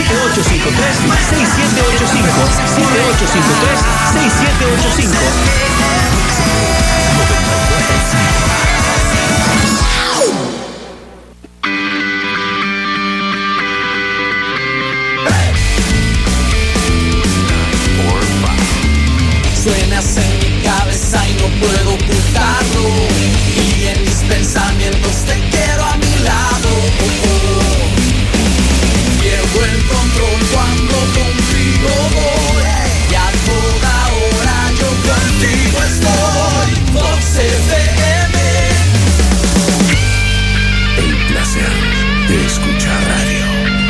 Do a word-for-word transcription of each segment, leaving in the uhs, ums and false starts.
siete ocho cinco tres, seis siete ocho cinco, siete ocho cinco tres, seis siete ocho cinco. Suenas en mi cabeza y no puedo ocultarlo, y en mis pensamientos te quiero a mi lado. Oh, oh. Pierdo el control cuando contigo voy, y a toda hora yo contigo estoy. Vox F M. El placer de escuchar radio.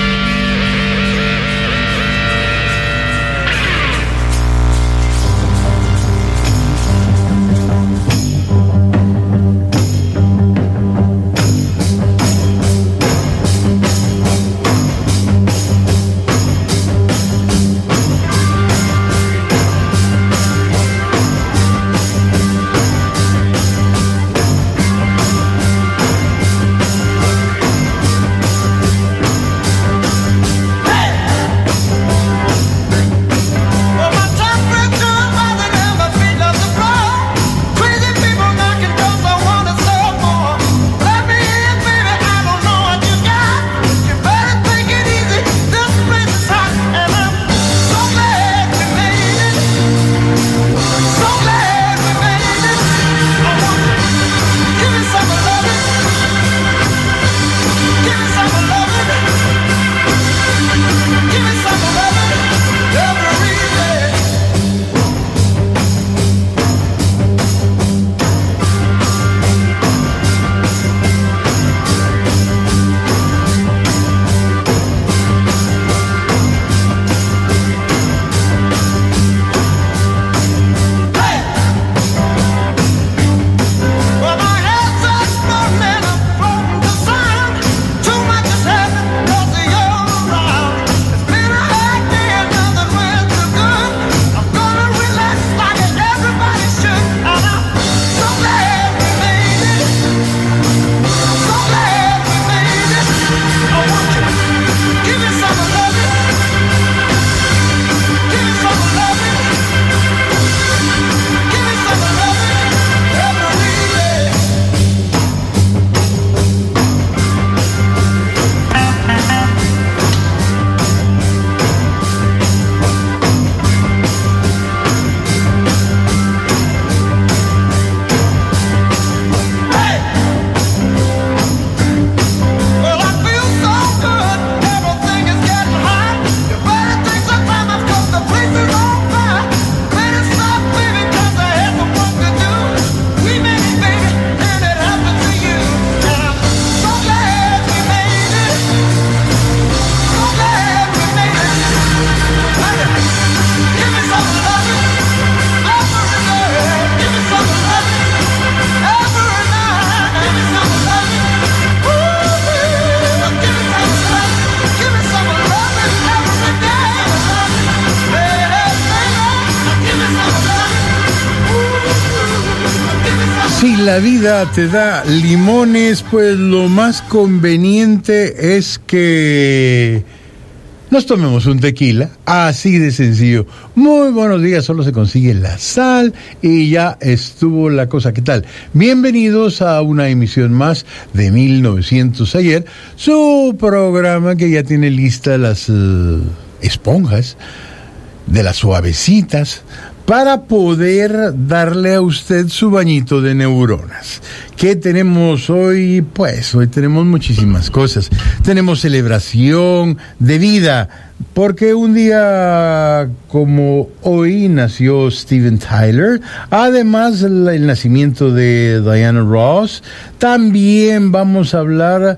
Si la vida te da limones, pues lo más conveniente es que nos tomemos un tequila, así de sencillo. Muy buenos días, solo se consigue la sal y ya estuvo la cosa. ¿Qué tal? Bienvenidos a una emisión más de mil novecientos ayer, su programa que ya tiene listas las uh, esponjas de las suavecitas para poder darle a usted su bañito de neuronas. ¿Qué tenemos hoy? Pues hoy tenemos muchísimas cosas. Tenemos celebración de vida, porque un día como hoy nació Steven Tyler, además el nacimiento de Diana Ross. También vamos a hablar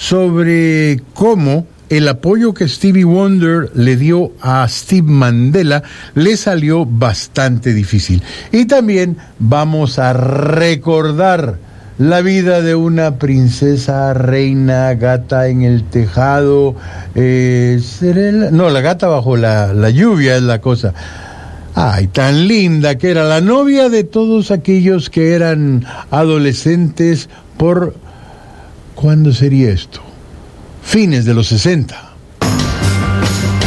sobre cómo el apoyo que Stevie Wonder le dio a Steve Mandela le salió bastante difícil. Y también vamos a recordar la vida de una princesa, reina, gata en el tejado. Eh, la, no, la gata bajo la, la lluvia es la cosa. Ay, tan linda que era, la novia de todos aquellos que eran adolescentes por... ¿Cuándo sería esto? Fines de los sesenta.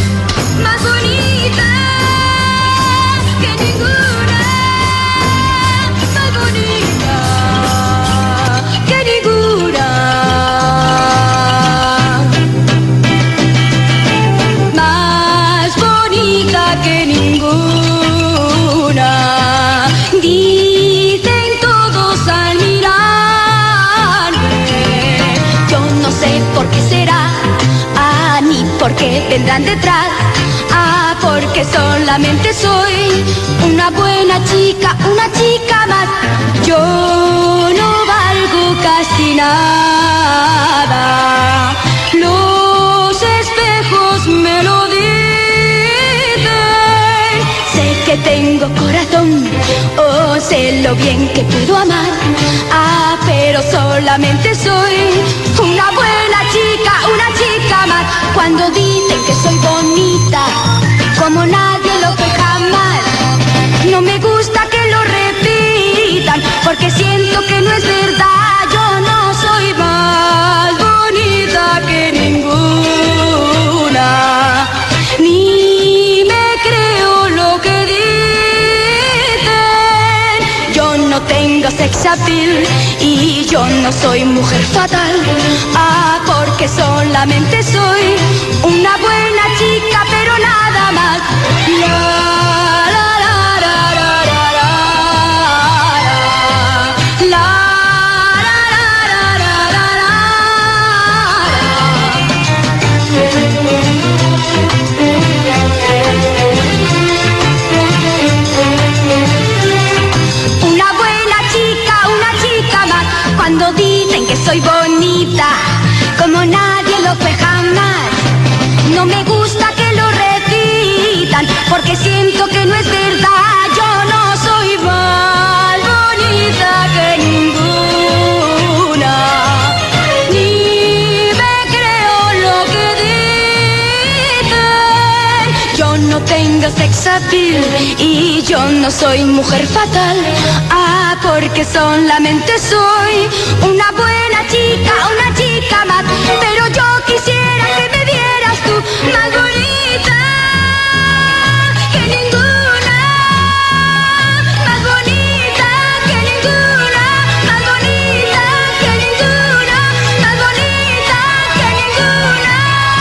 que vendrán detrás. Ah, porque solamente soy una buena chica, una chica más. Yo no valgo casi nada. Los espejos me lo dicen. Sé que tengo corazón, oh, sé lo bien que puedo amar. Ah, pero solamente soy una buena chica, una chica más. Cuando dicen que soy bonita, como nadie lo fue jamás, no me gusta que lo repitan, porque siento que no es verdad. Yo no soy más bonita que ninguna, ni me creo lo que dicen. Yo no tengo sex appeal y yo no soy mujer fatal. Ah, porque solamente soy una buena chica, pero nada más. La, la, la, la, la, la, la, la, la, la, la. Una buena chica, una chica más. Cuando dicen que soy bonita, como nadie lo fue jamás, no me gusta que lo repitan, porque siento que no es verdad. Yo no soy más bonita que ninguna, ni me creo lo que dicen. Yo no tengo sex appeal y yo no soy mujer fatal. Ah, porque solamente soy una buena chica, una chica más. Pero yo quisiera que me vieras tú más bonita que ninguna, más bonita que ninguna, más bonita que ninguna, más bonita que ninguna.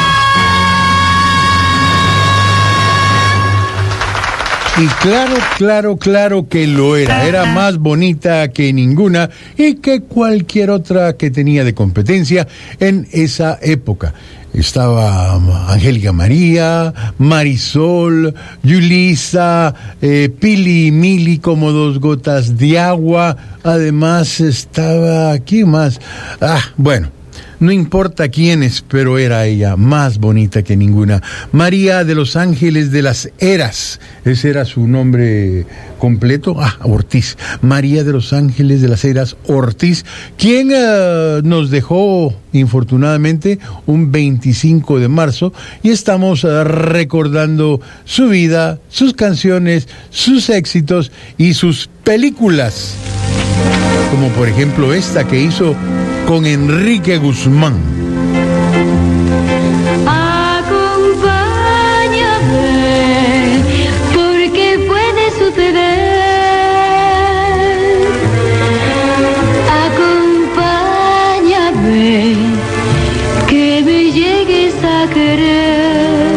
Y claro, claro, claro que lo era. Era más bonita que ninguna y que cualquier otra que tenía de competencia en esa época. Estaba Angélica María, Marisol, Yulisa, eh, Pili y Mili como dos gotas de agua. Además estaba... ¿quién más? Ah, bueno. No importa quiénes, pero era ella más bonita que ninguna. María de los Ángeles de las Heras, ese era su nombre completo. Ah, Ortiz. María de los Ángeles de las Heras Ortiz, quien uh, nos dejó infortunadamente un veinticinco de marzo y estamos uh, recordando su vida, sus canciones, sus éxitos y sus películas. Como por ejemplo esta que hizo con Enrique Guzmán. Acompáñame, porque puede suceder. Acompáñame, que me llegues a querer.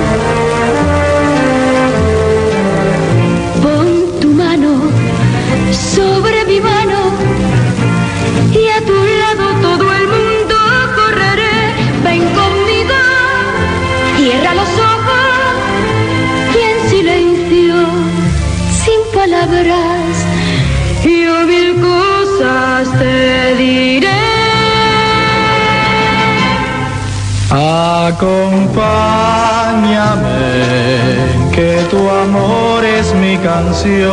Pon tu mano sobre mi mano y a tu lado todo el mundo correré. Ven conmigo, cierra los ojos y en silencio, sin palabras, yo mil cosas te diré. Acompáñame, que tu amor es mi canción.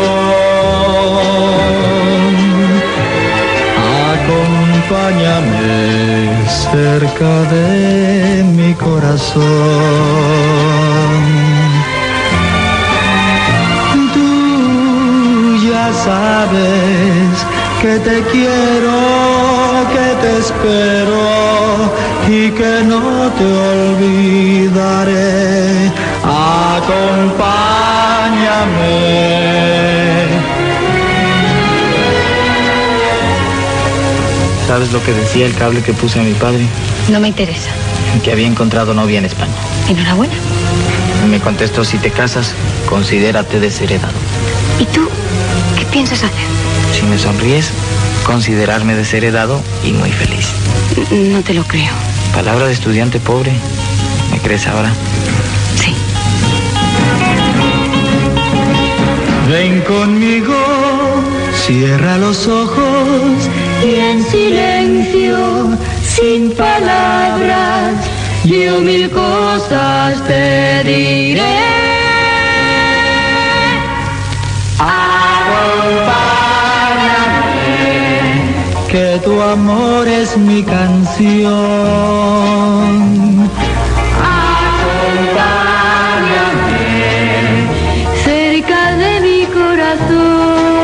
Acompáñame cerca de mi corazón. Tú ya sabes que te quiero, que te espero y que no te olvidaré. Acompáñame. ¿Sabes lo que decía el cable que puse a mi padre? No me interesa. Que había encontrado novia en España. Enhorabuena. Me contestó, si te casas, considérate desheredado. ¿Y tú qué piensas hacer? Si me sonríes, considerarme desheredado y muy feliz. No te lo creo. Palabra de estudiante pobre. ¿Me crees ahora? Sí. Ven conmigo, cierra los ojos Y en silencio, sin palabras, yo mil cosas te diré. Acompáñame, que tu amor es mi canción. Acompáñame cerca de mi corazón.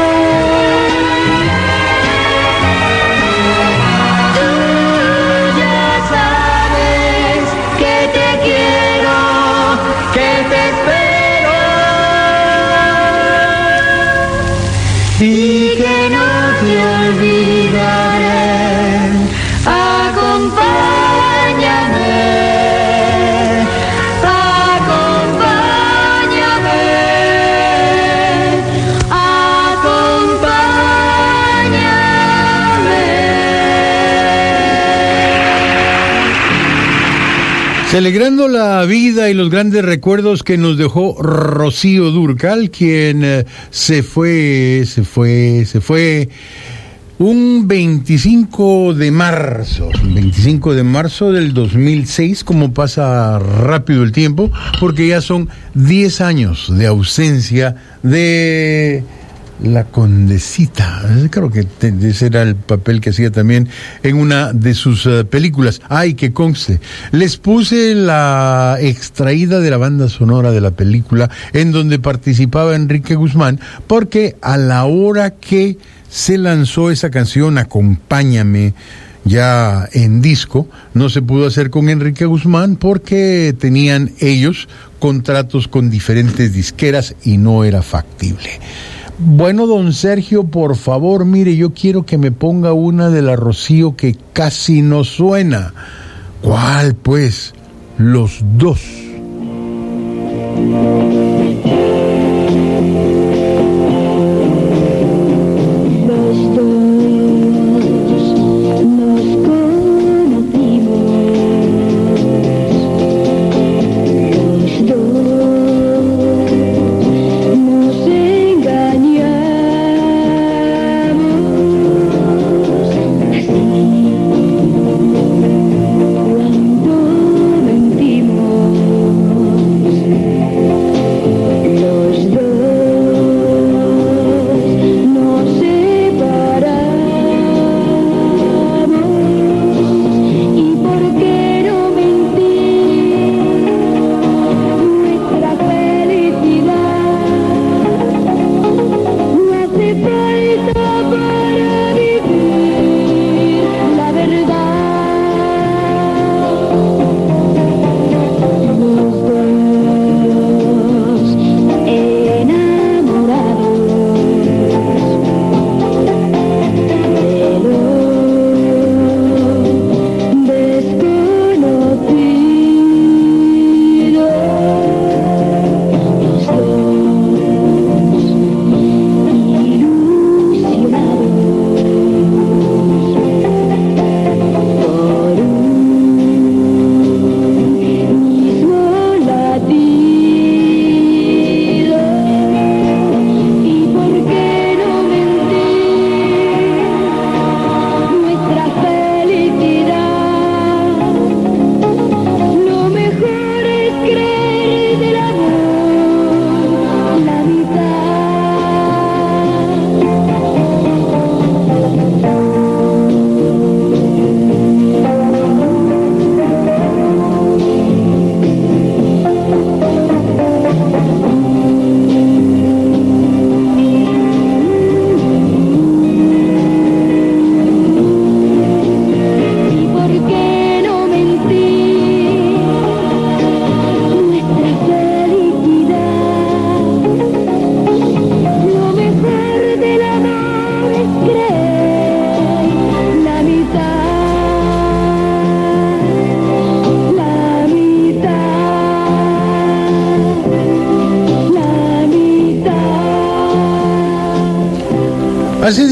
Tú ya sabes que te quiero, que te espero y que no te olvidaré. Acompáñame, acompáñame, acompáñame. Celebrando la vida y los grandes recuerdos que nos dejó Rocío Dúrcal, quien eh, se fue, se fue, se fue un veinticinco de marzo, veinticinco de marzo del dos mil seis, como pasa rápido el tiempo, porque ya son diez años de ausencia de la Condesita. Creo que te- ese era el papel que hacía también en una de sus uh, películas. Ay, que conste, les puse la extraída de la banda sonora de la película en donde participaba Enrique Guzmán, porque a la hora que se lanzó esa canción, Acompáñame, ya en disco, no se pudo hacer con Enrique Guzmán porque tenían ellos contratos con diferentes disqueras y no era factible. Bueno, don Sergio, por favor, mire, yo quiero que me ponga una de la Rocío que casi no suena. ¿Cuál, pues? Los dos. Los dos nos conocimos, los dos nos engañamos, así cuando mentimos.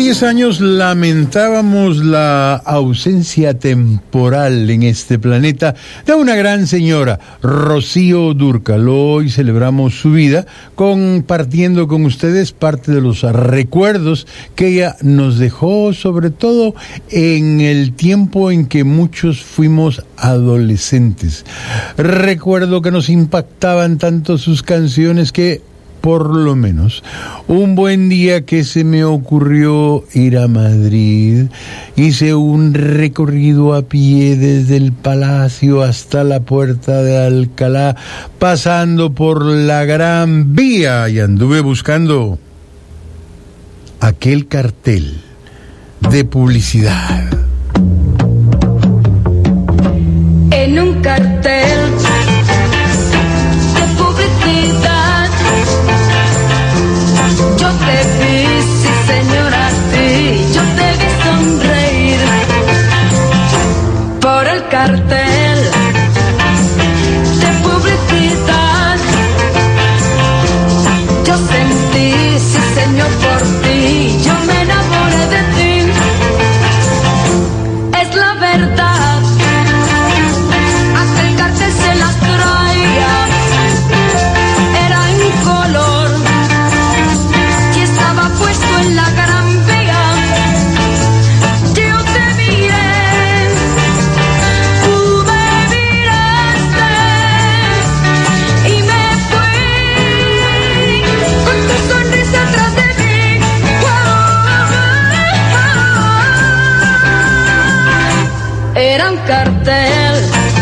diez años lamentábamos la ausencia temporal en este planeta de una gran señora, Rocío Dúrcal. Hoy celebramos su vida compartiendo con ustedes parte de los recuerdos que ella nos dejó, sobre todo en el tiempo en que muchos fuimos adolescentes. Recuerdo que nos impactaban tanto sus canciones que, por lo menos, un buen día que se me ocurrió ir a Madrid, hice un recorrido a pie desde el Palacio hasta la Puerta de Alcalá, pasando por la Gran Vía, y anduve buscando aquel cartel de publicidad. En un cartel de publicidad yo te vi, sí señora, sí, yo te vi sonreír. Por el cartel de publicidad yo sentí, sí señor, por ti, yo me enamoré de ti. Es la verdad, aquel cartel se las traía, era en color y estaba puesto en la Gran Vía. Yo te miré, tú me miraste y me fui con tu sonrisa atrás de mí. Era un cartel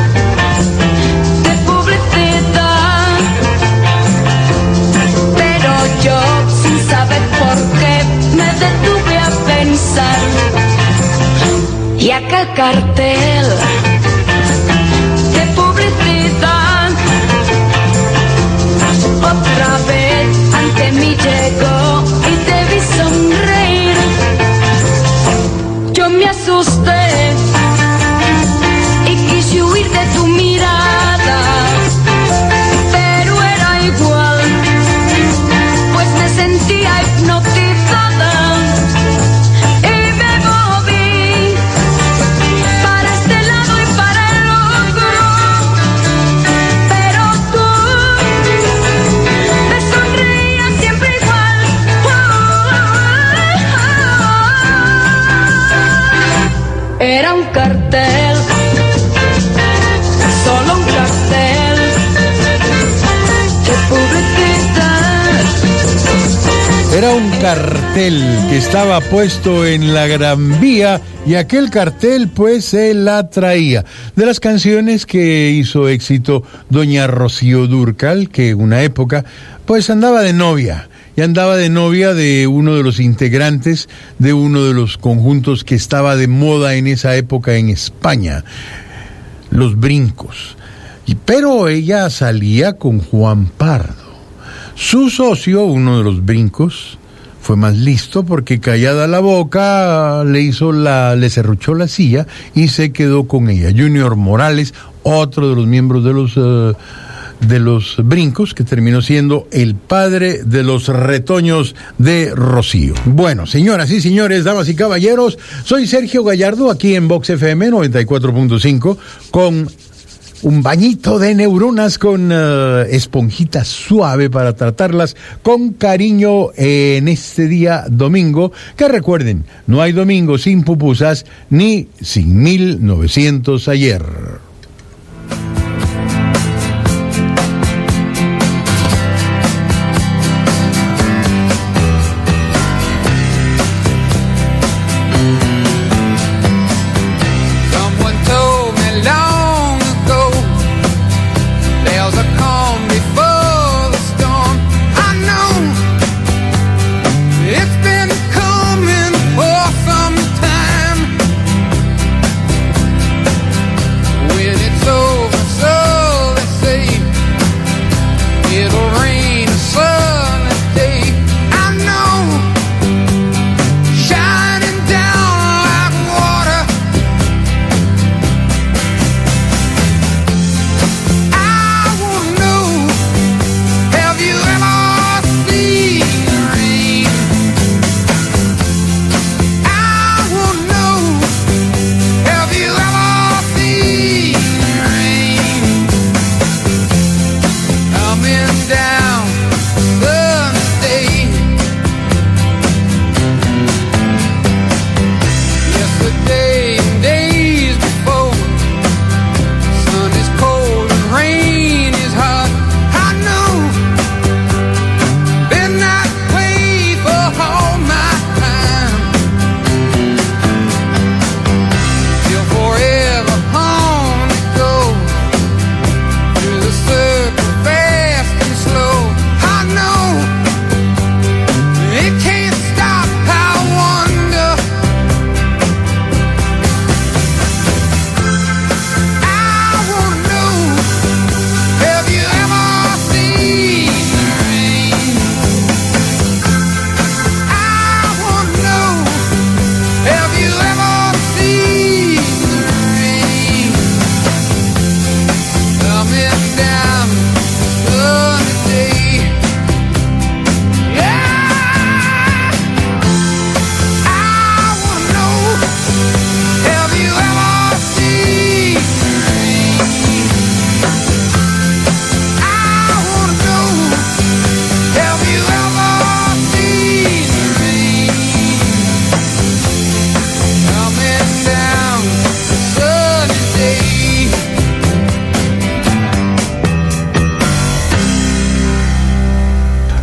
de publicidad, pero yo, sin saber por qué, me detuve a pensar. Y aquel cartel de publicidad otra vez ante mí llegó y te vi sonreír. Yo me asusté y quise huir de tu mirada, pero era igual, pues me sentía hipnotizada y me moví para este lado y para el otro, pero tú me sonreías siempre igual. Era un cartel, solo un cartel de publicidad. Era un cartel que estaba puesto en la Gran Vía y aquel cartel pues se la traía. De las canciones que hizo éxito doña Rocío Dúrcal, que en una época pues andaba de novia. Y andaba de novia de uno de los integrantes de uno de los conjuntos que estaba de moda en esa época en España, Los Brincos. Y, pero ella salía con Juan Pardo. Su socio, uno de los Brincos, fue más listo porque, callada la boca, le hizo la, le serruchó la silla y se quedó con ella. Junior Morales, otro de los miembros de los uh, de los Brincos, que terminó siendo el padre de los retoños de Rocío. Bueno, señoras y señores, damas y caballeros, soy Sergio Gallardo, aquí en Vox F M noventa y cuatro punto cinco, con un bañito de neuronas con uh, esponjita suave para tratarlas con cariño en este día domingo, que recuerden, no hay domingo sin pupusas ni sin mil novecientos ayer. We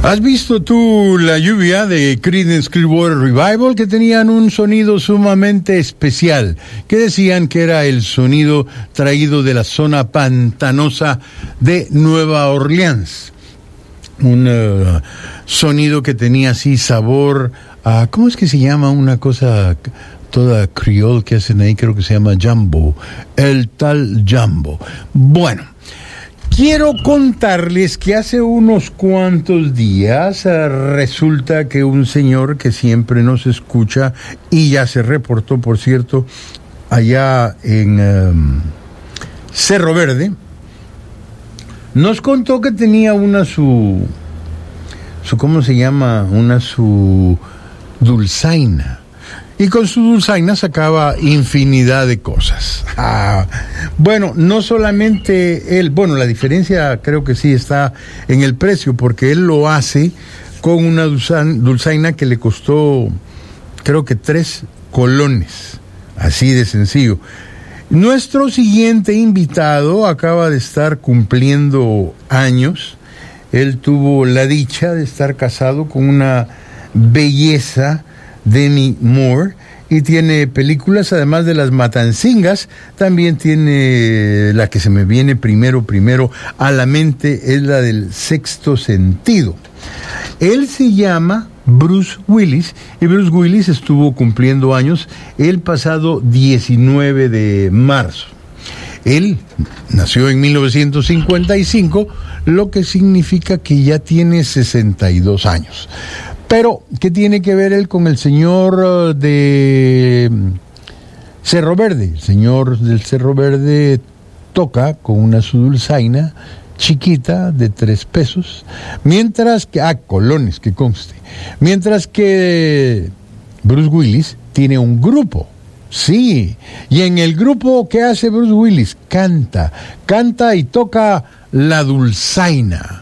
¿Has visto tú La Lluvia de Creedence Clearwater Revival? Que tenían un sonido sumamente especial, que decían que era el sonido traído de la zona pantanosa de Nueva Orleans. Un uh, sonido que tenía así sabor a, ¿cómo es que se llama una cosa toda criol que hacen ahí? Creo que se llama jambo, el tal jambo. Bueno, quiero contarles que hace unos cuantos días uh, resulta que un señor que siempre nos escucha y ya se reportó, por cierto, allá en um, Cerro Verde, nos contó que tenía una su, su, ¿cómo se llama? Una su dulzaina. Y con su dulzaina sacaba infinidad de cosas. Ah, bueno, no solamente él, bueno, la diferencia creo que sí está en el precio, porque él lo hace con una dulzaina que le costó, creo que tres colones. Así de sencillo. Nuestro siguiente invitado acaba de estar cumpliendo años. Él tuvo la dicha de estar casado con una belleza, Demi Moore, y tiene películas, además de Las Matancingas, también tiene la que se me viene primero, primero a la mente, es la del Sexto Sentido. Él se llama Bruce Willis, y Bruce Willis estuvo cumpliendo años el pasado diecinueve de marzo. Él nació en mil novecientos cincuenta y cinco, lo que significa que ya tiene sesenta y dos años. Pero, ¿qué tiene que ver él con el señor de Cerro Verde? El señor del Cerro Verde toca con una su dulzaina chiquita de tres pesos, mientras que, ah, colones, que conste, mientras que Bruce Willis tiene un grupo, sí, y en el grupo, ¿qué hace Bruce Willis? Canta, canta y toca la dulzaina.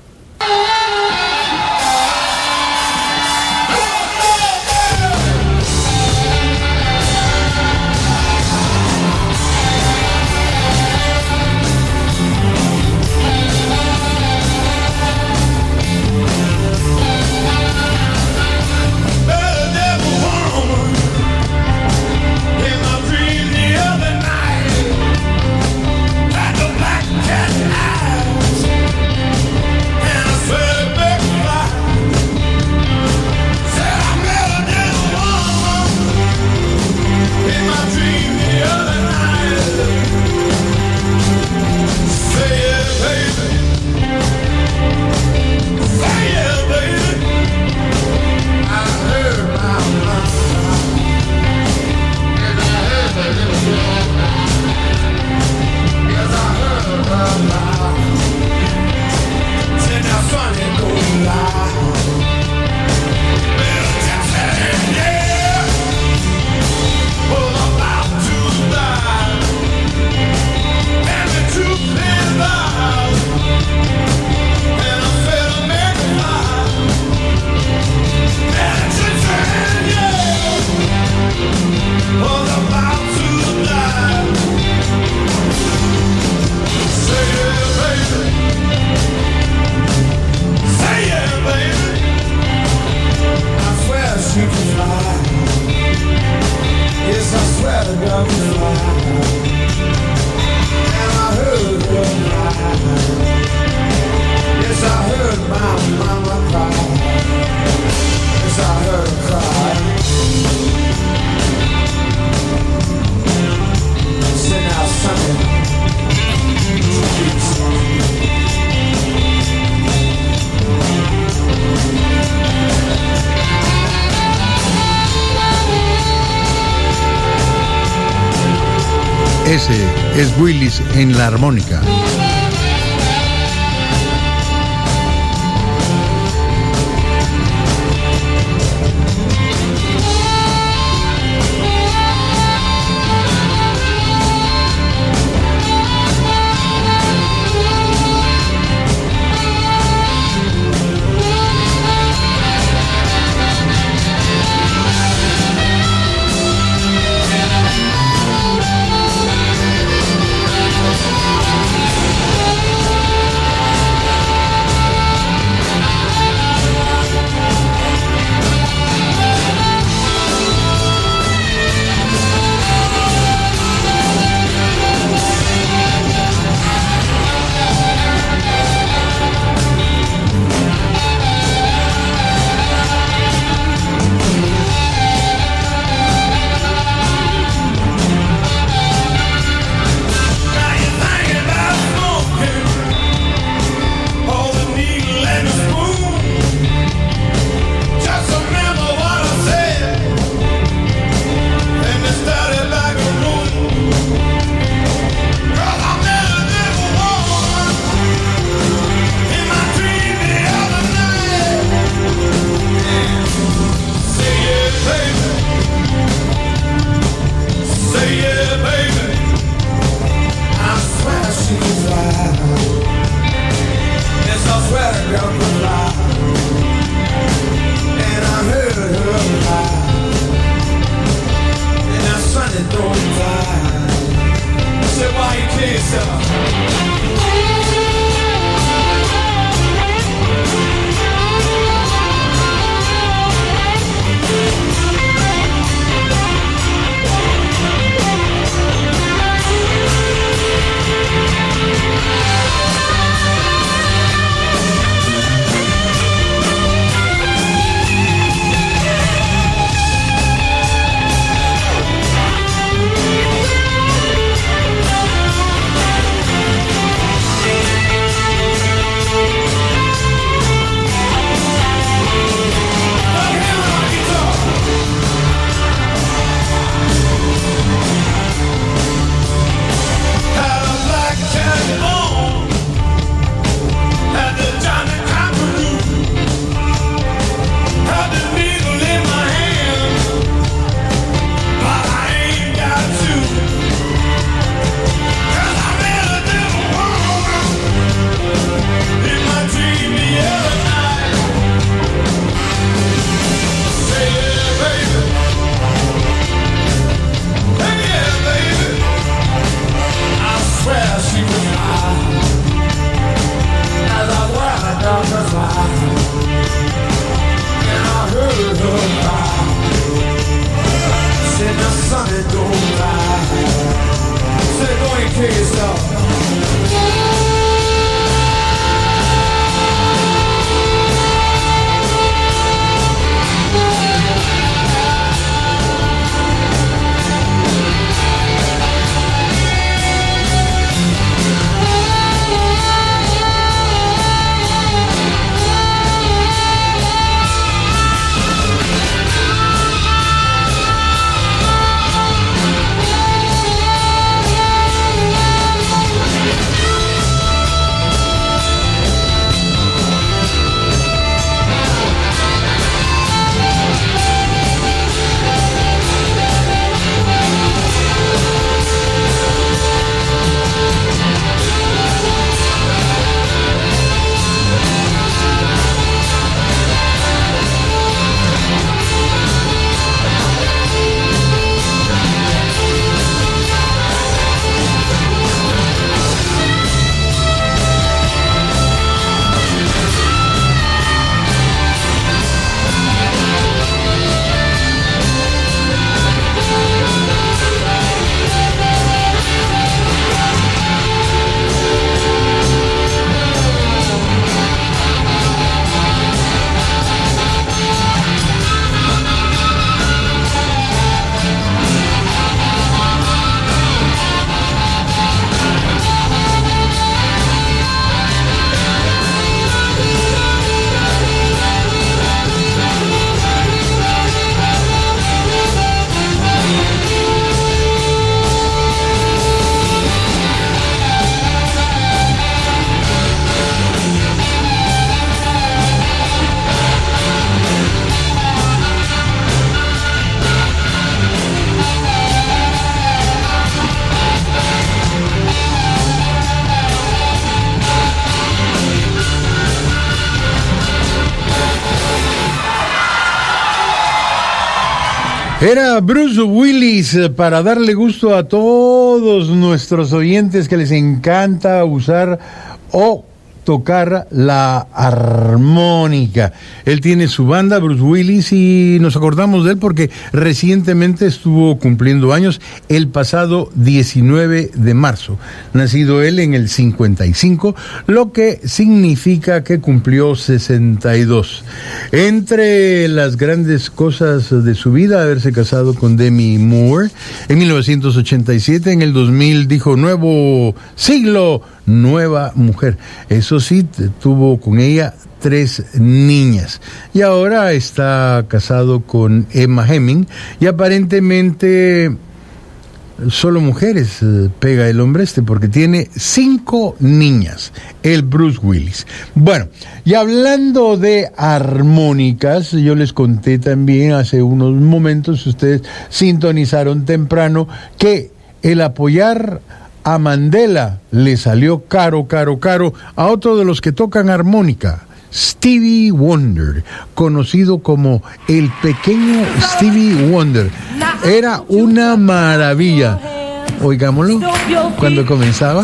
Ese es Willis en la armónica. Era Bruce Willis, eh, para darle gusto a todos nuestros oyentes que les encanta usar o tocar la armónica. Él tiene su banda, Bruce Willis, y nos acordamos de él porque recientemente estuvo cumpliendo años el pasado diecinueve de marzo. Nacido él en el cincuenta y cinco, lo que significa que cumplió sesenta y dos. Entre las grandes cosas de su vida, haberse casado con Demi Moore en mil novecientos ochenta y siete, en el dos mil dijo nuevo siglo, nueva mujer. Eso sí, tuvo con ella tres niñas y ahora está casado con Emma Heming y aparentemente solo mujeres eh, pega el hombre este porque tiene cinco niñas, el Bruce Willis. Bueno, y hablando de armónicas, yo les conté también hace unos momentos, ustedes sintonizaron temprano, que el apoyar a Mandela le salió caro, caro, caro a otro de los que tocan armónica, Stevie Wonder, conocido como el pequeño Stevie Wonder. Era una maravilla. Oigámoslo cuando comenzaba.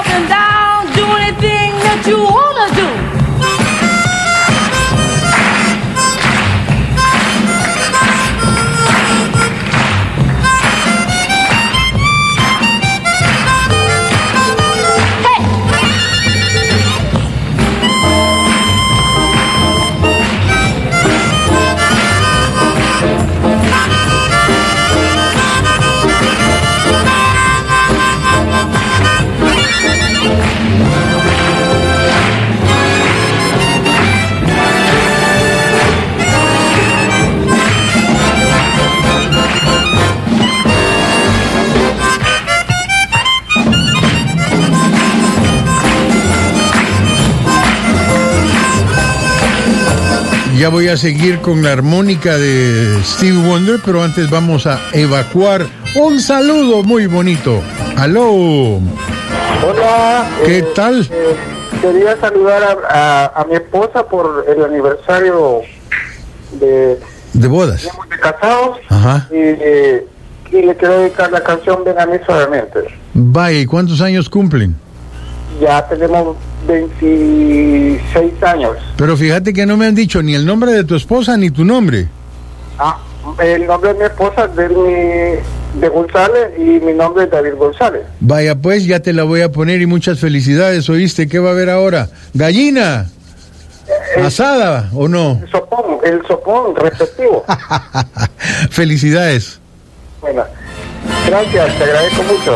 Ya voy a seguir con la armónica de Stevie Wonder, pero antes vamos a evacuar un saludo muy bonito. ¡Aló! Hola. ¿Qué eh, tal? Eh, quería saludar a, a, a mi esposa por el aniversario de... ¿De bodas? De casados. Ajá. Y, eh, y le quiero dedicar la canción Ven a mí suavemente. Vaya, ¿y cuántos años cumplen? Ya tenemos veintiséis años. Pero fíjate que no me han dicho ni el nombre de tu esposa ni tu nombre. Ah, el nombre de mi esposa es de, mi, de González y mi nombre es David González. Vaya, pues ya te la voy a poner y muchas felicidades. ¿Oíste? ¿Qué va a haber ahora? ¿Gallina? El, ¿Asada o no? El sopón, el sopón respectivo. Felicidades. Bueno, gracias, te agradezco mucho.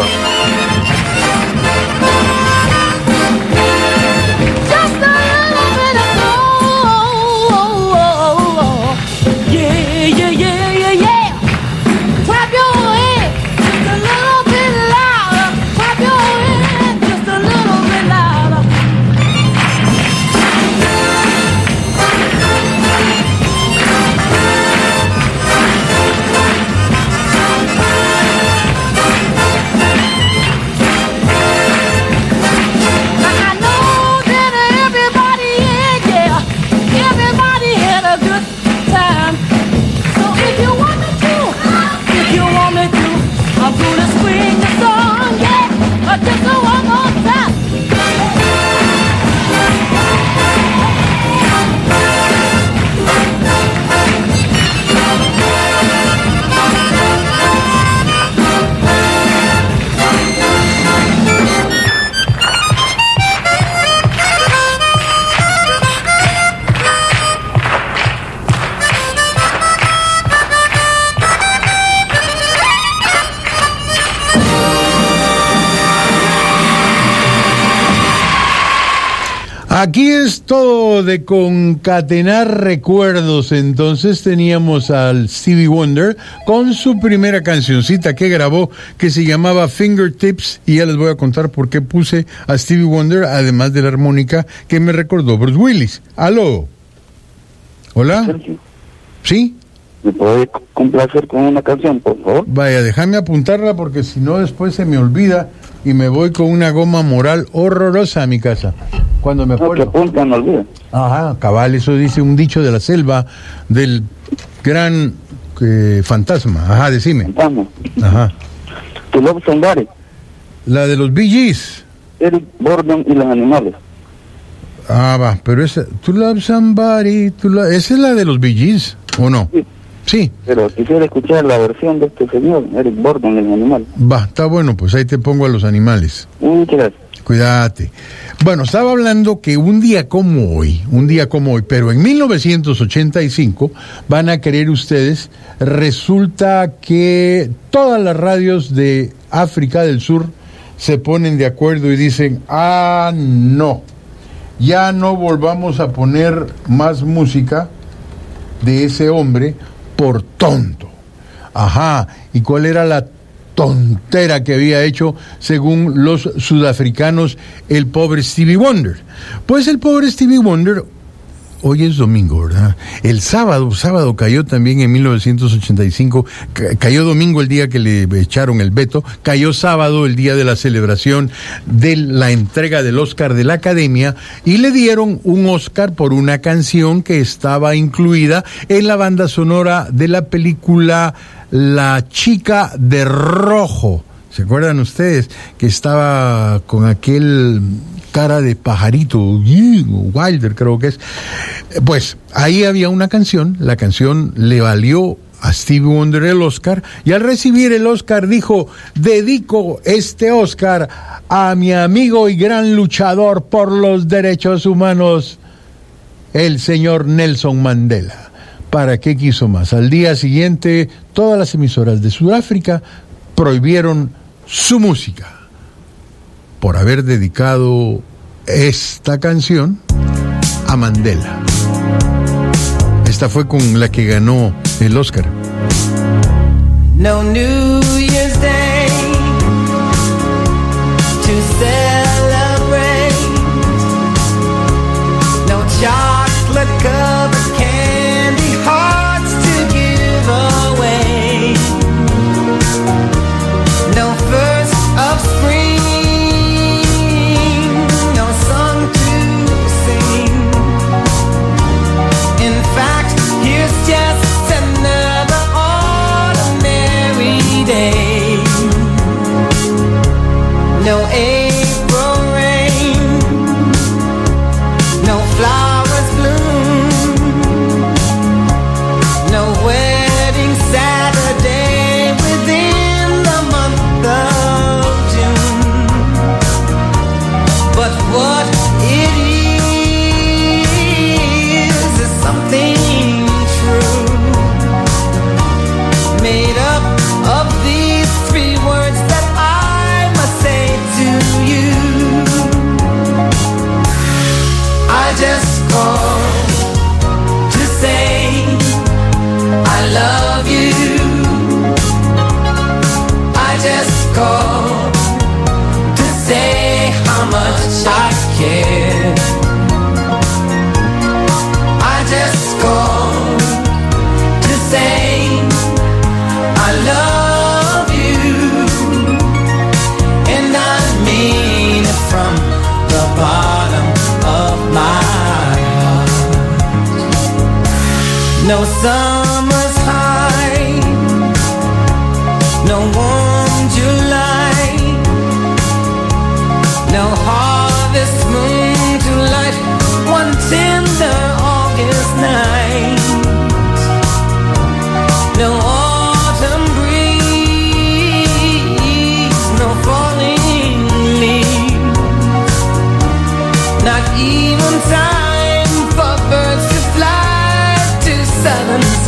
Aquí es todo de concatenar recuerdos. Entonces teníamos al Stevie Wonder con su primera cancioncita que grabó, que se llamaba Fingertips, y ya les voy a contar por qué puse a Stevie Wonder, además de la armónica que me recordó Bruce Willis. ¿Aló? ¿Hola? ¿Sí? ¿Me puede complacer con una canción, por favor? Vaya, déjame apuntarla porque si no después se me olvida y me voy con una goma moral horrorosa a mi casa. Cuando me acuerdo. No, que apunta, no olvide. Ajá, cabal, eso dice un dicho de la selva del gran eh, fantasma. Ajá, decime. Fantasma. Ajá. To Love Somebody. La de los Bee Gees. Eric Burdon y los animales. Ah, va, pero esa, To Love Somebody, to love, esa es la de los Bee Gees, ¿o no? Sí. Sí. Pero quisiera escuchar la versión de este señor, Eric Burdon y los animales. Va, está bueno, pues ahí te pongo a los animales. Muchas gracias. Cuídate. Bueno, estaba hablando que un día como hoy, un día como hoy, pero en mil novecientos ochenta y cinco, van a creer ustedes, resulta que todas las radios de África del Sur se ponen de acuerdo y dicen, ah, no, ya no volvamos a poner más música de ese hombre por tonto. Ajá, ¿y cuál era la tontera que había hecho, según los sudafricanos, el pobre Stevie Wonder? Pues el pobre Stevie Wonder, hoy es domingo, ¿verdad? El sábado, sábado cayó también en mil novecientos ochenta y cinco, ca- cayó domingo el día que le echaron el veto, cayó sábado el día de la celebración de la entrega del Oscar de la Academia, y le dieron un Oscar por una canción que estaba incluida en la banda sonora de la película La Chica de Rojo. ¿Se acuerdan ustedes? Que estaba con aquel cara de pajarito, Wilder creo que es. Pues ahí había una canción, la canción le valió a Stevie Wonder el Oscar, y al recibir el Oscar dijo, dedico este Oscar a mi amigo y gran luchador por los derechos humanos, el señor Nelson Mandela. ¿Para qué quiso más? Al día siguiente, todas las emisoras de Sudáfrica prohibieron su música por haber dedicado esta canción a Mandela. Esta fue con la que ganó el Oscar. No New Year's Day to celebrate. No chocolate covered candy hearts to give away. No first of spring. No song to sing. In fact, here's just another ordinary day. No April rain, no flowers bloom, no wedding Saturday within the month of June. But what it is is something true, made up of these three words that I must say to you. I just called to say I love you. I just called to say how much I care. I just called to say I love you, and I mean it from the bottom of my heart. No summer's high, no warm July, no harvest moon to light one tender August night. No autumn breeze, no falling leaves, not even time for birds to fly to southern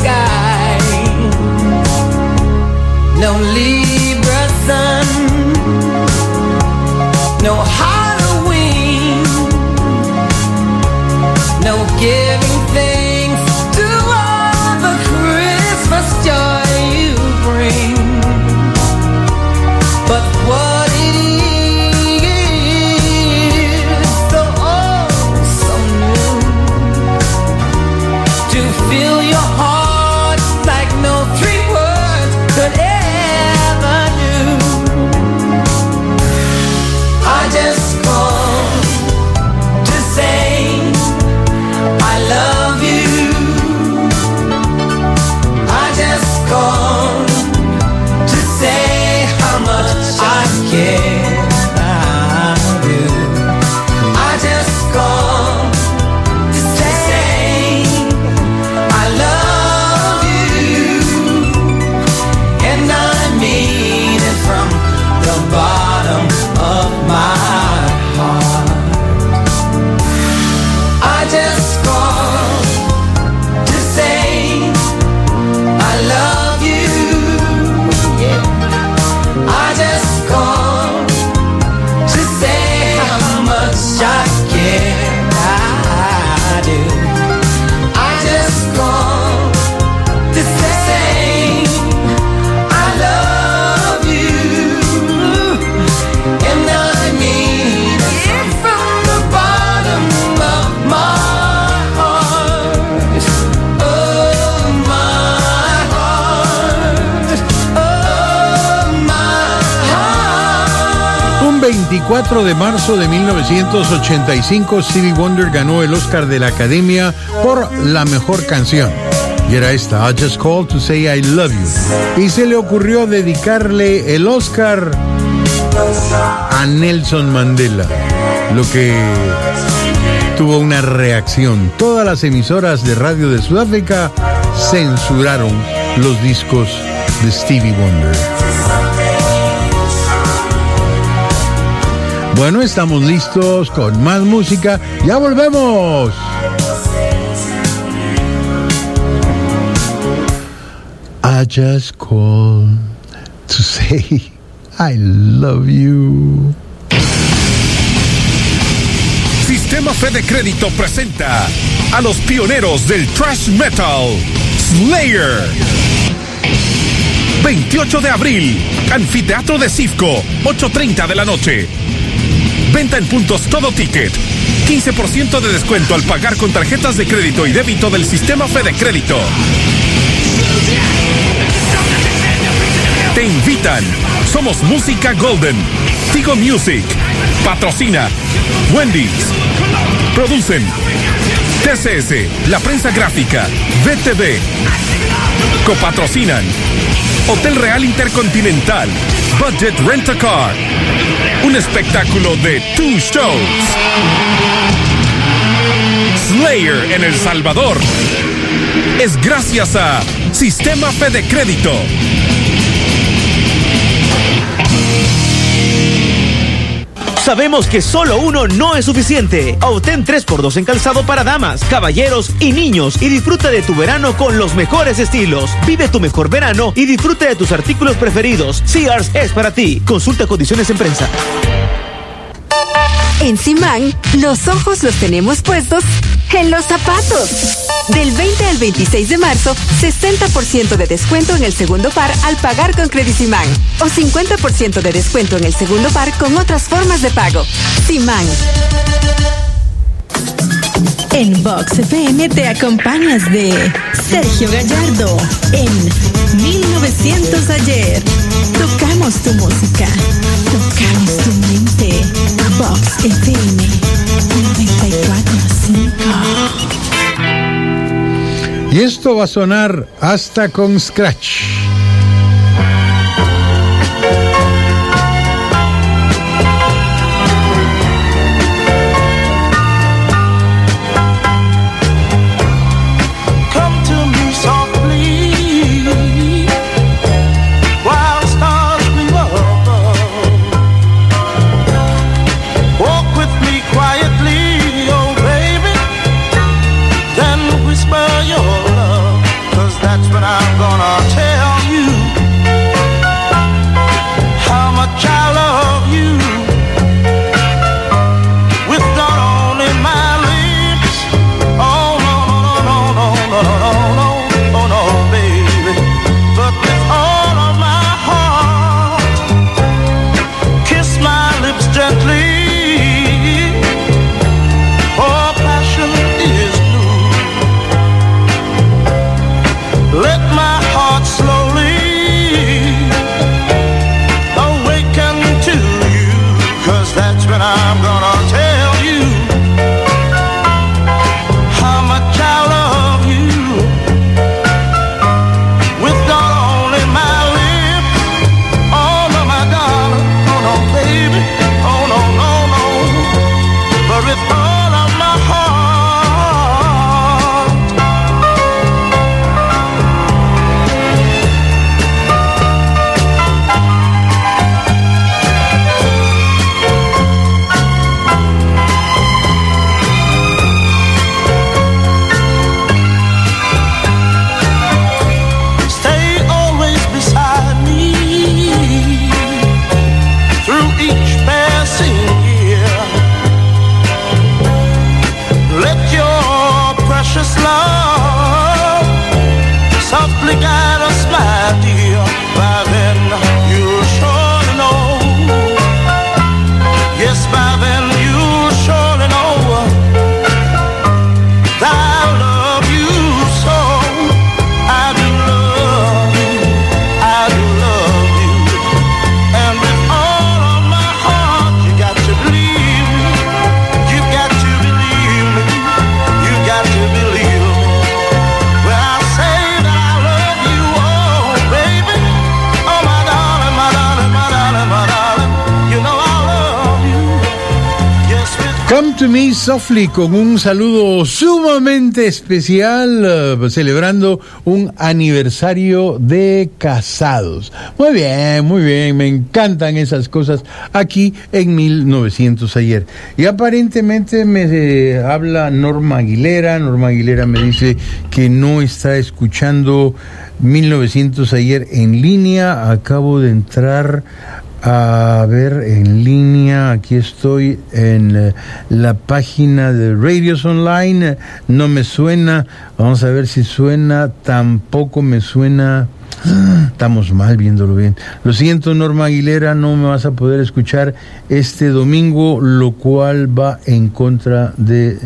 veinticuatro de marzo de mil novecientos ochenta y cinco, Stevie Wonder ganó el Oscar de la Academia por la mejor canción. Y era esta, I Just Called to Say I Love You. Y se le ocurrió dedicarle el Oscar a Nelson Mandela, lo que tuvo una reacción. Todas las emisoras de radio de Sudáfrica censuraron los discos de Stevie Wonder. Bueno, estamos listos con más música. ¡Ya volvemos! I just called to say I love you. Sistema Fede Crédito presenta a los pioneros del thrash metal, Slayer. veintiocho de abril, Anfiteatro de Cifco, ocho treinta de la noche. Venta en puntos Todo Ticket. quince por ciento de descuento al pagar con tarjetas de crédito y débito del Sistema Fede Crédito. Te invitan Somos Música Golden, Tigo Music, patrocina Wendy's, producen T C S, La Prensa Gráfica, V T V, copatrocinan Hotel Real Intercontinental, Budget Rent a Car, un espectáculo de Two Shows. Slayer en El Salvador es gracias a Sistema Fede Crédito. Sabemos que solo uno no es suficiente. Obtén tres por dos en calzado para damas, caballeros y niños y disfruta de tu verano con los mejores estilos. Vive tu mejor verano y disfruta de tus artículos preferidos. Sears es para ti. Consulta condiciones en prensa. En Simán, los ojos los tenemos puestos en los zapatos. Del veinte al veintiséis de marzo, sesenta por ciento de descuento en el segundo par al pagar con Credisimán o cincuenta por ciento de descuento en el segundo par con otras formas de pago. Simán. En Vox F M te acompañas de Sergio Gallardo en mil novecientos ayer. Tocamos tu música, tocamos tu mente. Vox F M noventa y cuatro punto cinco. Y esto va a sonar hasta con scratch. Come to Me Softly, con un saludo sumamente especial, uh, celebrando un aniversario de casados. Muy bien, muy bien, me encantan esas cosas aquí en mil novecientos ayer. Y aparentemente me eh, habla Norma Aguilera. Norma Aguilera me dice que no está escuchando mil novecientos ayer en línea. Acabo de entrar a ver en línea, aquí estoy en eh, la página de Radios Online, no me suena, vamos a ver si suena, tampoco me suena, estamos mal viéndolo bien. Lo siento, Norma Aguilera, no me vas a poder escuchar este domingo, lo cual va en contra de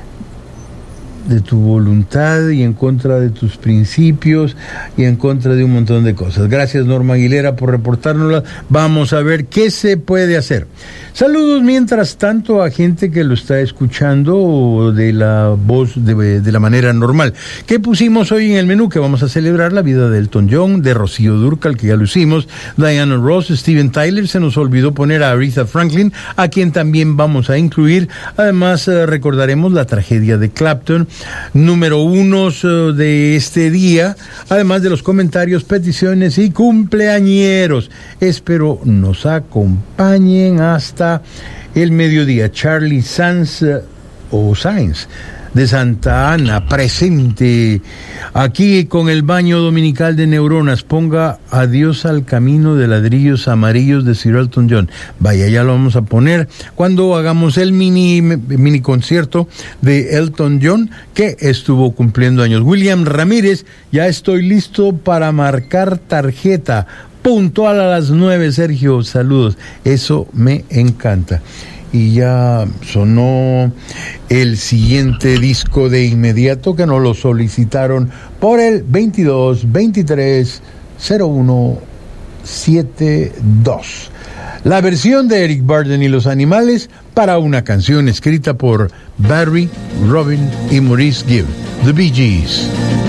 de tu voluntad y en contra de tus principios y en contra de un montón de cosas. Gracias, Norma Aguilera, por reportárnosla. Vamos a ver qué se puede hacer. Saludos mientras tanto a gente que lo está escuchando de la voz de, de la manera normal. ¿Qué pusimos hoy en el menú? Que vamos a celebrar la vida de Elton John, de Rocío Dúrcal, que ya lo hicimos, Diana Ross, Steven Tyler. Se nos olvidó poner a Aretha Franklin, a quien también vamos a incluir. Además, eh, recordaremos la tragedia de Clapton, número unos uh, de este día, además de los comentarios, peticiones y cumpleañeros. Espero nos acompañen hasta el mediodía. Charlie Sanz uh, o Sainz de Santa Ana, presente aquí con el baño dominical de neuronas. Ponga Adiós al camino de ladrillos amarillos de Sir Elton John. Vaya, ya lo vamos a poner cuando hagamos el mini mini concierto de Elton John, que estuvo cumpliendo años. William Ramírez, ya estoy listo para marcar tarjeta puntual a las nueve. Sergio, saludos, eso me encanta. Y ya sonó el siguiente disco de inmediato, que nos lo solicitaron por el veintidós veintitrés cero uno setenta y dos. La versión de Eric Burdon y los Animales para una canción escrita por Barry, Robin y Maurice Gibb, The Bee Gees.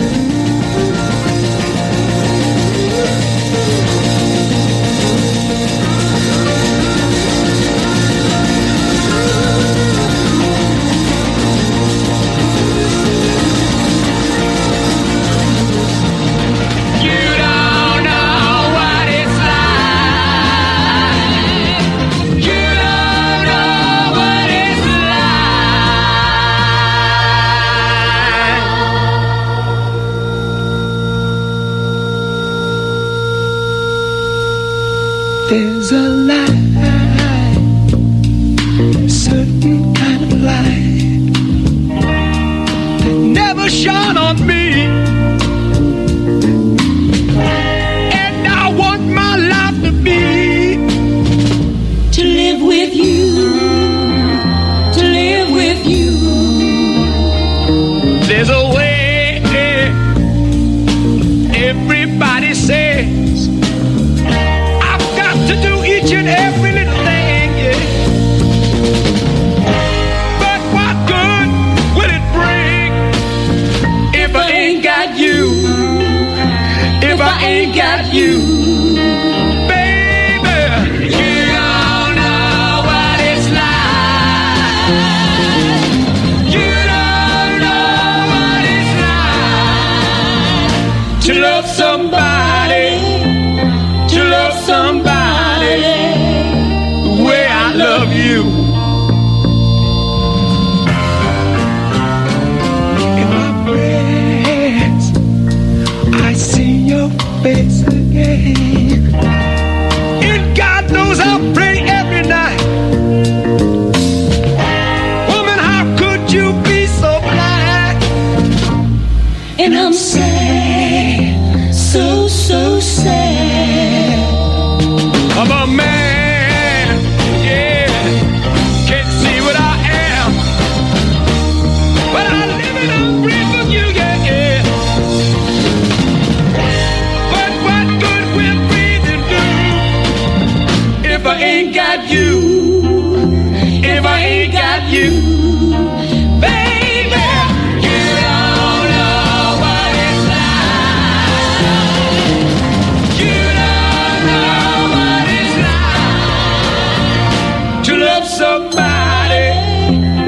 There's a light, a certain kind of light that never shone on me, and I want my life to be to live with you, to live with you. There's a way, everybody says, to do each and every little thing, yeah. But what good will it bring if I ain't got you? If I ain't got you, baby, you don't know what it's like. You don't know what it's like to love somebody, to love somebody the way I love you. In my prayers, I see your face again. And God knows I pray every night. Woman, how could you be so blind? And I'm sad, so, so sad. I'm a man, yeah, can't see what I am, but I live and I breathe for you, yeah, yeah. But what good will breathing do if I ain't got you, if I ain't got you, baby, you don't know what it's like, you don't know to love somebody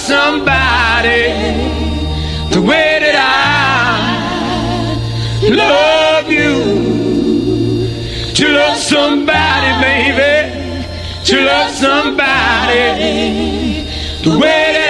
somebody the way that I love you. To love somebody, baby. To love somebody the way that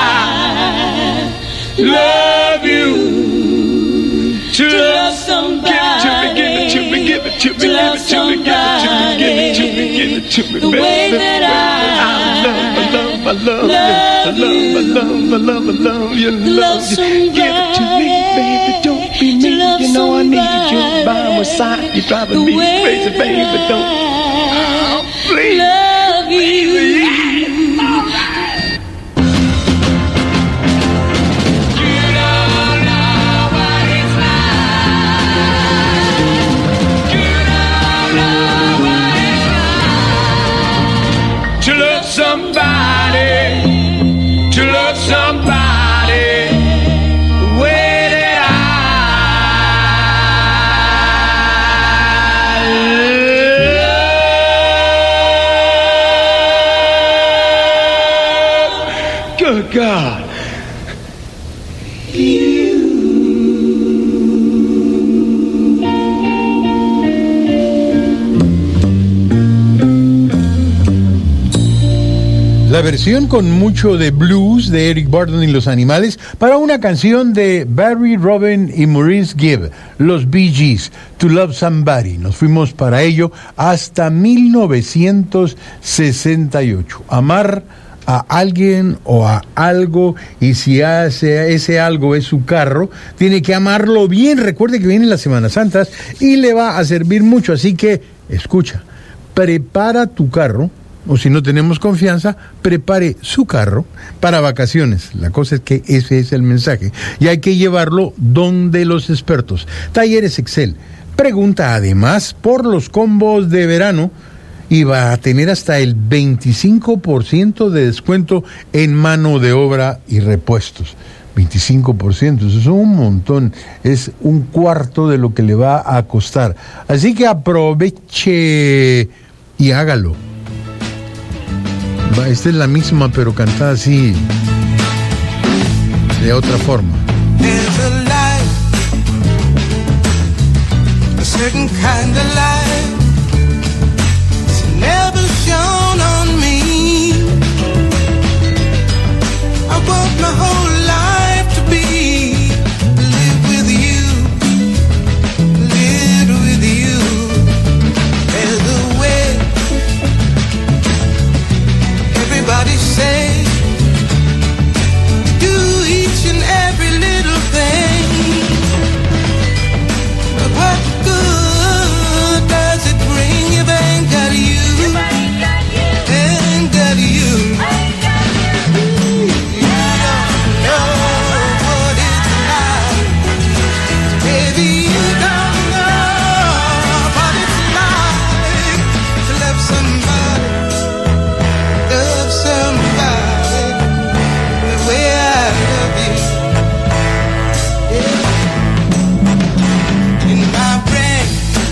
I love you. To love somebody, give it to me, give it to me, give it to me, give it to me, give it to me, give it to me, give it to me, the way that I love, I love, I love, I love, I love, I love, I love you, love you. Give it to me, baby, don't be me. You know I need you by my side. You're driving me crazy, baby, don't. Please, love you. To love somebody, to love somebody the way that I love. Good God. La versión con mucho de blues de Eric Burdon y los Animales para una canción de Barry, Robin y Maurice Gibb, los Bee Gees, To Love Somebody. Nos fuimos para ello hasta mil novecientos sesenta y ocho. Amar a alguien o a algo, y si hace ese algo es su carro, tiene que amarlo bien. Recuerde que vienen las Semanas Santas y le va a servir mucho, así que escucha, prepara tu carro. O si no tenemos confianza, prepare su carro para vacaciones. La cosa es que ese es el mensaje. Y hay que llevarlo donde los expertos. Talleres Excel pregunta además por los combos de verano y va a tener hasta el veinticinco por ciento de descuento en mano de obra y repuestos. veinticinco por ciento, eso es un montón. Es un cuarto de lo que le va a costar. Así que aproveche y hágalo. Esta es la misma, pero cantada así, de otra forma. There's a light, a certain kind of light, it's never shone on me. I want my whole life to be, live with you, live with you. There's a way, everybody say, do each and every little thing, but what good does it bring if I ain't got you, ain't got you, you don't know what it's like, baby, you don't know what it's like to love somebody, love somebody the way I love you. Yeah. In my brain,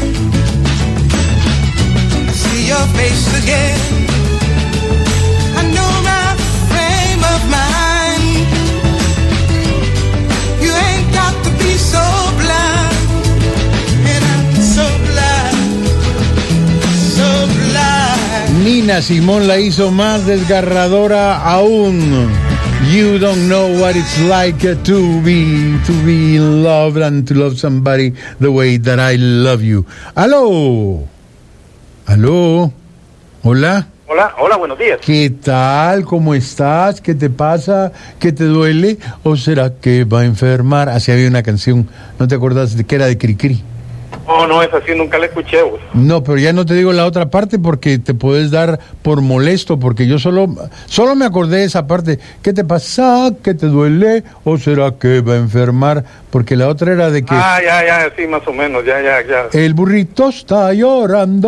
I see your face again. I know my frame of mind. You ain't got to be so blind, and I'm so blind, so blind. Nina Simone la hizo más desgarradora aún. You don't know what it's like to be, to be in love and to love somebody the way that I love you. ¡Aló! ¿Aló? ¿Hola? Hola, hola, buenos días. ¿Qué tal? ¿Cómo estás? ¿Qué te pasa? ¿Qué te duele? ¿O será que va a enfermar? Así había una canción, ¿no te acuerdas de que era de Cricri? Oh, no, es así, nunca la escuché, vos. No, pero ya no te digo la otra parte porque te puedes dar por molesto, porque yo solo solo me acordé de esa parte. ¿Qué te pasa? ¿Qué te duele? ¿O será que va a enfermar? Porque la otra era de que... Ah, ya, ya, sí, más o menos, ya, ya, ya. El burrito está llorando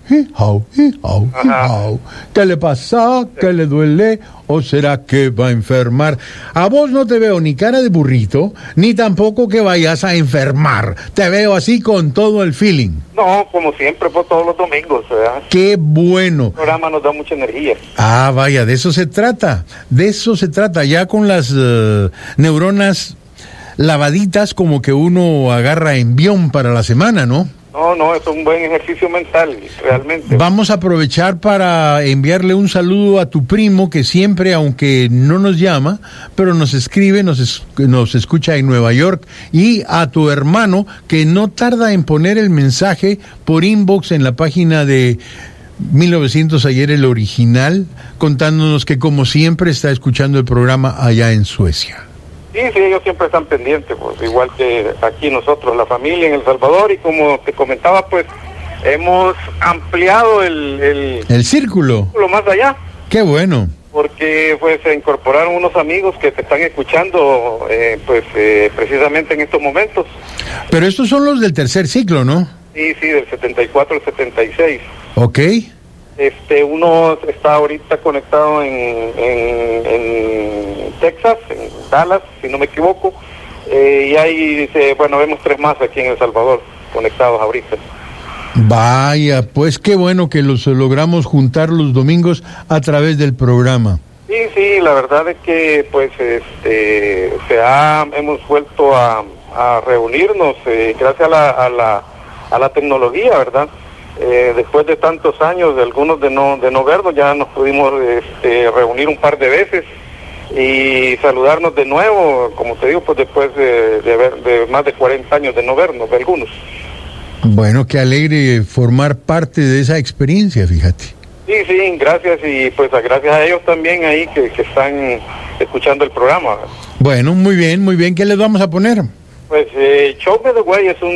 Hijao, hijao, hijao. ¿Qué le pasa? ¿Qué le duele? ¿O será que va a enfermar? A vos no te veo ni cara de burrito, ni tampoco que vayas a enfermar. Te veo así con todo el feeling. No, como siempre, pues todos los domingos, ¿verdad? ¡Qué bueno! El programa nos da mucha energía. Ah, vaya, de eso se trata. De eso se trata. Ya con las uh, neuronas lavaditas, como que uno agarra envión para la semana, ¿no? No, no, es un buen ejercicio mental, realmente. Vamos a aprovechar para enviarle un saludo a tu primo que siempre, aunque no nos llama, pero nos escribe, nos, es, nos escucha en Nueva York, y a tu hermano que no tarda en poner el mensaje por inbox en la página de mil novecientos ayer, el original, contándonos que como siempre está escuchando el programa allá en Suecia. Sí, sí, ellos siempre están pendientes, pues, igual que aquí nosotros, la familia en El Salvador, y como te comentaba, pues, hemos ampliado el... El, el círculo. Lo más allá. Qué bueno. Porque, pues, se incorporaron unos amigos que te están escuchando, eh, pues, eh, precisamente en estos momentos. Pero estos son los del tercer ciclo, ¿no? Sí, sí, del setenta y cuatro al setenta y seis. Ok. Este, uno está ahorita conectado en, en, en Texas, en Dallas, si no me equivoco, eh, y ahí dice, bueno, vemos tres más aquí en El Salvador conectados ahorita. Vaya, pues qué bueno que los logramos juntar los domingos a través del programa. Sí, sí, la verdad es que pues este se ha, hemos vuelto a, a reunirnos eh, gracias a la, a la a la tecnología, ¿verdad? Eh, después de tantos años, de algunos de no de no vernos, ya nos pudimos este, reunir un par de veces y saludarnos de nuevo, como te digo, pues después de, de, ver, de más de cuarenta años de no vernos, de algunos. Bueno, qué alegre formar parte de esa experiencia, fíjate. Sí, sí, gracias, y pues gracias a ellos también ahí que, que están escuchando el programa. Bueno, muy bien, muy bien. ¿Qué les vamos a poner? Pues eh, Show Me the Way es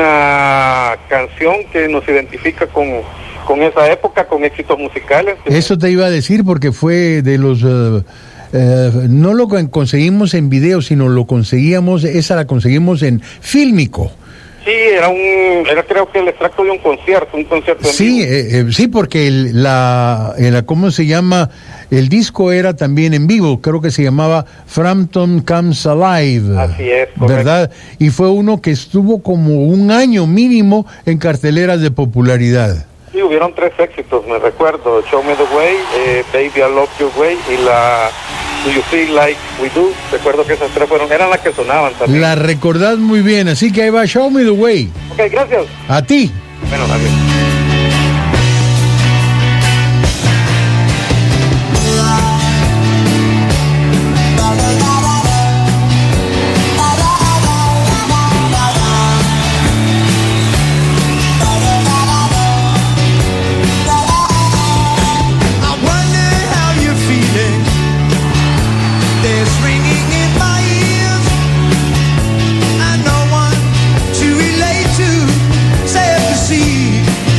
una canción que nos identifica con, con esa época, con éxitos musicales. Eso te iba a decir porque fue de los... Uh, uh, no lo conseguimos en video, sino lo conseguíamos, esa la conseguimos en fílmico. Sí, era un, era creo que el extracto de un concierto, un concierto en Sí, eh, eh, sí, porque el, la, el, ¿cómo se llama? El disco era también en vivo, creo que se llamaba Frampton Comes Alive. Así es, correcto. ¿Verdad? Y fue uno que estuvo como un año mínimo en carteleras de popularidad. Sí, hubieron tres éxitos, me recuerdo, Show Me the Way, eh, Baby I Love Your Way y la Do You Feel Like We Do. Recuerdo que esas tres fueron, eran las que sonaban también. La recordás muy bien, así que ahí va Show Me the Way. Ok, gracias. A ti. Bueno, adiós. See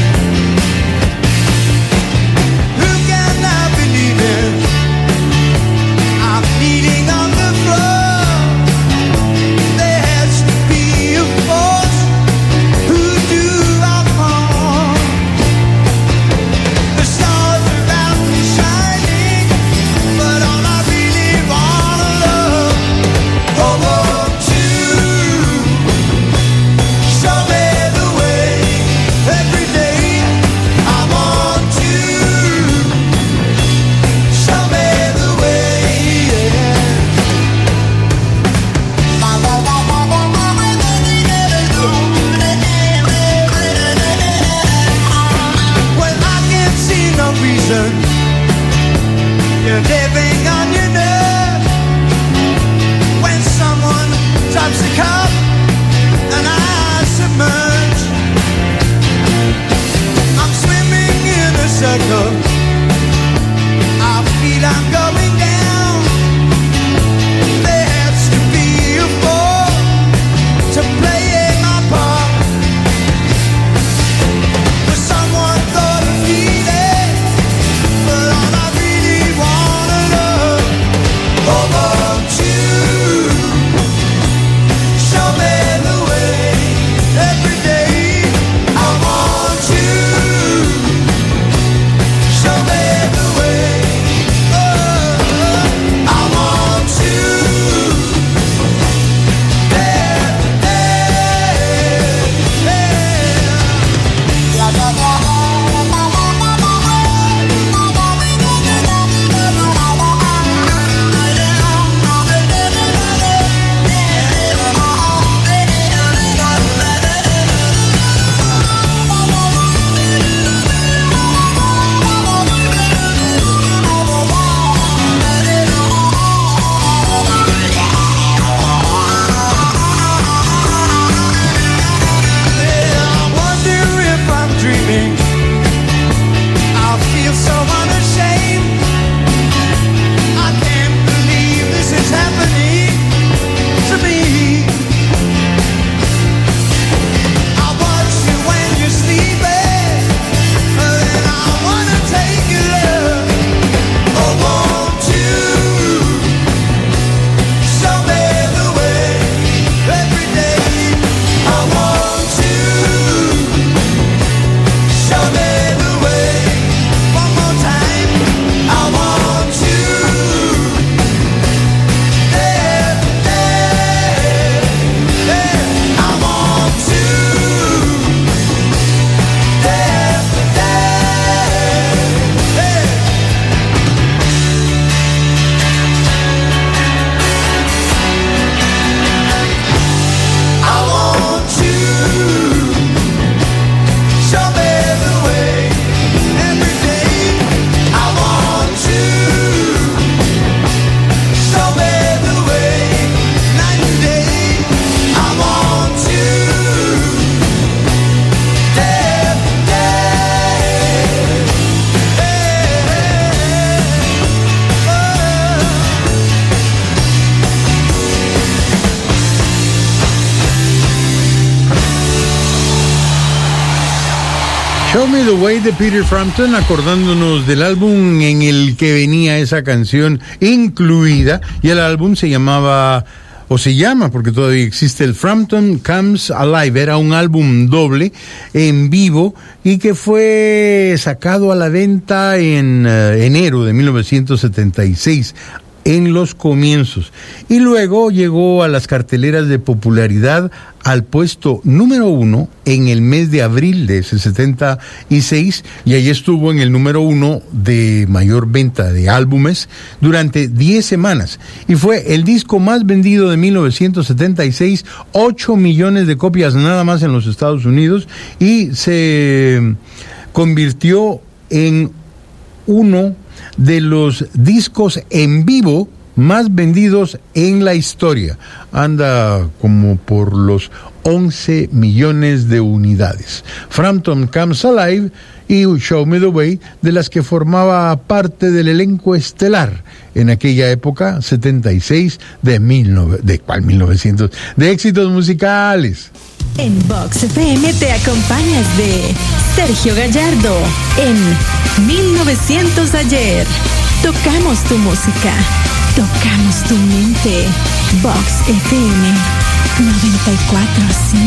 Show Me the Way de Peter Frampton, acordándonos del álbum en el que venía esa canción incluida, y el álbum se llamaba, o se llama, porque todavía existe, el Frampton Comes Alive. Era un álbum doble en vivo y que fue sacado a la venta en uh, enero de mil novecientos setenta y seis, en los comienzos, y luego llegó a las carteleras de popularidad al puesto número uno en el mes de abril de ese setenta y seis, y ahí estuvo en el número uno de mayor venta de álbumes durante diez semanas, y fue el disco más vendido de mil novecientos setenta y seis, ocho millones de copias nada más en los Estados Unidos, y se convirtió en uno de los discos en vivo más vendidos en la historia. Anda como por los once millones de unidades. Frampton Comes Alive y Show Me the Way, de las que formaba parte del elenco estelar en aquella época, setenta y seis, de mil nove- de ¿cuál mil novecientos? De éxitos musicales. En Vox F M te acompañas de Sergio Gallardo en mil novecientos ayer. Tocamos tu música, tocamos tu mente. Vox F M noventa y cuatro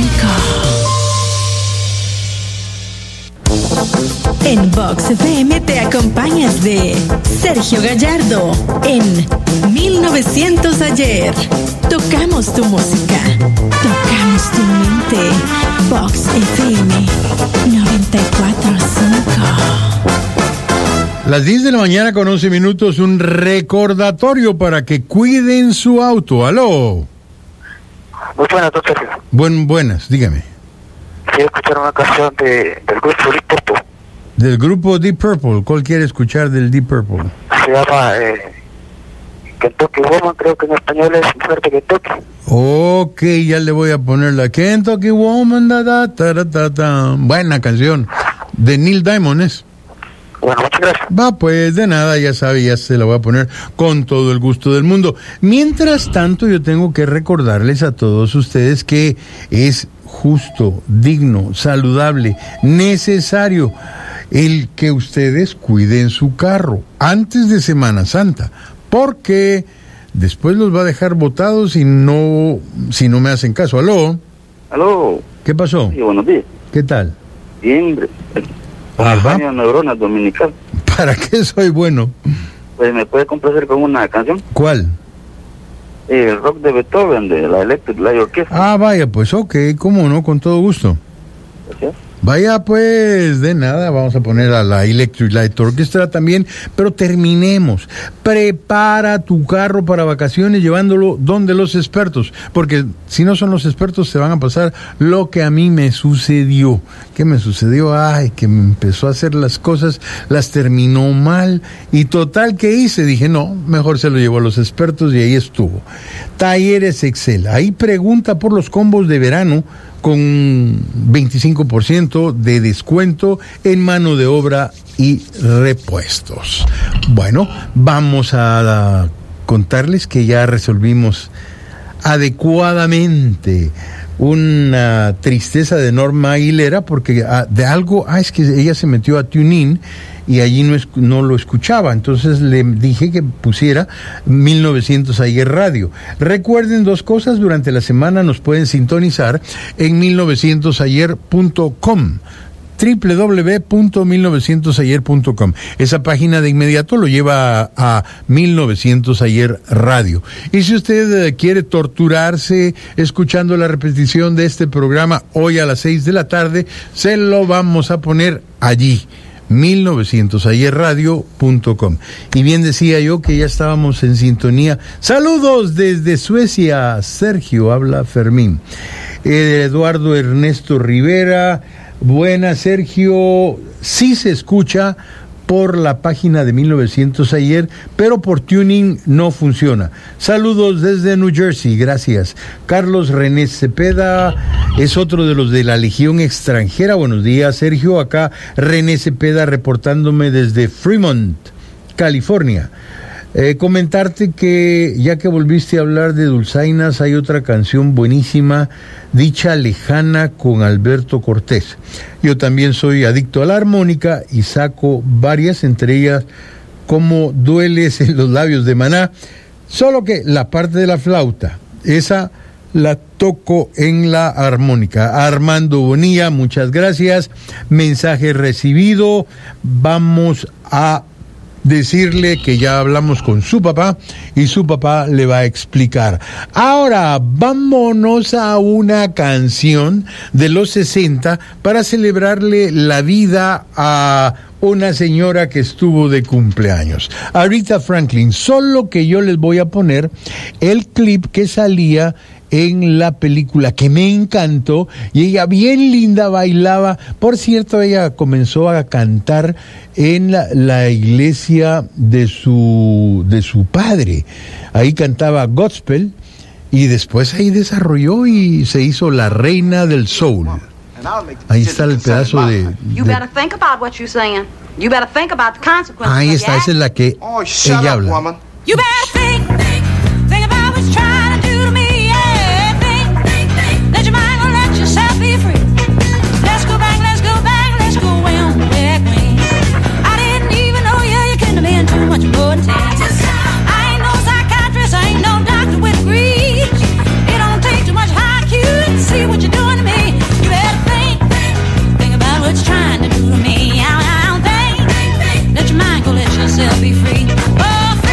punto cinco. En Vox F M te acompañas de Sergio Gallardo en mil novecientos ayer. Tocamos tu música, tocamos tu mente. Vox F M noventa y cuatro punto cinco. Las diez de la mañana con once minutos, un recordatorio para que cuiden su auto. Aló. Muy buenas, doctor. Buen, buenas, dígame. Quiero escuchar una canción de, del grupo Deep Purple. Del grupo Deep Purple. ¿Cuál quiere escuchar del Deep Purple? Se llama eh, Kentucky Woman, creo que en español es Mujer de Kentucky. Ok, ya le voy a poner la Kentucky Woman. Da, da, ta, da, ta, ta. Buena canción. De Neil Diamond es. Bueno, muchas gracias. Va, pues de nada, ya sabe, ya se la voy a poner con todo el gusto del mundo. Mientras tanto, yo tengo que recordarles a todos ustedes que es justo, digno, saludable, necesario el que ustedes cuiden su carro antes de Semana Santa, porque después los va a dejar botados si no, si no me hacen caso. ¿Aló? ¿Aló? ¿Qué pasó? Sí, buenos días. ¿Qué tal? Bien, hombre. Campaña Neuronas Dominical. ¿Para qué soy bueno? Pues me puede complacer con una canción. ¿Cuál? El rock de Beethoven, de la Electric Light Orchestra. Ah, vaya, pues ok, cómo no, con todo gusto. Gracias. Vaya, pues, de nada, vamos a poner a la Electric Light Orchestra también, pero terminemos. Prepara tu carro para vacaciones llevándolo donde los expertos, porque si no son los expertos se van a pasar lo que a mí me sucedió. ¿Qué me sucedió? Ay, que me empezó a hacer las cosas, las terminó mal, y total, ¿qué hice? Dije, no, mejor se lo llevo a los expertos, y ahí estuvo. Talleres Excel, ahí pregunta por los combos de verano, con veinticinco por ciento de descuento en mano de obra y repuestos. Bueno, vamos a, a contarles que ya resolvimos adecuadamente una tristeza de Norma Aguilera, porque ah, de algo, ah, es que ella se metió a TuneIn y allí no, es, no lo escuchaba, entonces le dije que pusiera mil novecientos ayer radio. Recuerden dos cosas, durante la semana nos pueden sintonizar en mil novecientos ayer punto com, doble u doble u doble u punto mil novecientos ayer punto com. Esa página de inmediato lo lleva a, a mil novecientos ayer radio. Y si usted eh, quiere torturarse escuchando la repetición de este programa hoy a las seis de la tarde, se lo vamos a poner allí, mil novecientos ayer radio punto com. Y bien decía yo que ya estábamos en sintonía. Saludos desde Suecia, Sergio, habla Fermín. Eh, Eduardo Ernesto Rivera, buena Sergio, sí se escucha por la página de mil novecientos ayer, pero por tuning no funciona. Saludos desde New Jersey, gracias. Carlos René Cepeda es otro de los de la Legión Extranjera. Buenos días, Sergio. Acá René Cepeda reportándome desde Fremont, California. Eh, comentarte que ya que volviste a hablar de dulzainas, hay otra canción buenísima, Dicha Lejana, con Alberto Cortés. Yo también soy adicto a la armónica y saco varias, entre ellas Como dueles en los labios de Maná, solo que la parte de la flauta, esa la toco en la armónica. Armando Bonilla, muchas gracias. Mensaje recibido. Vamos a decirle que ya hablamos con su papá y su papá le va a explicar. Ahora vámonos a una canción de los sesenta para celebrarle la vida a una señora que estuvo de cumpleaños, Aretha Franklin. Solo que yo les voy a poner el clip que salía en la película, que me encantó, y ella bien linda bailaba. Por cierto, ella comenzó a cantar en la, la iglesia de su, de su padre. Ahí cantaba gospel, y después ahí desarrolló y se hizo la reina del soul. Ahí está el pedazo de... de... Ahí está, esa es la que ella habla. You better think, think, think about what's trying to do to me, yeah. Think, think, think, let your mind go, let yourself be free. Let's go back, let's go back, let's go way on back when I didn't even know you, you couldn't have been too much more than ten. I ain't no psychiatrist, I ain't no doctor with degrees. It don't take too much I Q to see what you're doing to me. You better think, think, think about what's trying to do to me. I, I don't think, think, think, let your mind go, let yourself be free. Oh,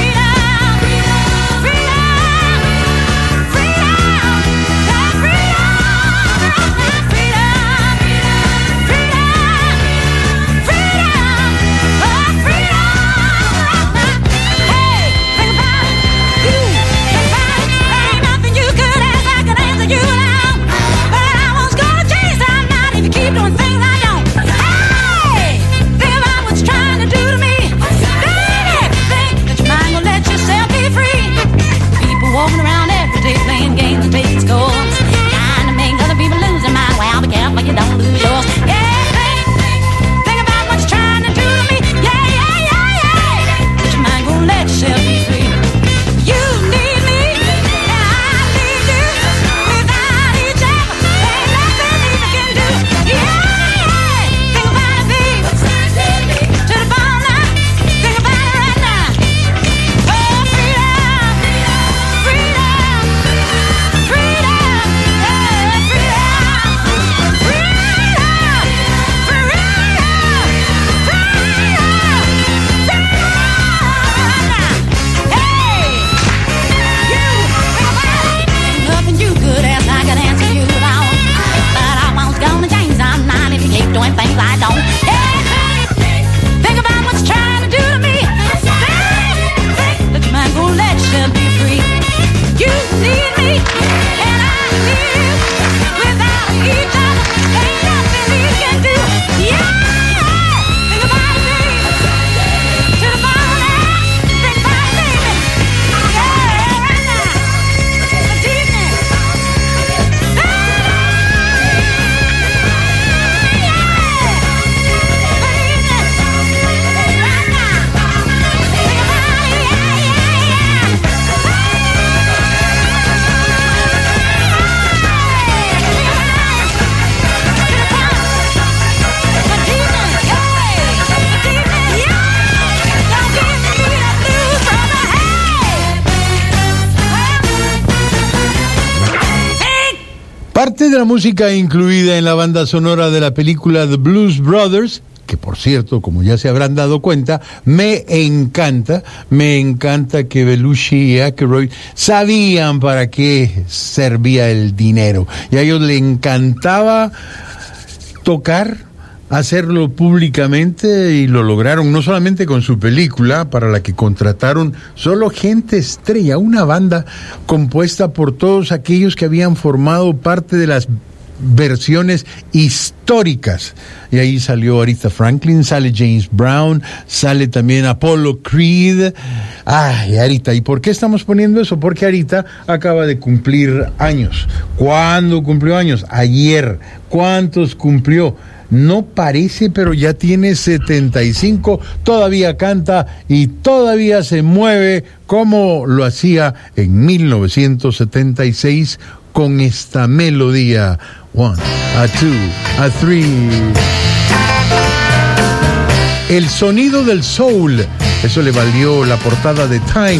walking around every day playing games and taking scores, trying to make other people lose their mind. Well, be careful you don't lose yours. Yeah, think, think, think about what you're trying to do to me. Yeah, yeah, yeah, yeah. But your mind gonna let yourself be free. You need me, and I need you. Without each other, ain't nothing we can do. Yeah, yeah. Think about it, babe. To the bone now. Think about it right now. Oh, freedom. Doing things I don't. Hey, think, think about what's trying to do to me. Think, think, let your mind go, let yourself be free. You need me, and I need you. Without each other, ain't nothing we can do. Yeah, think about it, baby. To the bone now. Think about it, baby. Yeah, right now. The deepness. Parte de la música incluida en la banda sonora de la película The Blues Brothers, que por cierto, como ya se habrán dado cuenta, me encanta, me encanta que Belushi y Aykroyd sabían para qué servía el dinero. Y a ellos les encantaba tocar, hacerlo públicamente, y lo lograron no solamente con su película, para la que contrataron solo gente estrella, una banda compuesta por todos aquellos que habían formado parte de las versiones históricas. Y ahí salió Aretha Franklin, sale James Brown, sale también Apollo Creed. Ay, Aretha, ¿y por qué estamos poniendo eso? Porque Aretha acaba de cumplir años. ¿Cuándo cumplió años? Ayer. ¿Cuántos cumplió? No parece, pero ya tiene setenta y cinco, todavía canta y todavía se mueve como lo hacía en mil novecientos setenta y seis con esta melodía. One, a two, a three. El sonido del soul, eso le valió la portada de Time.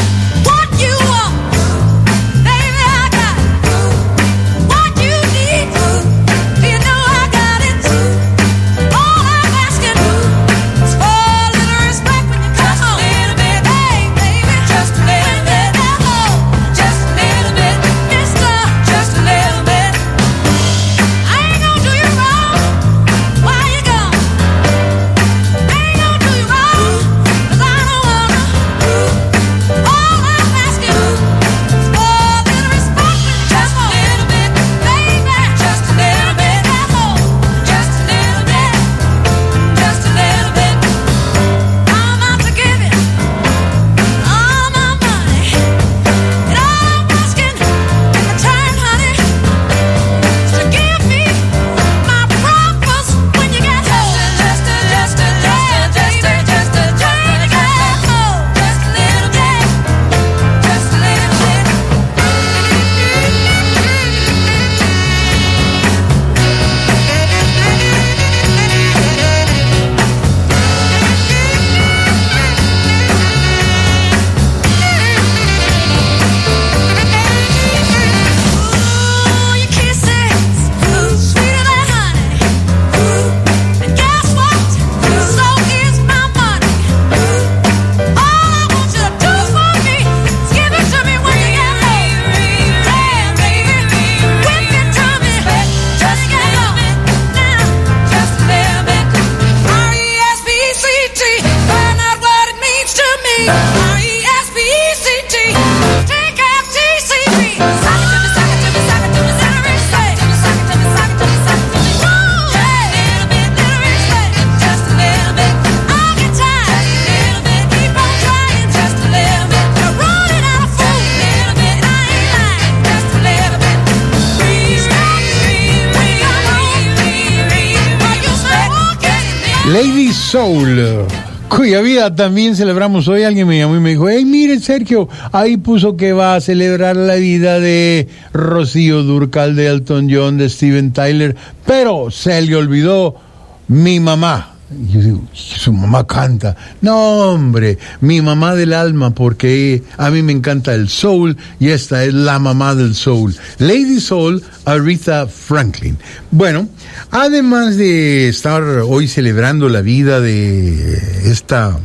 Lady Soul, cuya vida también celebramos hoy. Alguien me llamó y me dijo, hey, mire Sergio, ahí puso que va a celebrar la vida de Rocío Dúrcal, de Elton John, de Steven Tyler, pero se le olvidó mi mamá. Y yo digo, su mamá canta. No, hombre, mi mamá del alma, porque a mí me encanta el soul y esta es la mamá del soul. Lady Soul, Aretha Franklin. Bueno, además de estar hoy celebrando la vida de esta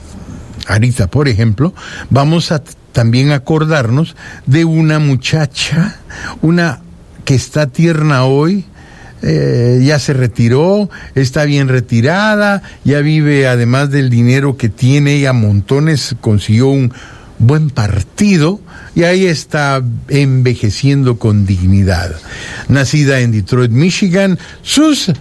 Aretha, por ejemplo, vamos a también acordarnos de una muchacha, una que está tierna hoy. Eh, ya se retiró, está bien retirada, ya vive, además del dinero que tiene ella, montones, consiguió un buen partido y ahí está envejeciendo con dignidad. Nacida en Detroit, Michigan, sus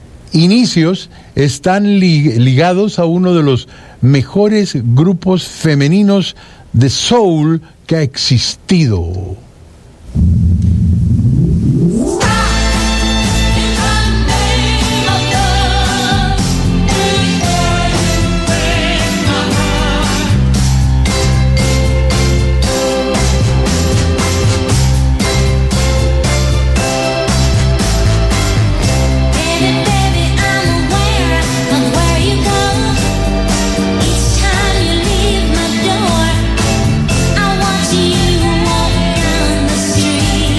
inicios están li- ligados a uno de los mejores grupos femeninos de soul que ha existido. Street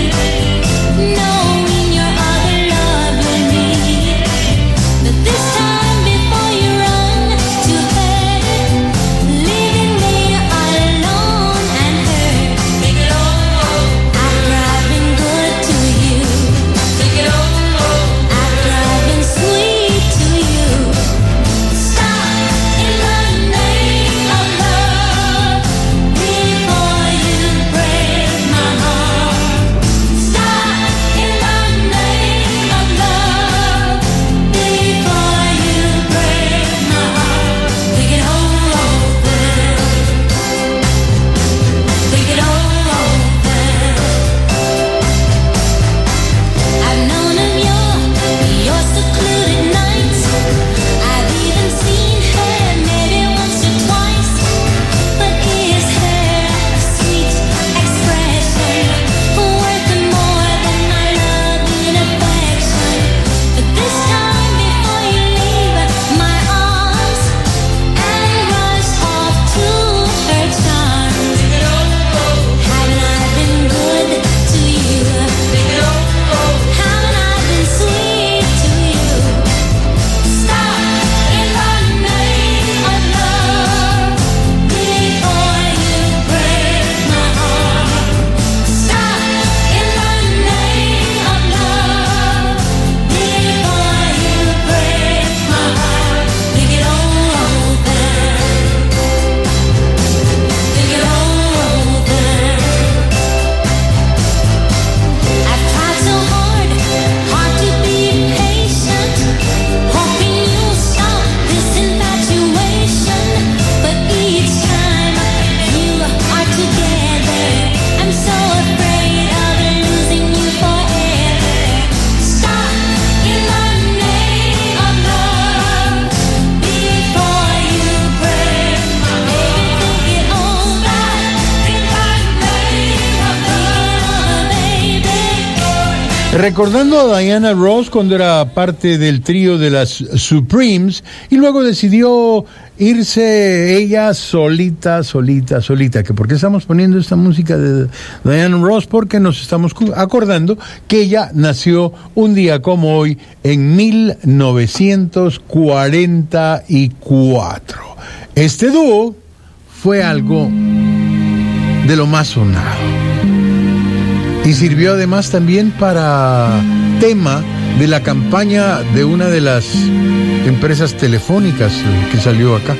Recordando a Diana Ross cuando era parte del trío de las Supremes y luego decidió irse ella solita, solita, solita. ¿Que por qué estamos poniendo esta música de Diana Ross? Porque nos estamos acordando que ella nació un día como hoy en mil novecientos cuarenta y cuatro. Este dúo fue algo de lo más sonado. Y sirvió además también para tema de la campaña de una de las empresas telefónicas que salió acá.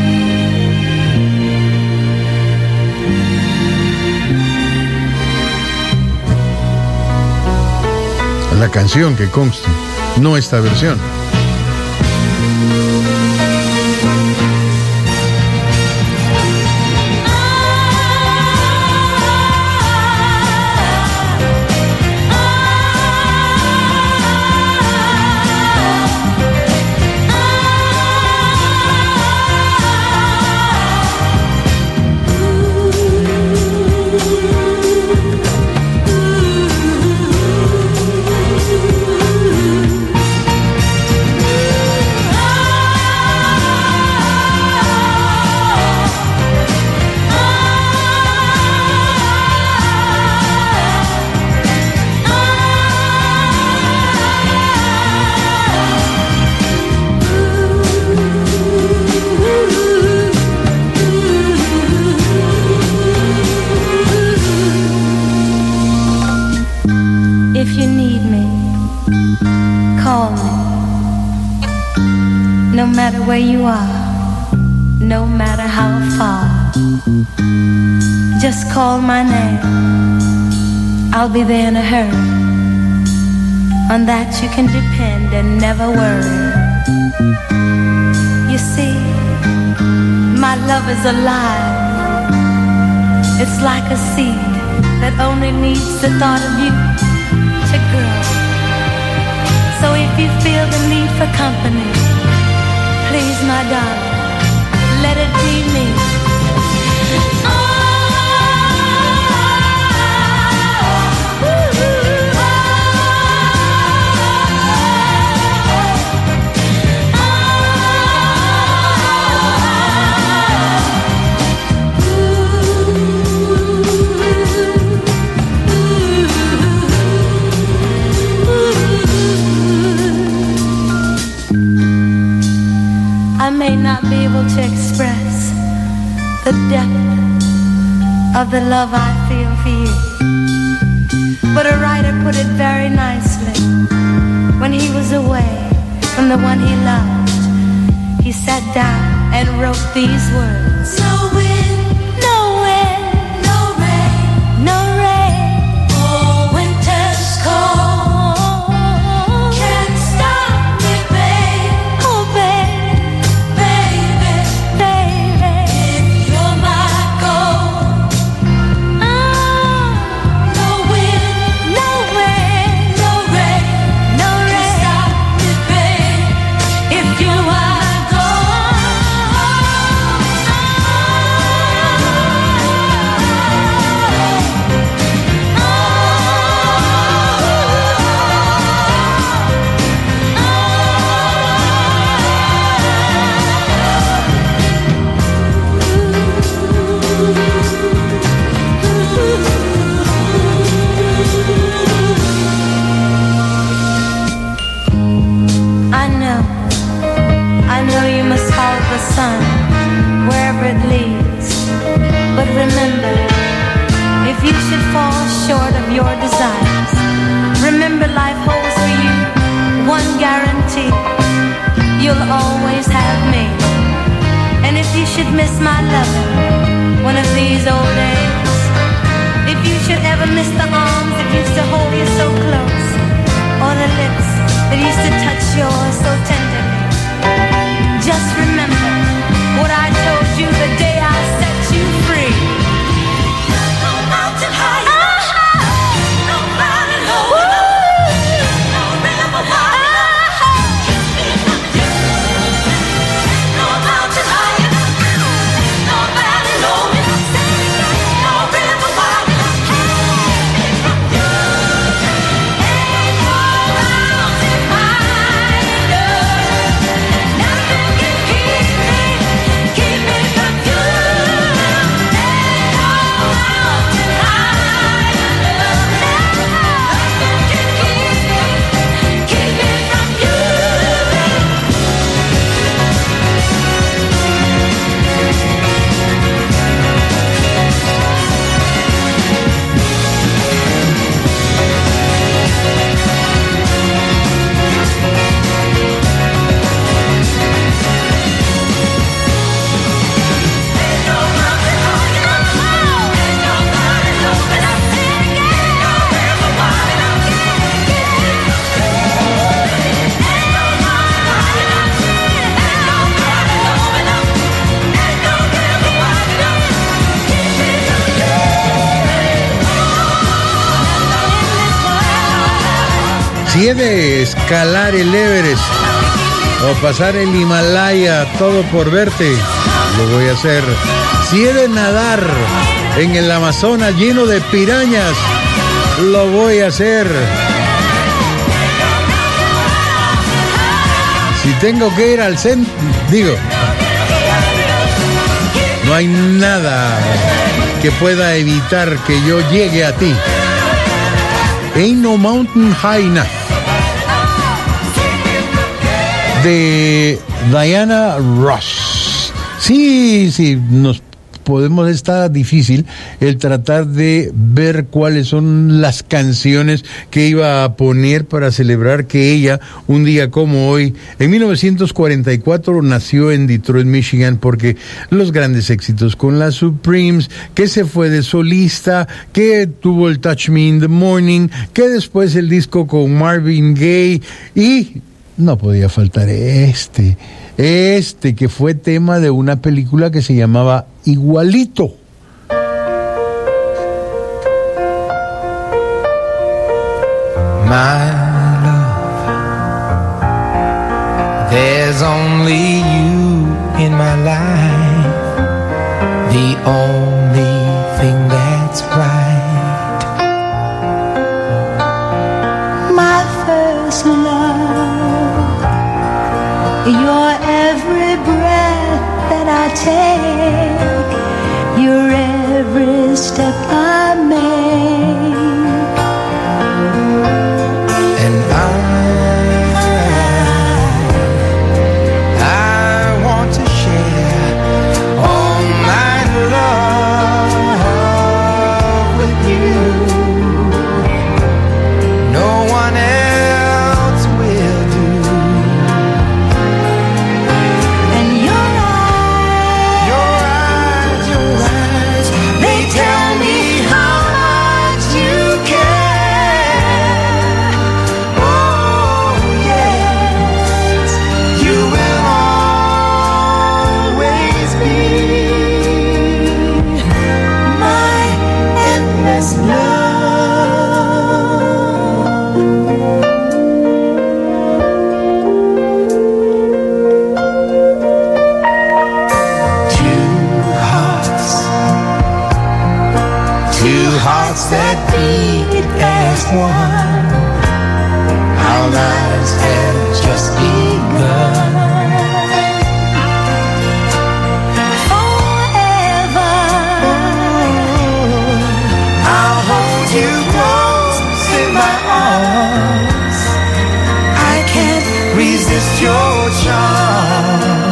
La canción que consta, no esta versión. Where you are, no matter how far, just call my name, I'll be there in a hurry. On that you can depend and never worry. You see, my love is alive. It's like a seed that only needs the thought of you to grow. So if you feel the need for company, please, my darling, let it be me. I may not be able to express the depth of the love I feel for you, but a writer put it very nicely. When he was away from the one he loved, he sat down and wrote these words. No wind, no wind, no rain, no rain, oh, winter's cold. Sun, wherever it leads. But remember, if you should fall short of your desires, remember life holds for you one guarantee: you'll always have me. And if you should miss my loving one of these old days, if you should ever miss the arms that used to hold you so close, or the lips that used to touch yours so tenderly, just remember what I told you the day I set you free. No mountain high, uh-huh. No valley low, uh-huh. No river wide, uh-huh. No mountain high, no valley low, no river wide, hey, from you. Hey. Si he de escalar el Everest o pasar el Himalaya, todo por verte, lo voy a hacer. Si he de nadar en el Amazonas lleno de pirañas, lo voy a hacer. Si tengo que ir al centro, digo, no hay nada que pueda evitar que yo llegue a ti. Ain't no mountain high enough. De Diana Ross. Sí, sí, nos podemos estar difícil el tratar de ver cuáles son las canciones que iba a poner para celebrar que ella, un día como hoy, en mil novecientos cuarenta y cuatro, nació en Detroit, Michigan, porque los grandes éxitos con las Supremes, que se fue de solista, que tuvo el Touch Me in the Morning, que después el disco con Marvin Gaye, y no podía faltar este, este que fue tema de una película que se llamaba Igualito. My love, there's only you in my life, the only thing that's right. My first love, your every breath that I take, your every step I make. And I, I want to share all my love with you. No one else will do. And your eyes, your eyes, your eyes, they tell me how much you care. oh yes, you will always be My endless love. two hearts, two hearts that beat as one. Our lives have just begun. Forever, I'll hold you close in my arms. I can't resist your charms.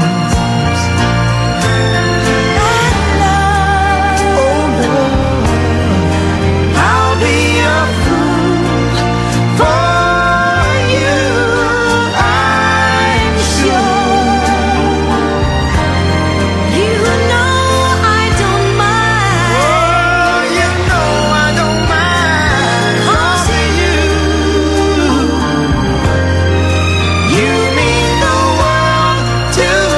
Oh Lord, I'll be a fool for you, I'm sure. you know I don't mind. Oh, you know I don't mind. 'Cause you, you mean the world to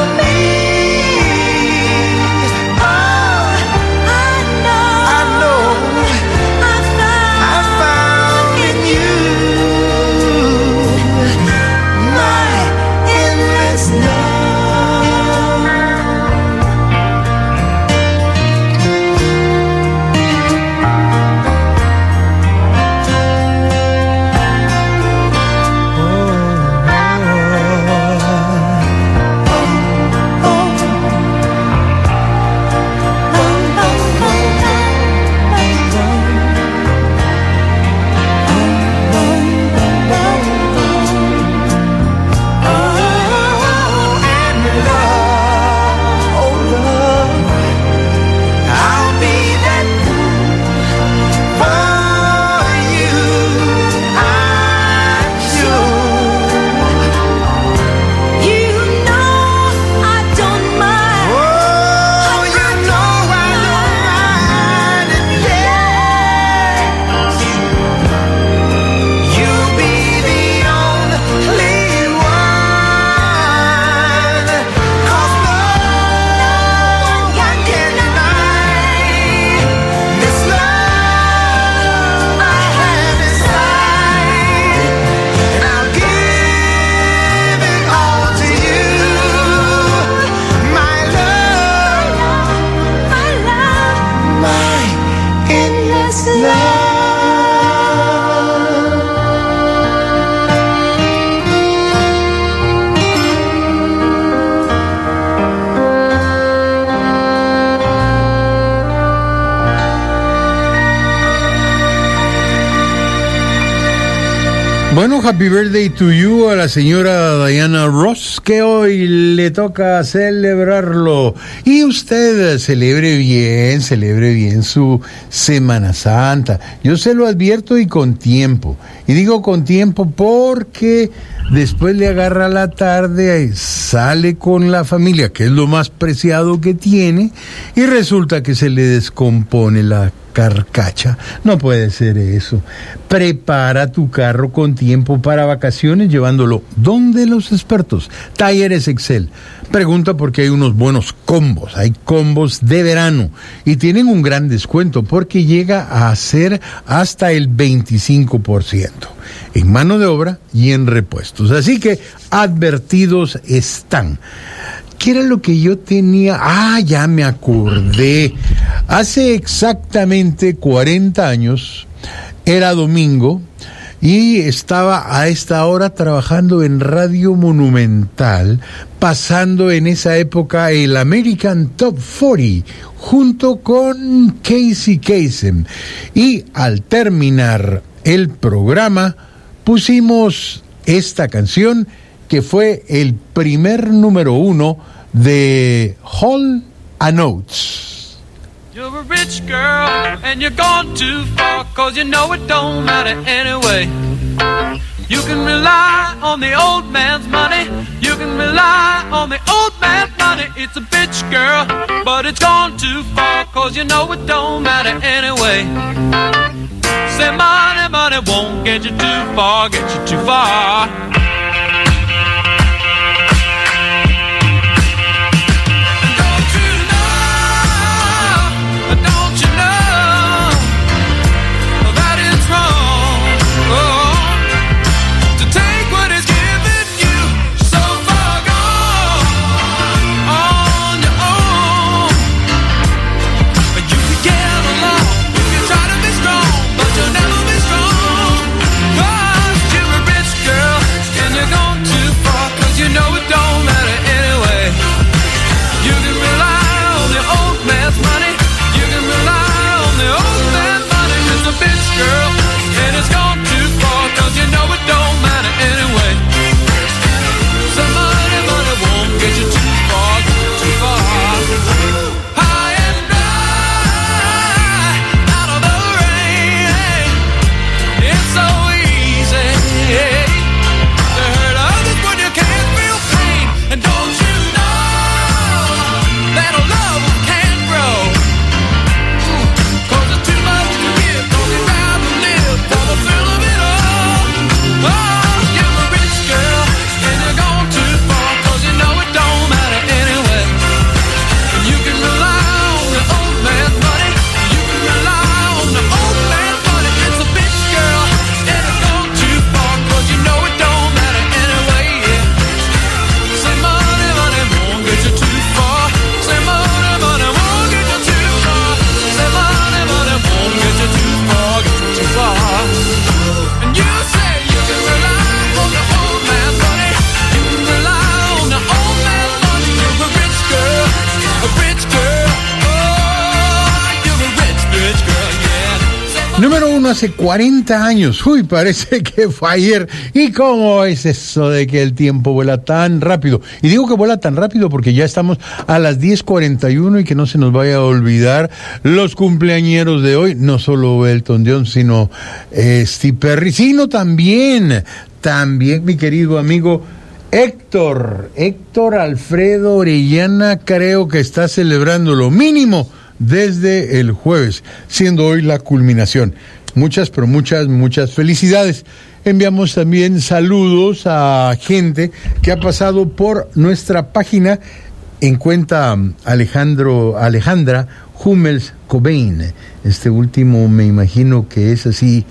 Happy birthday to you a la señora Diana Ross, que hoy le toca celebrarlo. Y usted celebre bien, celebre bien su Semana Santa. Yo se lo advierto y con tiempo. Y digo con tiempo porque después le agarra la tarde, sale con la familia, que es lo más preciado que tiene, y resulta que se le descompone la carcacha. No puede ser eso. Prepara tu carro con tiempo para vacaciones llevándolo donde los expertos. Talleres Excel. Pregunta porque hay unos buenos combos. Hay combos de verano y tienen un gran descuento porque llega a ser hasta el veinticinco por ciento en mano de obra y en repuestos. Así que advertidos están. ¿Qué era lo que yo tenía? Ah, ya me acordé. Hace exactamente cuarenta años, era domingo, y estaba a esta hora trabajando en Radio Monumental, pasando en esa época el American Top cuarenta, junto con Casey Kasem. Y al terminar el programa, pusimos esta canción, que fue el primer número uno de Hall and Oates. You're a rich girl and you're gone too far, cause you know it don't matter anyway. You can rely on the old man's money, you can rely on the old man's money. It's a bitch girl, but it's gone too far, cause you know it don't matter anyway. Say money, money won't get you too far, get you too far. Número uno hace cuarenta años. Uy, parece que fue ayer. ¿Y cómo es eso de que el tiempo vuela tan rápido? Y digo que vuela tan rápido porque ya estamos a las diez cuarenta y uno y que no se nos vaya a olvidar los cumpleañeros de hoy. No solo Elton John, sino eh, Steve Perry, sino también, también mi querido amigo Héctor, Héctor Alfredo Orellana, creo que está celebrando lo mínimo desde el jueves, siendo hoy la culminación. Muchas, pero muchas, muchas felicidades. Enviamos también saludos a gente que ha pasado por nuestra página en cuenta Alejandro, Alejandra Hummels Cobain. Este último me imagino que es así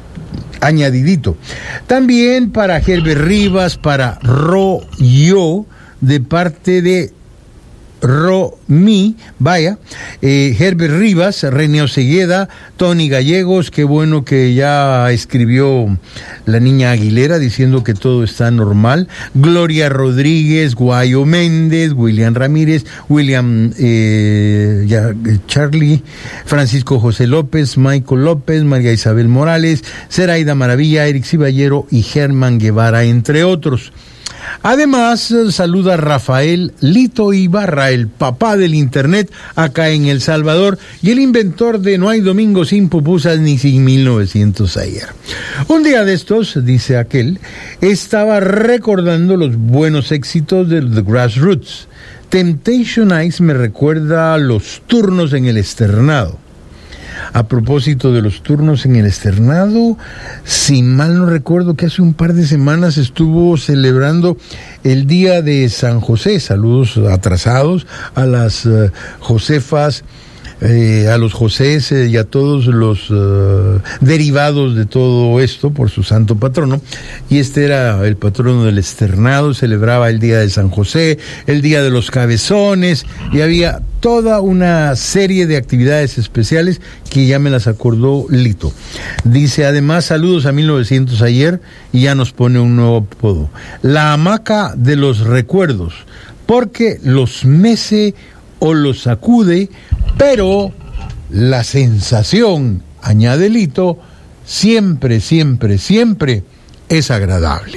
añadidito. También para Herbert Rivas, para Ro Yo, de parte de Romy, vaya, eh, Herbert Rivas, René Osegueda, Tony Gallegos, qué bueno que ya escribió la niña Aguilera diciendo que todo está normal, Gloria Rodríguez, Guayo Méndez, William Ramírez, William eh, ya, Charlie, Francisco José López, Michael López, María Isabel Morales, Zeraida Maravilla, Eric Ciballero y Germán Guevara, entre otros. Además, saluda a Rafael Lito Ibarra, el papá del internet acá en El Salvador y el inventor de No hay domingo sin pupusas ni sin mil novecientos ayer. Un día de estos, dice aquel, estaba recordando los buenos éxitos de The Grassroots. Temptation Ice me recuerda a los turnos en el externado. A propósito de los turnos en el externado, si mal no recuerdo que hace un par de semanas estuvo celebrando el Día de San José. Saludos atrasados a las uh, Josefas, eh, a los Josés eh, y a todos los uh, derivados de todo esto por su santo patrono. Y este era el patrono del externado, celebraba el Día de San José, el Día de los Cabezones, y había toda una serie de actividades especiales que ya me las acordó Lito. Dice, además, saludos a mil novecientos ayer, y ya nos pone un nuevo apodo. La hamaca de los recuerdos, porque los mece o los sacude, pero la sensación, añade Lito, siempre, siempre, siempre es agradable.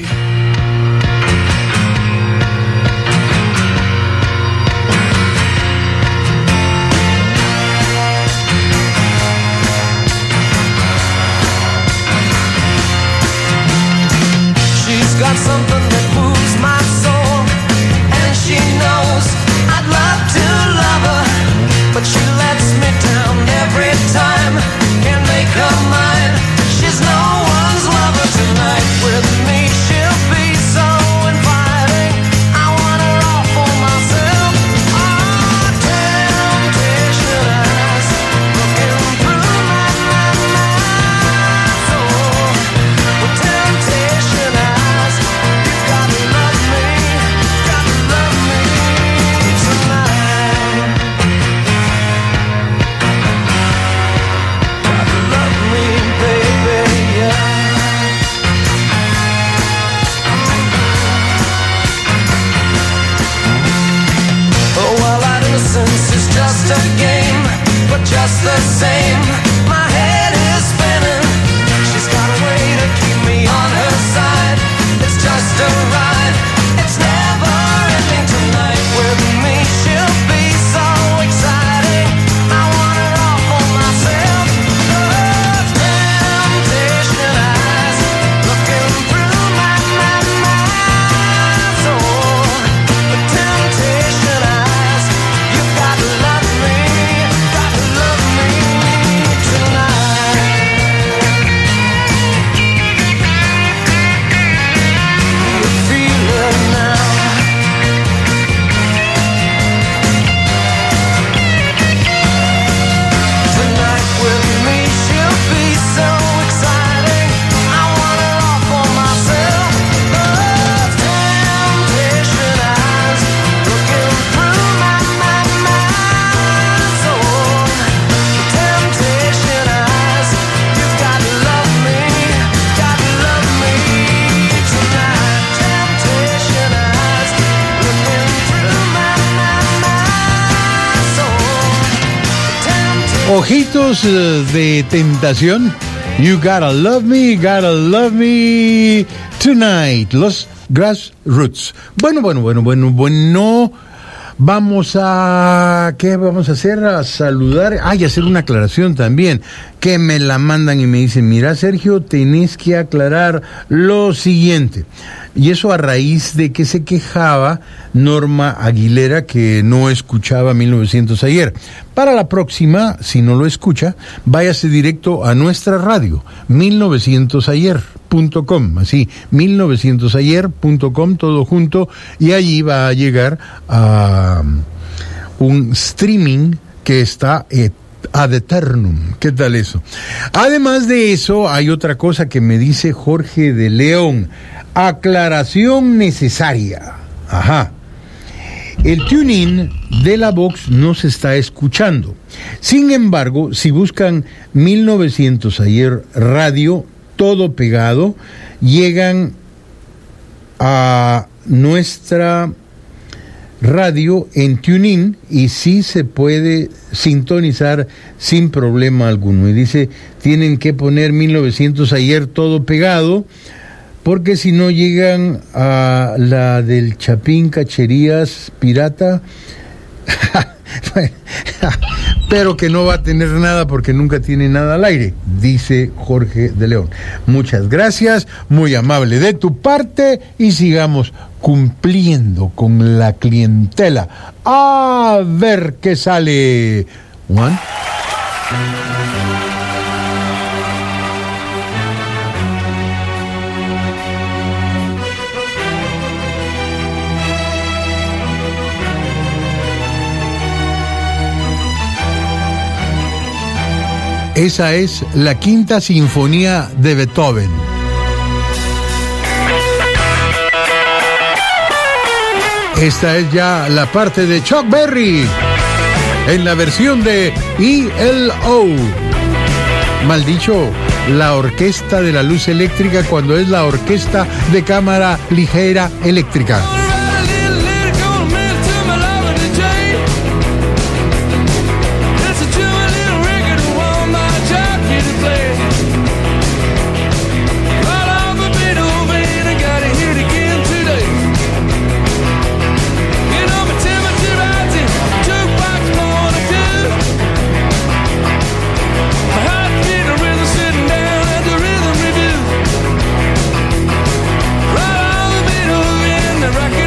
Got something that moves my soul, and she knows I'd love to love her, but she lets me down every time. Can't make her mine. She's no one's lover tonight. With me she'll be so inviting. I want her all for myself. Oh, temptation eyes looking through my, my, my soul. With temptation eyes, you gotta love me, gotta love me tonight. Gotta love me, baby, yeah. Oh, well, our innocence is just a game, but just the same, my head is spinning. She's got a way to keep me on her side. It's just a ride, it's never ending tonight. With me she'll be so exciting. I want her all for myself. Oh, temptation eyes looking through my, my, my soul. The temptation eyes, you gotta love me, gotta love me tonight. You feel it now. Tonight with me she'll be so exciting. I want her all for myself. Oh, temptation eyes looking through my, my, my soul. Temptation eyes, you gotta love me, gotta love me tonight. Temptation eyes looking through my, my, my soul. Temptation. Ojitos eh, de tentación. You gotta love me, gotta love me tonight. Los Grassroots. Bueno, bueno, bueno, bueno, bueno. Vamos a... ¿Qué vamos a hacer? A saludar. Ah, y hacer una aclaración también. Que me la mandan y me dicen, mira, Sergio, tenés que aclarar lo siguiente. Y eso a raíz de que se quejaba Norma Aguilera, que no escuchaba mil novecientos ayer. Para la próxima, si no lo escucha, váyase directo a nuestra radio, mil novecientos ayer punto com, así, mil novecientos ayer punto com, todo junto, y allí va a llegar a un streaming que está eh, ad eternum. ¿Qué tal eso? Además de eso, hay otra cosa que me dice Jorge de León. Aclaración necesaria. Ajá. El tune-in de la box no se está escuchando. Sin embargo, si buscan mil novecientos ayer radio, todo pegado, llegan a nuestra radio en TuneIn y sí se puede sintonizar sin problema alguno. Y dice, tienen que poner mil novecientos ayer todo pegado, porque si no llegan a la del Chapín Cacherías Pirata, pero que no va a tener nada porque nunca tiene nada al aire, dice Jorge de León. Muchas gracias, muy amable de tu parte, y sigamos cumpliendo con la clientela. A ver qué sale. Juan. Esa es la Quinta Sinfonía de Beethoven. Esta es ya la parte de Chuck Berry en la versión de E L O. Mal dicho, la orquesta de la luz eléctrica cuando es la orquesta de cámara ligera eléctrica. Rock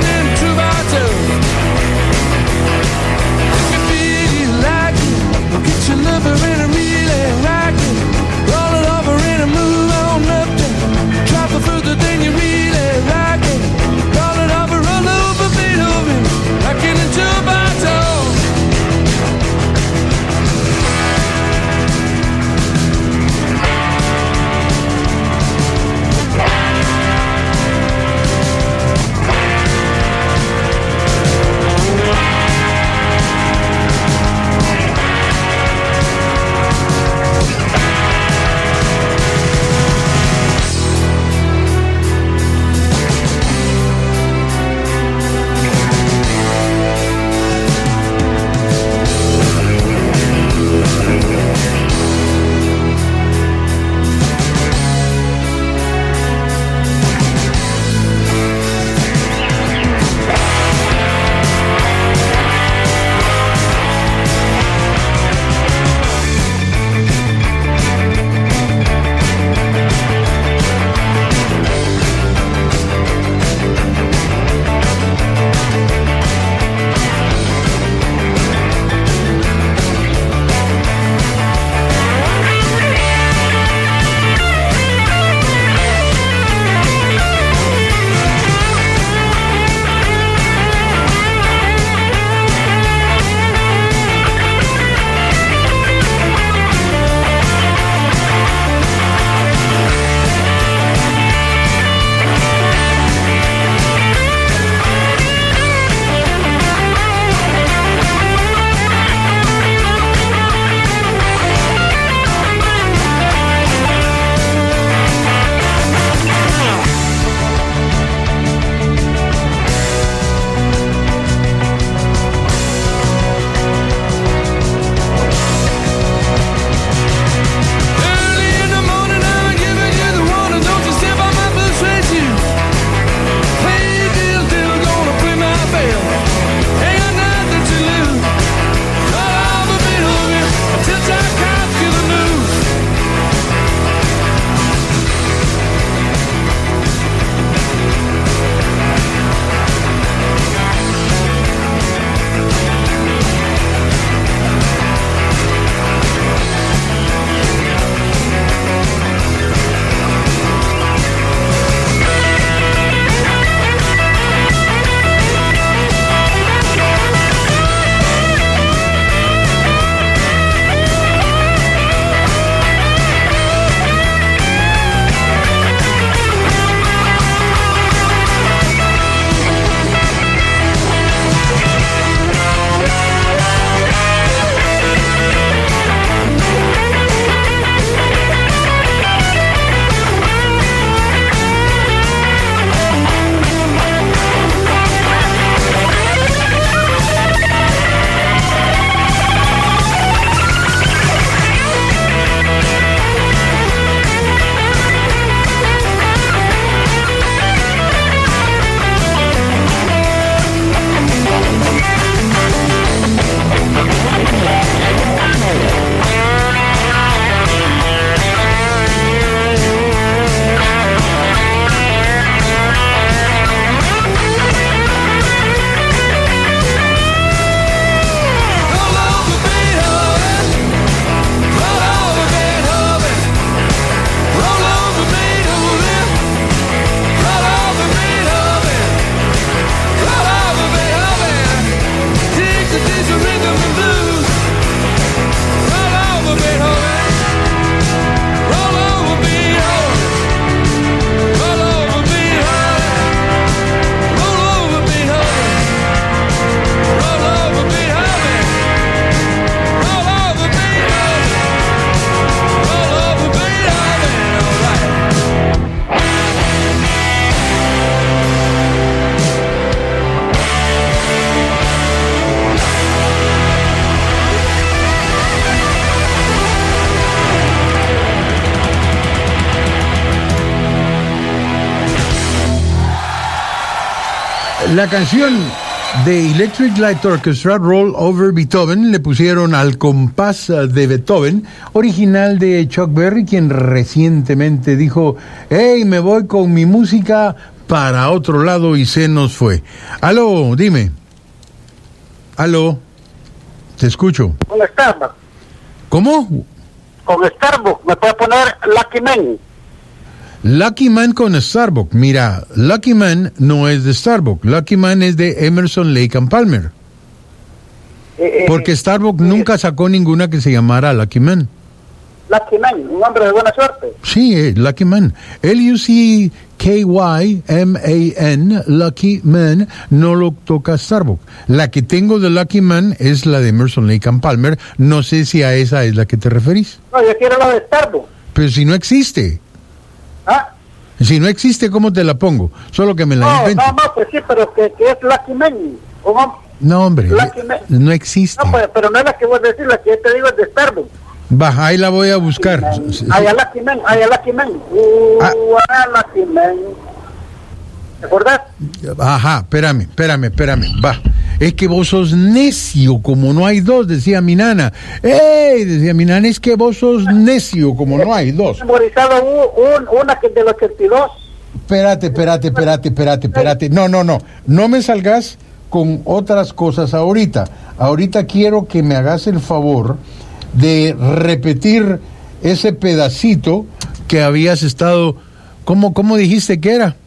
La canción de Electric Light Orchestra, Roll Over Beethoven, le pusieron Al compás de Beethoven, original de Chuck Berry, quien recientemente dijo, hey, me voy con mi música para otro lado, y se nos fue. Aló, dime. Aló, te escucho. Con Starbucks. ¿Cómo? Con Starbucks, me puede poner Lucky Man. Lucky Man con Starbucks. Mira, Lucky Man no es de Starbucks. Lucky Man es de Emerson, Lake and Palmer. Eh, eh, Porque Starbucks eh, nunca sacó ninguna que se llamara Lucky Man. Lucky Man, un hombre de buena suerte. Sí, eh, Lucky Man. L U C K Y M A N, Lucky Man, no lo toca Starbucks. La que tengo de Lucky Man es la de Emerson, Lake and Palmer. No sé si a esa es la que te referís. No, yo quiero la de Starbucks. Pero si no existe. ¿Ah? Si no existe, ¿cómo te la pongo? Solo que me la no, invento. No, no, pues sí, pero que, que es Lucky Man. ¿Cómo? No, hombre, no existe. No, pues, pero no es la que voy a decir, la que yo te digo es de Starbucks. Va, ahí la voy a buscar. Ay, a Lucky Man, ay, a Lucky Man. Uh, ah. a Lucky Man. ¿Te acordás? Ajá, espérame, espérame, espérame. Va. Es que vos sos necio, como no hay dos, decía mi nana. ¡Ey! Decía mi nana, es que vos sos necio, como no hay dos. Memorizado un, un, una que es del ochenta y dos. Espérate, espérate, espérate, espérate, espérate. No, no, no. No me salgas con otras cosas ahorita. Ahorita quiero que me hagas el favor de repetir ese pedacito que habías estado... ¿Cómo, cómo dijiste que era?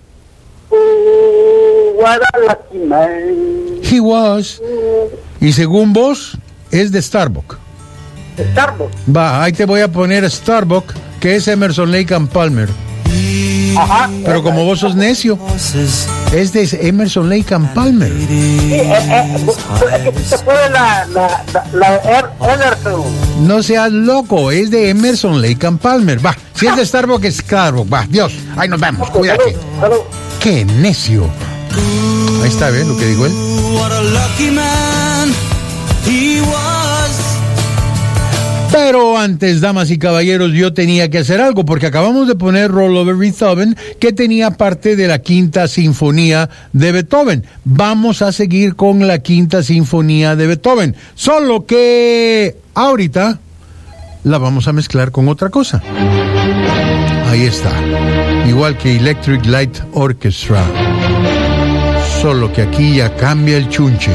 Uh, what a lucky man. He was. Y según vos, es de Starbucks. Starbucks. Va, ahí te voy a poner Starbucks, que es Emerson, Lake and Palmer. Ajá. Pero como vos sos necio, es de Emerson, Lake and Palmer. Sí, eh, eh, se puede la, la, la, la Ederson. No seas loco, es de Emerson, Lake and Palmer. Va, si es de Starbucks, es Starbucks. Va, Dios, ahí nos vemos, cuídate. ¡Qué necio! Ahí está, ¿ves lo que digo él? Pero antes, damas y caballeros, yo tenía que hacer algo, porque acabamos de poner Roll Over Beethoven, que tenía parte de la Quinta Sinfonía de Beethoven. Vamos a seguir con la Quinta Sinfonía de Beethoven, solo que ahorita la vamos a mezclar con otra cosa. Ahí está, igual que Electric Light Orchestra, solo que aquí ya cambia el chunche.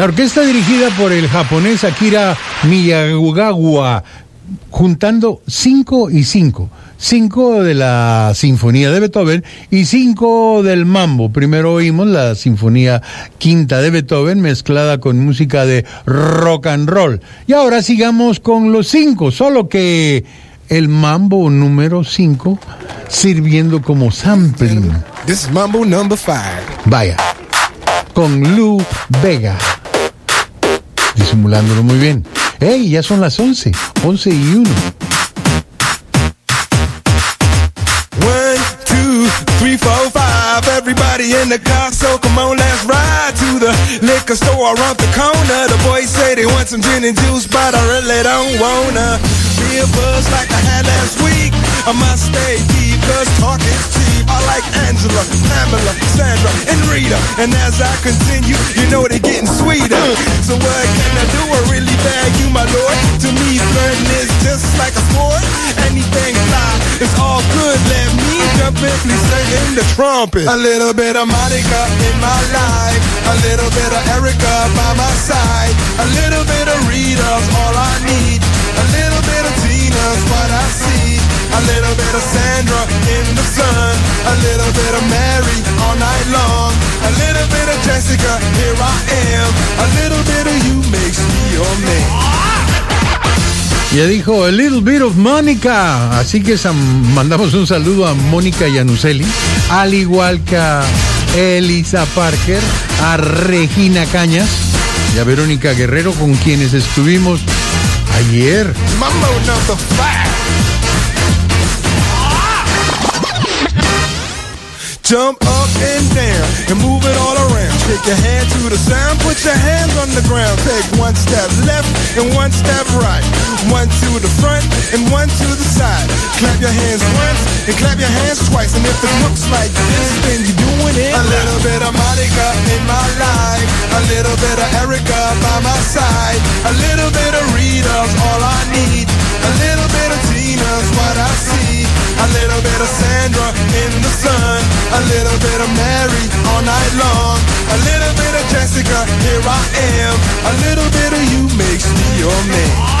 La orquesta dirigida por el japonés Akira Miyagawa, juntando cinco y cinco. Cinco de la Sinfonía de Beethoven y cinco del Mambo. Primero oímos la Sinfonía Quinta de Beethoven mezclada con música de rock and roll. Y ahora sigamos con los cinco, solo que el Mambo número cinco sirviendo como sampling. This is Mambo number five. Vaya, con Lou Bega, disimulándolo muy bien. ¡Ey! Ya son las once, once y uno. One, two, three, four, five. Everybody in the car, so come on, let's ride to the liquor store around the corner. The boys say they want some gin and juice, but I really don't wanna be a buzz like I had last week. I must stay deep, cause talk is cheap. I like Angela, Pamela, Sandra, and Rita. And as I continue, you know they're getting sweeter. So what can I do? I really bag you, my lord. To me, flirting is just like a sport. Anything fly, it's all good. Let me jump in, please sing the trumpet. A little bit of Monica in my life. A little bit of Erica by my side. A little bit of Rita's all I need. A little bit of Tina's what I see. A little bit of Sandra in the sun. A little bit of Mary all night long. A little bit of Jessica, here I am. A little bit of you makes me your man. Ya dijo a little bit of Mónica. Así que mandamos un saludo a Mónica Yanuseli, al igual que a Elisa Parker, a Regina Cañas y a Verónica Guerrero, con quienes estuvimos ayer. Mambo number five. Jump up and down and move it all around. Shake your hand to the sound, put your hands on the ground. Take one step left and one step right. One to the front and one to the side. Clap your hands once and clap your hands twice. And if it looks like this, then you're doing it. A little bit of Monica in my life. A little bit of Erica by my side. A little bit of Rita's all I need. A little bit of Tina's what I see. A little bit of Sandra in the sun. A little bit of Mary all night long. A little bit of Jessica, here I am. A little bit of you makes me your man.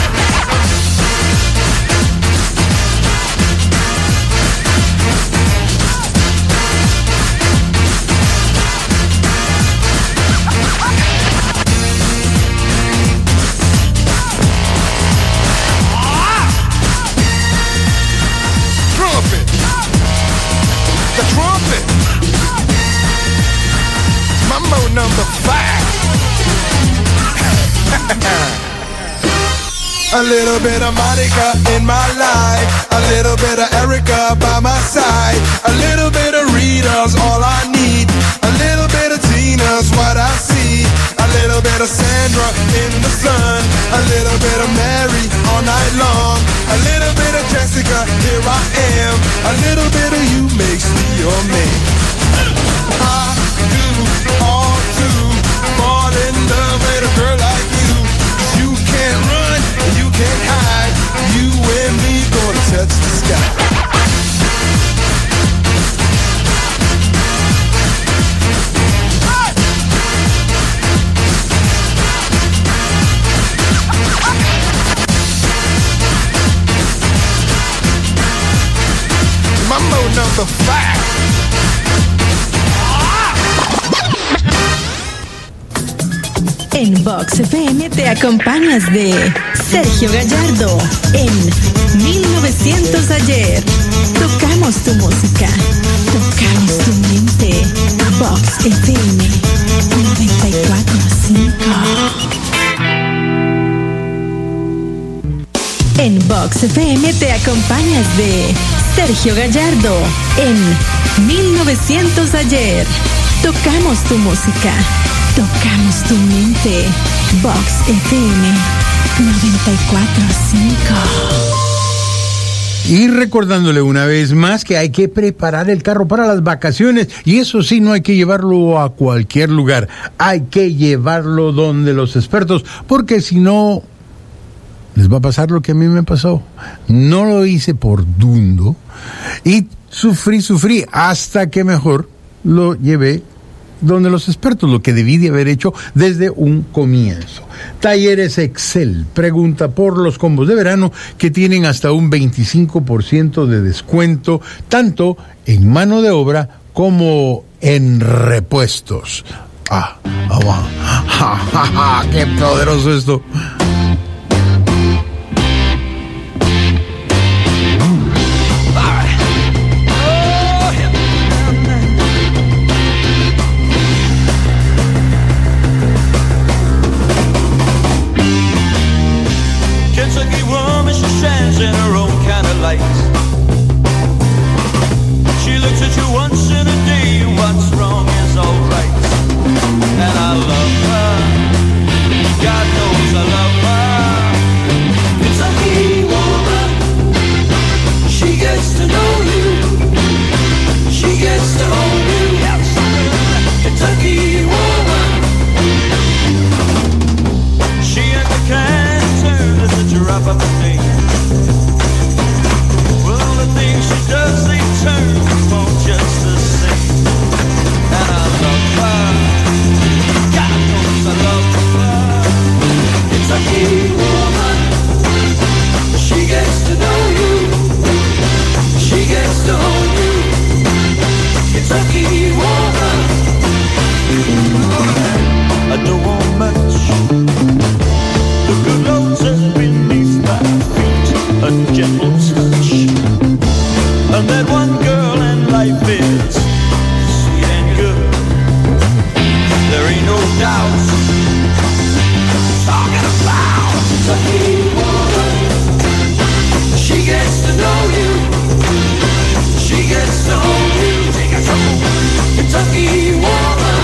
Trumpet. The trumpet. Mambo number five. A little bit of Monica in my life. A little bit of Erica by my side. A little bit of Rita's all I need. A little bit of Tina's what I see. A little bit of Sandra in the sun. A little bit of Mary all night long. A little bit of Jessica, here I am. A little bit of you makes me your man. I do all to fall in love with a girl like you. You can't run, you can't hide. You and me gonna touch the sky. Mambo number five. En Vox F M te acompañas de Sergio Gallardo en mil novecientos ayer. Tocamos tu música, tocamos tu mente. Vox F M noventa y cuatro punto cinco. En Vox F M te acompañas de Sergio Gallardo en mil novecientos ayer. Tocamos tu música, tocamos tu mente. Vox F M noventa y cuatro punto cinco. Y recordándole una vez más que hay que preparar el carro para las vacaciones, y eso sí, no hay que llevarlo a cualquier lugar, hay que llevarlo donde los expertos, porque si no les va a pasar lo que a mí me pasó. No lo hice por dundo y sufrí, sufrí hasta que mejor lo llevé donde los expertos lo que debí de haber hecho desde un comienzo. Talleres Excel pregunta por los combos de verano que tienen hasta un veinticinco por ciento de descuento, tanto en mano de obra como en repuestos. Ah, ah, ah, ja, ja, ja, qué poderoso esto. In her own kind of light. She looks at you once in a day, and what's wrong is alright. And I love her, God knows I love her. Kentucky woman, she gets to know you, she gets to own you. Kentucky woman, she ain't the kind turn at the drop of a thing. She does, they turn for just the same. And I love her, God knows I love her. Kentucky woman, she gets to know you, she gets to own you. Kentucky woman, I don't want much. The good Lord says beneath my feet, a gentle touch. And that one girl in life is sweet and good. There ain't no doubt. Talking about Kentucky woman, she gets to know you, she gets to own you. Kentucky woman.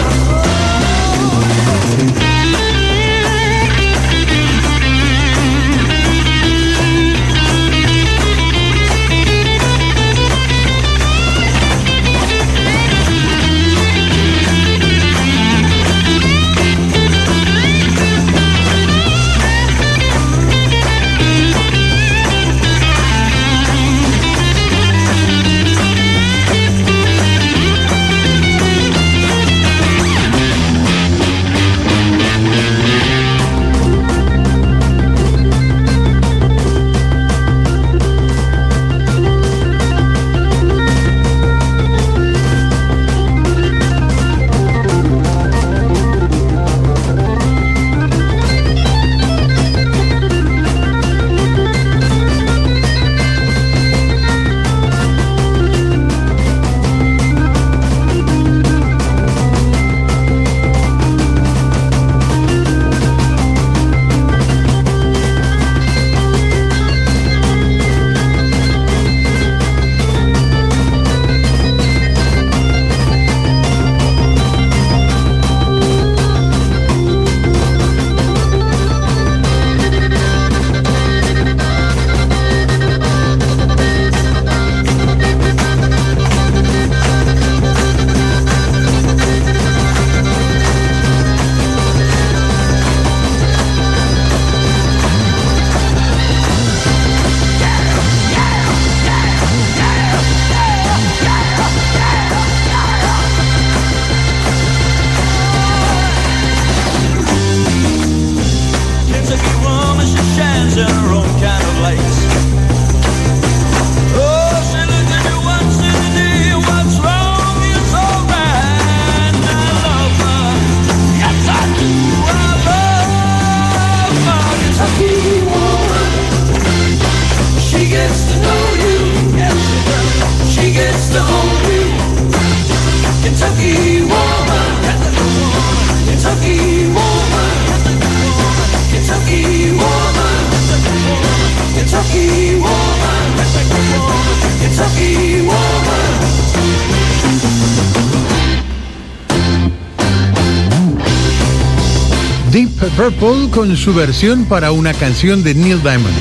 Deep Purple con su versión para una canción de Neil Diamond,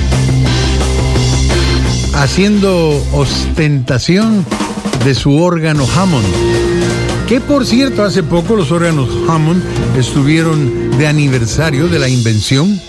haciendo ostentación de su órgano Hammond, que por cierto hace poco los órganos Hammond estuvieron de aniversario de la invención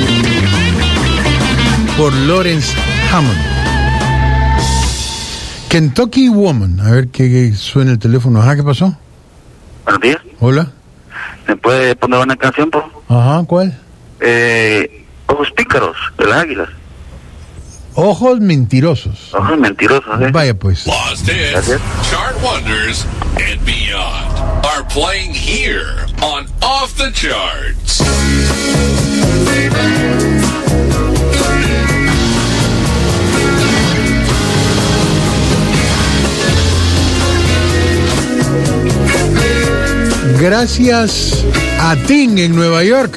por Lawrence Hammond. Kentucky Woman. A ver qué suena el teléfono. Ajá, ¿qué pasó? Buenos días. Hola. ¿Me puede poner una canción, por favor? Ajá, ¿cuál? Eh, Ojos Pícaros, de las Águilas. Ojos mentirosos. Ojos mentirosos, ¿eh? Vaya pues. Lost Hits, Gracias. Chart Wonders, and Beyond are playing here on Off the Charts. Gracias a Ting en Nueva York.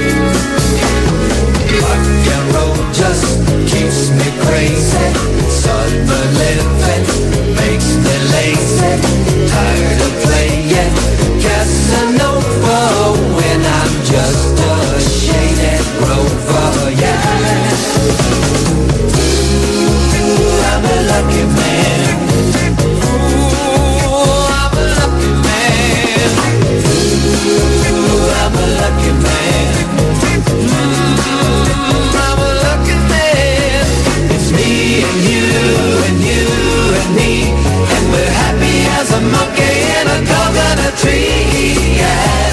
Just keeps me crazy. Sudden living makes me lazy. Tired of playing Casanova when I'm just a shaded rover. Yeah, ooh, I'm a lucky man. Ooh, I'm a lucky man. Ooh, I'm a lucky man. A monkey in a coconut tree, yeah.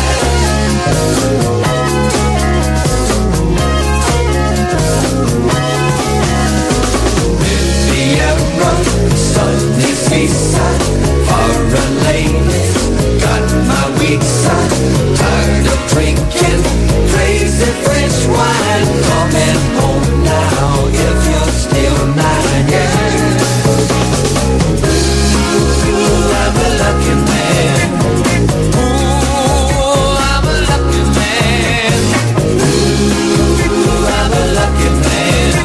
Riviera, sunny seaside, foreign ladies, got my weak side. Tired of drinking crazy French wine. Coming home now if you're still mine, yeah. I'm a lucky man. Ooh, I'm a lucky man. Ooh, I'm a lucky man.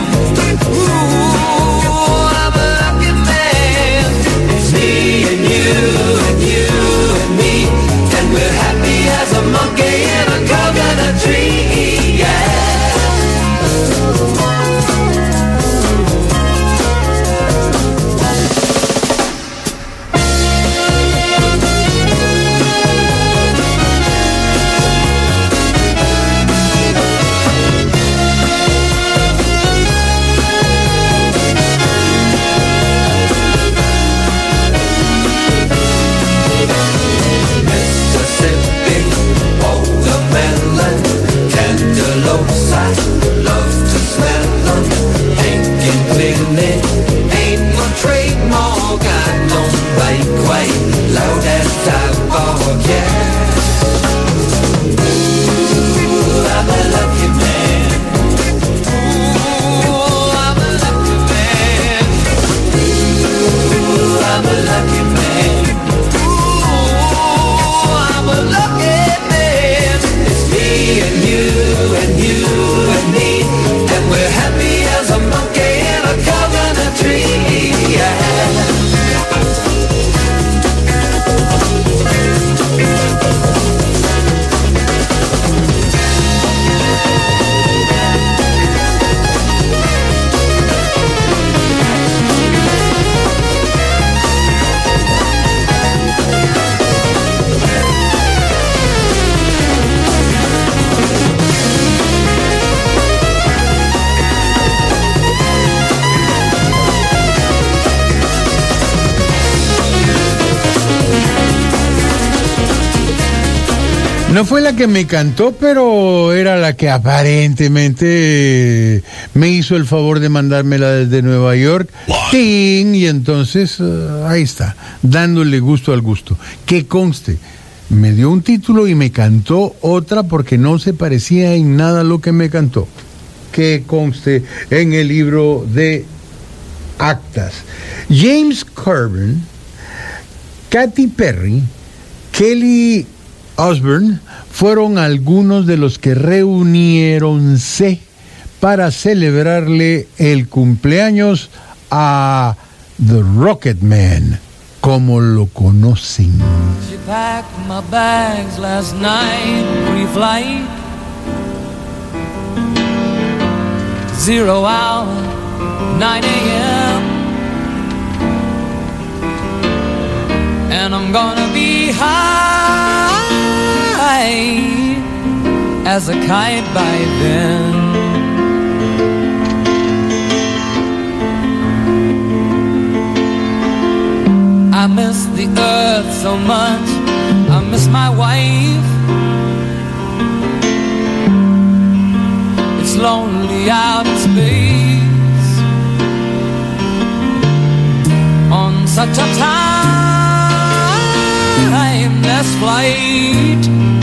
Ooh, I'm a lucky man. It's me and you and you and me, and we're happy as a monkey in a coconut tree. Yeah. No fue la que me cantó, pero era la que aparentemente me hizo el favor de mandármela desde Nueva York. ¡Ting! Y entonces, uh, ahí está, dándole gusto al gusto. Que conste, me dio un título y me cantó otra porque no se parecía en nada a lo que me cantó. Que conste en el libro de actas. James Coburn, Katy Perry, Kelly Osbourne fueron algunos de los que reuniéronse para celebrarle el cumpleaños a The Rocketman, como lo conocen. She packed my bags last night, pre-flight, zero hour, nine a.m. And I'm gonna be high as a kite by then. miss the earth so much. I miss my wife. It's lonely out in space on such a timeless flight.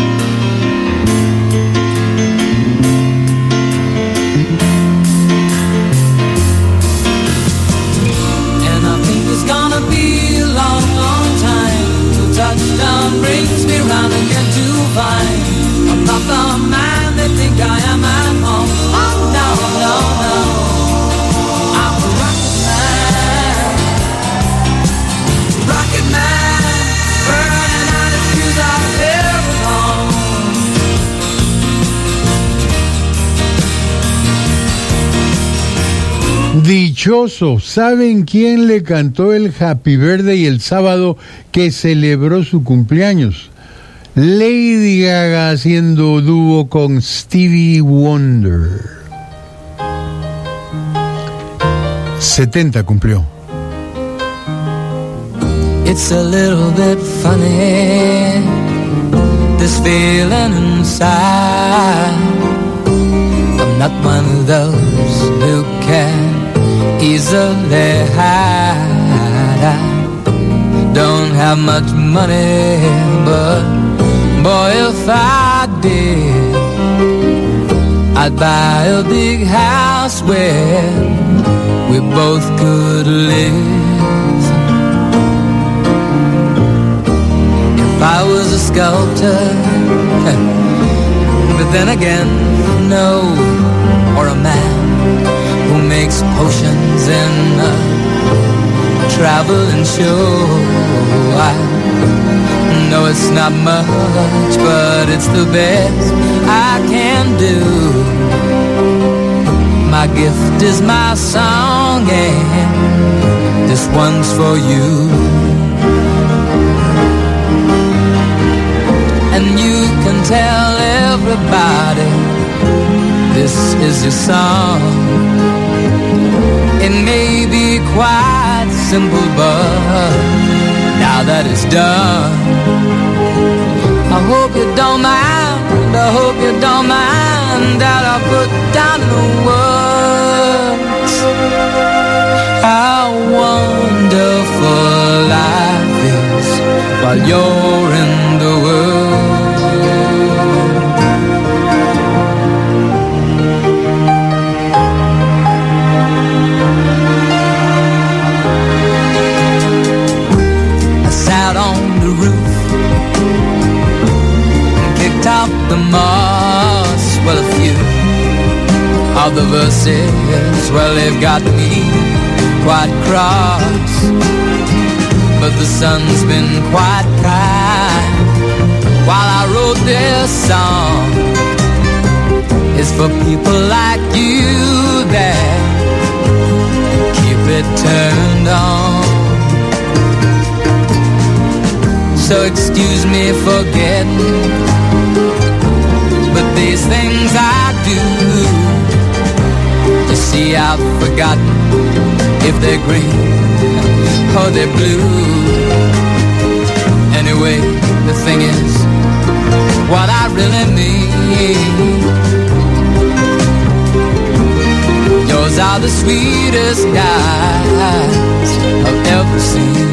And I think it's gonna be a long, long time till touchdown brings me round again to find I'm not the man they think I am at home. Oh no, no, no, I'm a rocket man, rocket man, burning out the fuse out of heaven home. Dichoso, ¿saben quién le cantó el Happy Birthday el sábado que celebró su cumpleaños? Lady Gaga haciendo dúo con Stevie Wonder. setenta cumplió. It's a little bit funny, this feeling inside. I'm not one of those who can easily hide. I don't have much money, but boy, if I did, I'd buy a big house where we both could live. If I was a sculptor, but then again, no, or a man who makes potions in a traveling show. I know it's not much, but it's the best I can do. My gift is my song, and this one's for you. And you can tell everybody this is your song. It may be quite simple, but now that it's done, I hope you don't mind, I hope you don't mind that I put down in the words how wonderful life is while you're in the world. Top the moss, well, a few of the verses, well, they've got me quite cross, but the sun's been quite kind while I wrote this song. It's for people like you that keep it turned on. So excuse me for getting, but these things I do, you see, I've forgotten if they're green or they're blue. Anyway, the thing is, what I really mean, yours are the sweetest eyes I've ever seen.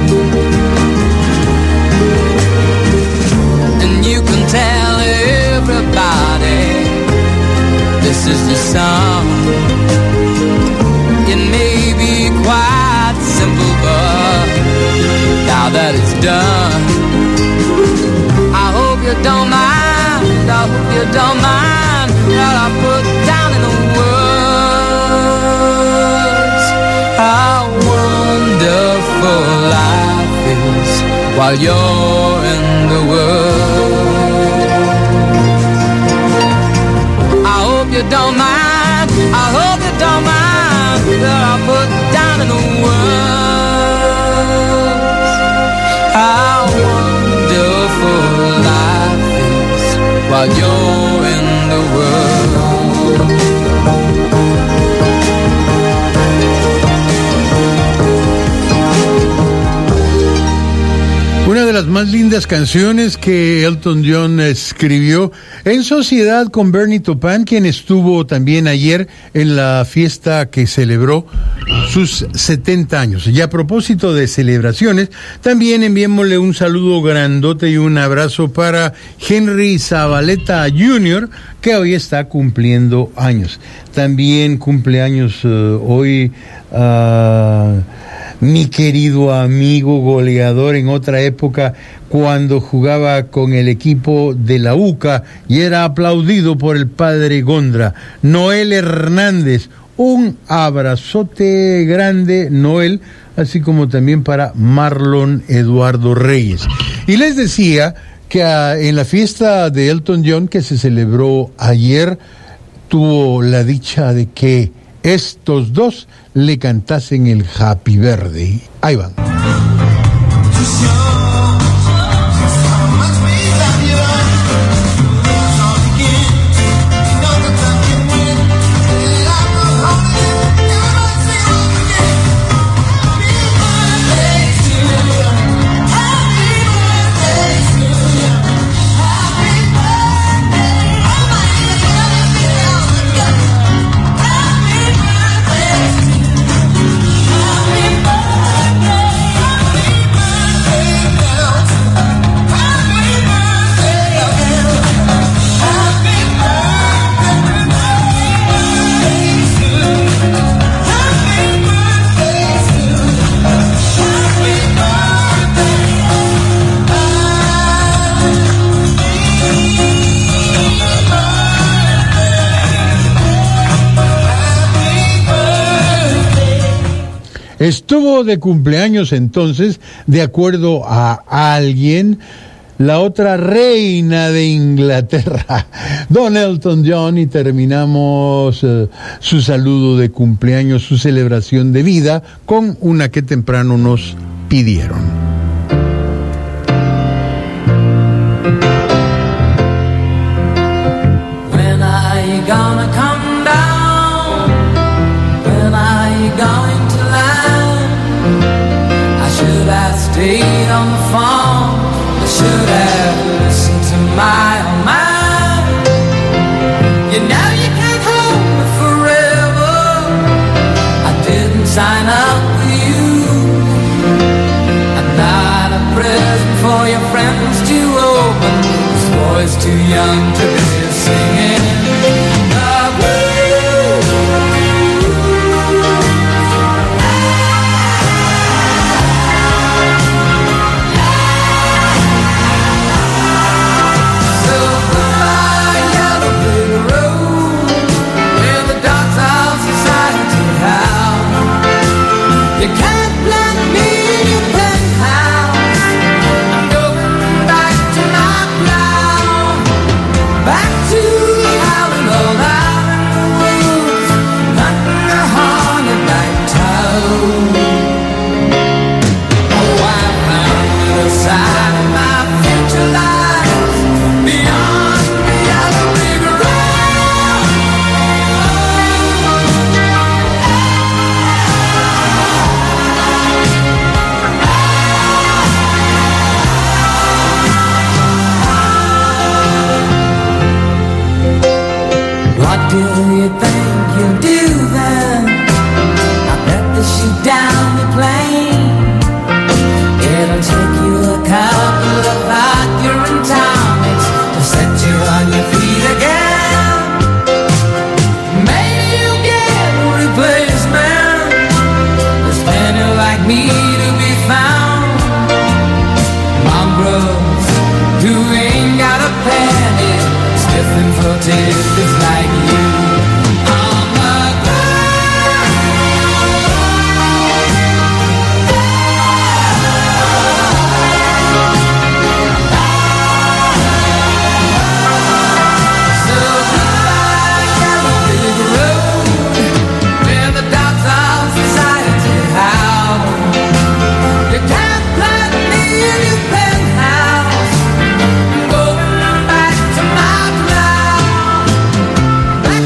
And you can tell everybody this is the song. It may be quite simple, but now that it's done, I hope you don't mind, I hope you don't mind that I put down in the words how wonderful life is while you're in the world. You don't mind, I hope you don't mind that I put down in the words how wonderful life is while you're in the world. las más lindas canciones que Elton John escribió en sociedad con Bernie Taupin, quien estuvo también ayer en la fiesta que celebró sus setenta años. Y a propósito de celebraciones, también enviémosle un saludo grandote y un abrazo para Henry Zabaleta junior, que hoy está cumpliendo años. También cumple años uh, hoy uh, mi querido amigo goleador en otra época, cuando jugaba con el equipo de la U C A y era aplaudido por el padre Gondra, Noel Hernández. Un abrazote grande, Noel, así como también para Marlon Eduardo Reyes. Y les decía que uh, en la fiesta de Elton John que se celebró ayer, tuvo la dicha de que estos dos le cantasen el Happy Birthday. Ahí van. Estuvo de cumpleaños entonces, de acuerdo a alguien, la otra reina de Inglaterra, Don Elton John, y terminamos uh, su saludo de cumpleaños, su celebración de vida, con una que temprano nos pidieron. When are you gonna come down? When are you going to land? I should have stayed on the phone. I should have listened to my own mind. You know you can't hold me forever. I didn't sign up for you. I'm not a present for your friends to open. This boy's too young to be singing the blues. So goodbye, yellow brick road, where the dogs of society howl. You can't plant me in your penthouse. I'm going back to my plow, back to the howling old island woods, hunting a hornet-like toad. Oh, I found the side of my future lies beyond the yellow brick road. What do you think you'll do then? I bet they shoot down the plane. It'll take you a couple of Accurate tonics to set you on your feet again. Maybe you'll get a replacement. There's plenty like me to be found. Mongrels who ain't got a penny, sniffing for tidbits like you. On the ground. So goodbye, yellow brick road, where the dogs of society howl. You can't plant me in your penthouse. I'm going back to my plow,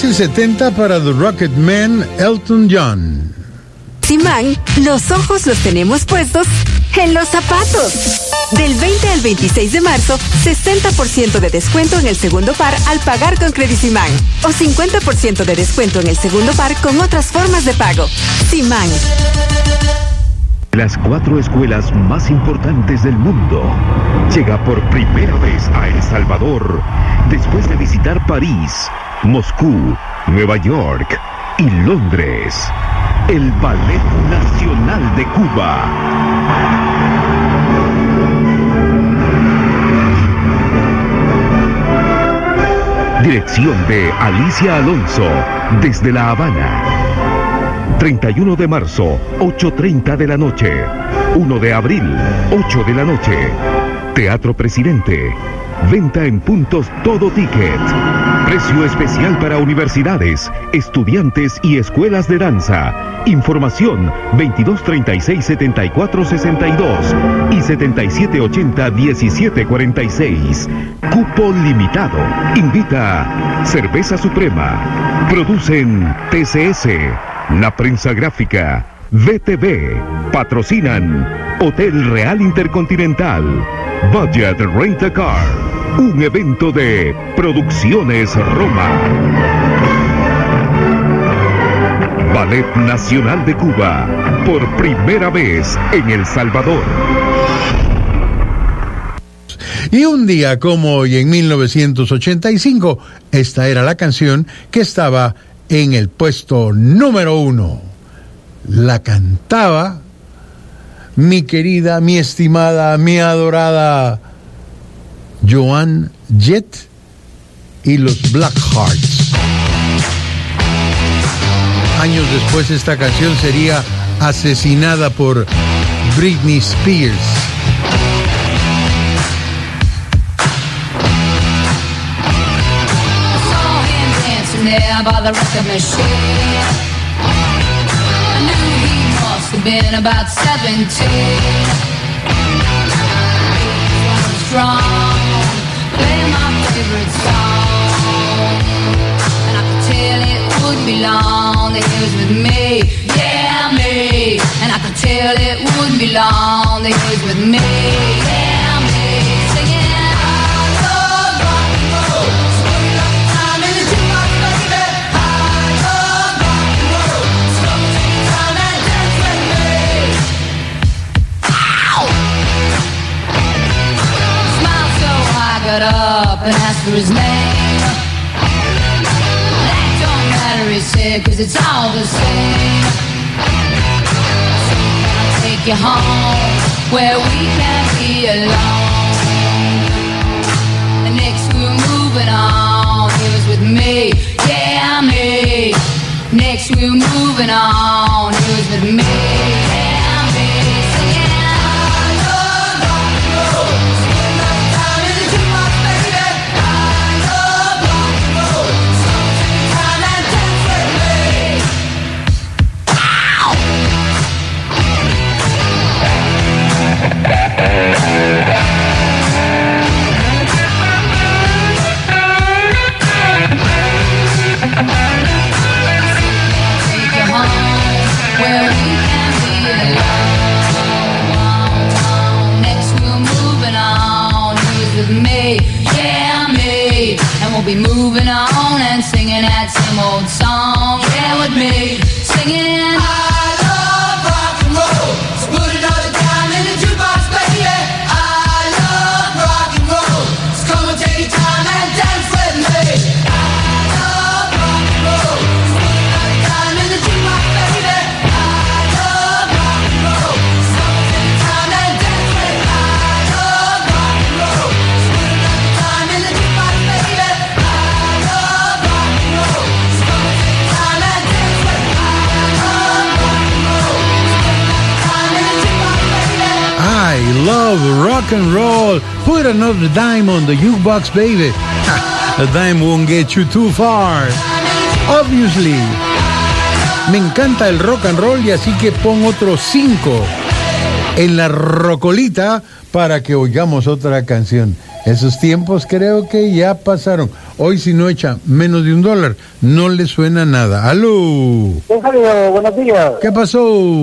Fácil setenta para The Rocket Man, Elton John. Simán, los ojos los tenemos puestos en los zapatos. Del veinte al veintiséis de marzo, sesenta por ciento de descuento en el segundo par al pagar con Credisimán o cincuenta por ciento de descuento en el segundo par con otras formas de pago. Simán. Las cuatro escuelas más importantes del mundo llega por primera vez a El Salvador después de visitar París, Moscú, Nueva York y Londres. El Ballet Nacional de Cuba. Dirección de Alicia Alonso, desde La Habana. treinta y uno de marzo, ocho y treinta de la noche. uno de abril, ocho de la noche. Teatro Presidente. Venta en puntos Todo Ticket. Precio especial para universidades, estudiantes y escuelas de danza. Información veintidós treinta y seis setenta y cuatro sesenta y dos y setenta y siete ochenta diecisiete cuarenta y seis. Cupo limitado. Invita Cerveza Suprema. Producen T C S, La Prensa Gráfica, V T V. Patrocinan Hotel Real Intercontinental, Budget Rent a Car. Un evento de Producciones Roma. Ballet Nacional de Cuba, por primera vez en El Salvador. Y un día como hoy, en mil novecientos ochenta y cinco, esta era la canción que estaba en el puesto número uno. La cantaba mi querida, mi estimada, mi adorada Joan Jett y los Blackhearts. Años después esta canción sería asesinada por Britney Spears. There by the record machine, I knew he must have been about seventeen. He was strong, playing my favorite song, and I could tell it wouldn't be long that he was with me, yeah me. And I could tell it wouldn't be long that he was with me, yeah me. Singing. Got up and asked for his name. That don't matter, he said, cause it's all the same. So can I take you home where we can't be alone? And next we were moving on, he was with me, yeah me. Next we were moving on, he was with me, yeah me. Singing. Be moving on and singing that same old song, yeah, with me, singing I love rock and roll, so put another dime in the jukebox, baby. I love rock and roll, so come and take your time and dance with me. I love rock and roll, so put another dime in the jukebox, baby. I love rock and roll, so come and take your time and dance with me. I love rock and roll, so put another dime in the jukebox, baby. I love rock and roll. Put another dime on the jukebox, baby. A dime won't get you too far. Obviously. Me encanta el rock and roll y así que pon otros cinco en la rocolita para que oigamos otra canción. Esos tiempos creo que ya pasaron. Hoy si no echa menos de un dólar, no le suena nada. ¡Aló! ¿Qué salió? Buenos días. ¿Qué pasó?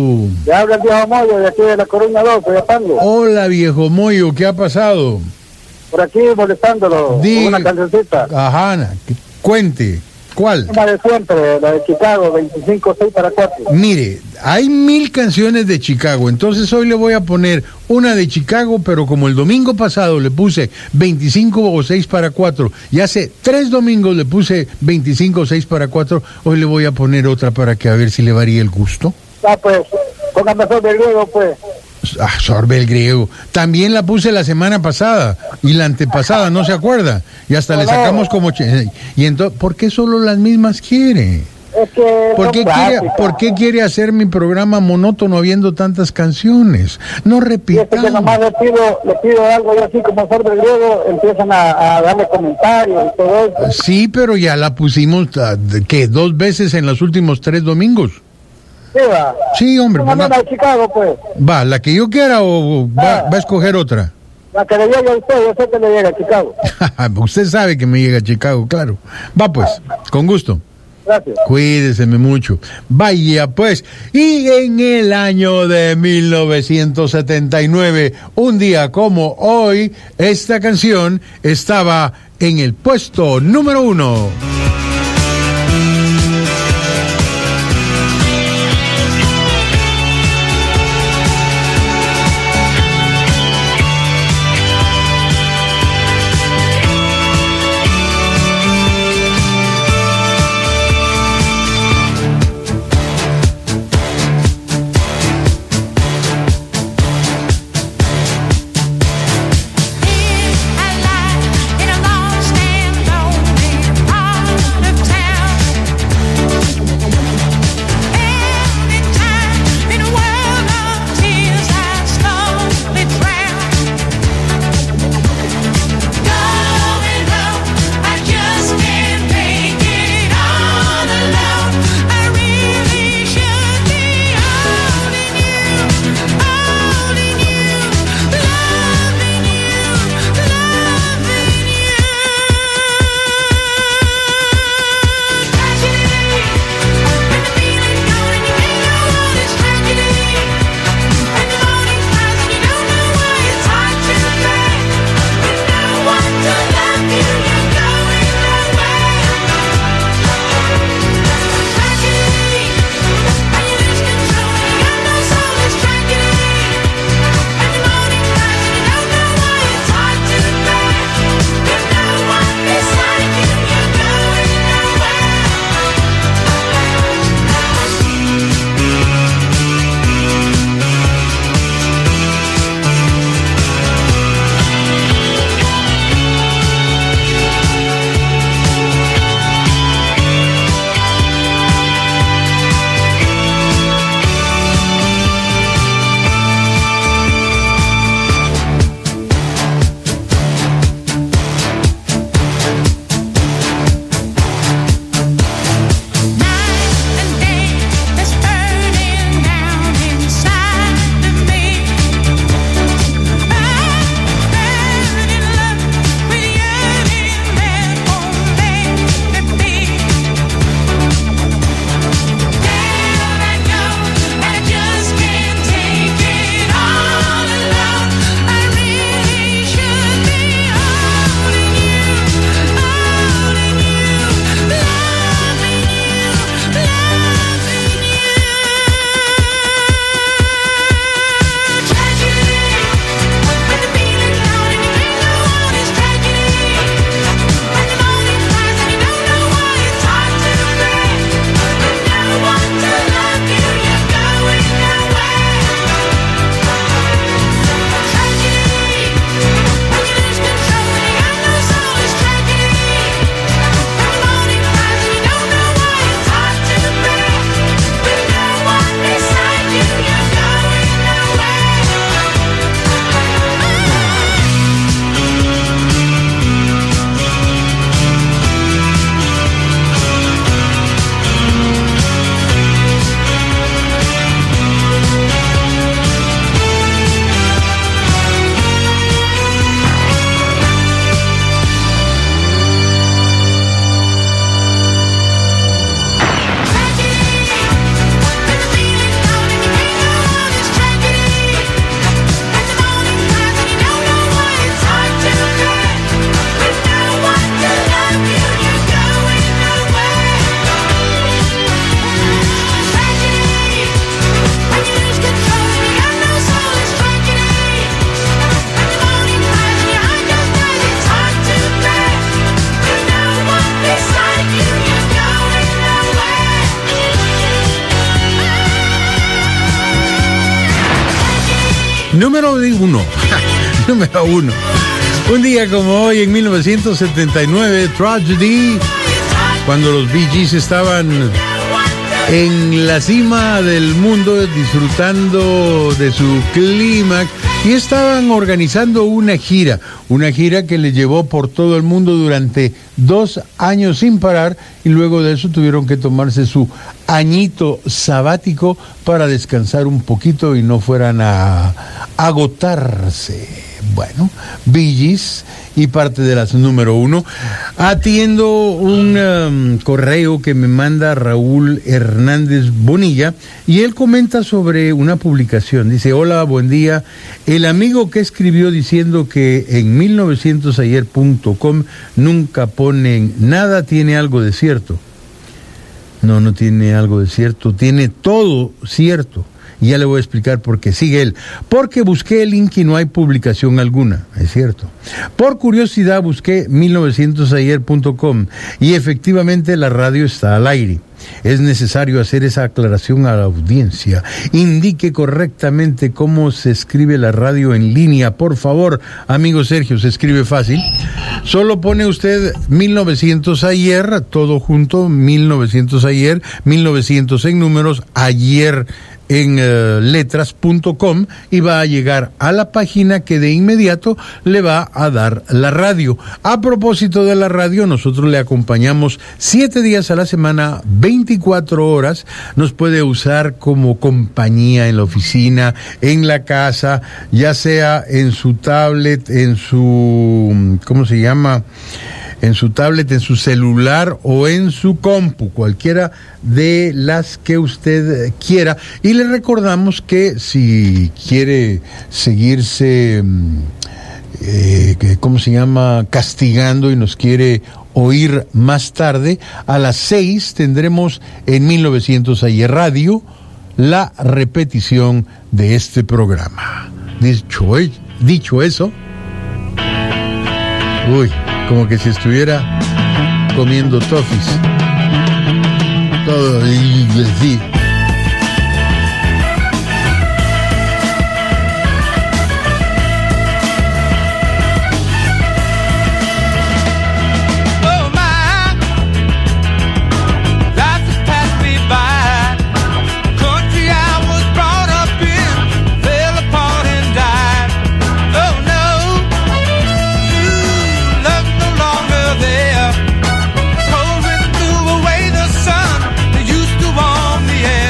Ya habla el viejo Moyo de aquí de La Coruña dos, estoy llamando. Hola, viejo Moyo, ¿qué ha pasado? Por aquí molestándolo, Diga. con una cancioncita. Ajá, cuente. ¿Cuál? La de siempre, la de Chicago, veinticinco seis para cuatro. Mire, hay mil canciones de Chicago, entonces hoy le voy a poner una de Chicago, pero como el domingo pasado le puse veinticinco o seis para cuatro, y hace tres domingos le puse veinticinco o seis para cuatro, hoy le voy a poner otra para que a ver si le varía el gusto. Ah, pues, póngame sobre el griego, pues. Ah, sorbe el griego. También la puse la semana pasada y la antepasada, ¿no se acuerda? Y hasta le sacamos como... Che- y entonces, ¿por qué solo las mismas quiere? Es que ¿Por qué, quiere, ¿Por qué quiere hacer mi programa monótono habiendo tantas canciones? No Y es repita. que nomás le pido, le pido algo y así como sobre el griego, empiezan a, a darle comentarios y todo eso. Sí, pero ya la pusimos, ah, ¿qué? Dos veces en los últimos tres domingos. Sí, va. Sí, hombre. Una Va, de Chicago, pues. va, la que yo quiera o va, va a escoger otra. La que le llega a usted, yo sé que le llega a Chicago. Usted sabe que me llega a Chicago, claro. Va pues, con gusto. Gracias. Cuídeseme mucho. Vaya pues. Y en el año de mil novecientos setenta y nueve, un día como hoy, esta canción estaba en el puesto número uno. In a long stand, don't be Número uno. Número uno. Un día como hoy, en mil novecientos setenta y nueve, Tragedy, cuando los Bee Gees estaban en la cima del mundo disfrutando de su clímax y estaban organizando una gira, una gira que les llevó por todo el mundo durante dos años sin parar, y luego de eso tuvieron que tomarse su añito sabático para descansar un poquito y no fueran a agotarse. Bueno, Bee Gees y parte de las número uno. Atiendo un um, correo que me manda Raúl Hernández Bonilla y él comenta sobre una publicación. Dice: hola, buen día. El amigo que escribió diciendo que en mil novecientos ayer punto com nunca ponen nada, tiene algo de cierto. No, no tiene algo de cierto, tiene todo cierto. Y ya le voy a explicar por qué. Sigue él. Porque busqué el link y no hay publicación alguna. Es cierto. Por curiosidad busqué mil novecientos ayer punto com y efectivamente la radio está al aire. Es necesario hacer esa aclaración a la audiencia. Indique correctamente cómo se escribe la radio en línea. Por favor, amigo Sergio, se escribe fácil. Solo pone usted mil novecientos ayer, todo junto, mil novecientos ayer, mil novecientos en números, ayer en uh, letras punto com, y va a llegar a la página que de inmediato le va a dar la radio. A propósito de la radio, nosotros le acompañamos siete días a la semana, veinticuatro horas. Nos puede usar como compañía en la oficina, en la casa, ya sea en su tablet, en su, ¿cómo se llama?, en su tablet, en su celular o en su compu, cualquiera de las que usted quiera. Y le recordamos que si quiere seguirse, eh, ¿cómo se llama?, castigando y nos quiere oír más tarde, a las seis tendremos en mil novecientos ayer Radio la repetición de este programa. Dicho, dicho eso, uy, como que si estuviera comiendo toffees. Todo y sí. Away the sun that used to warm the air.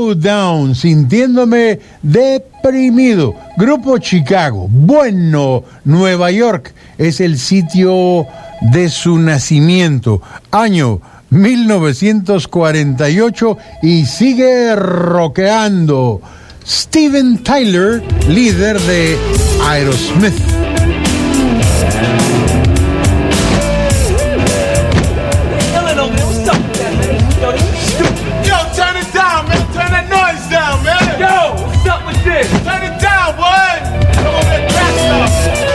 Low Down, sintiéndome deprimido. Grupo Chicago. Bueno, Nueva York es el sitio de su nacimiento. Año mil novecientos cuarenta y ocho y sigue rockeando. Steven Tyler, líder de Aerosmith. Yo, turn it down, man. Turn that noise down, man. Yo, what's up with this? Turn it down, boy. Come on, that crack stuff.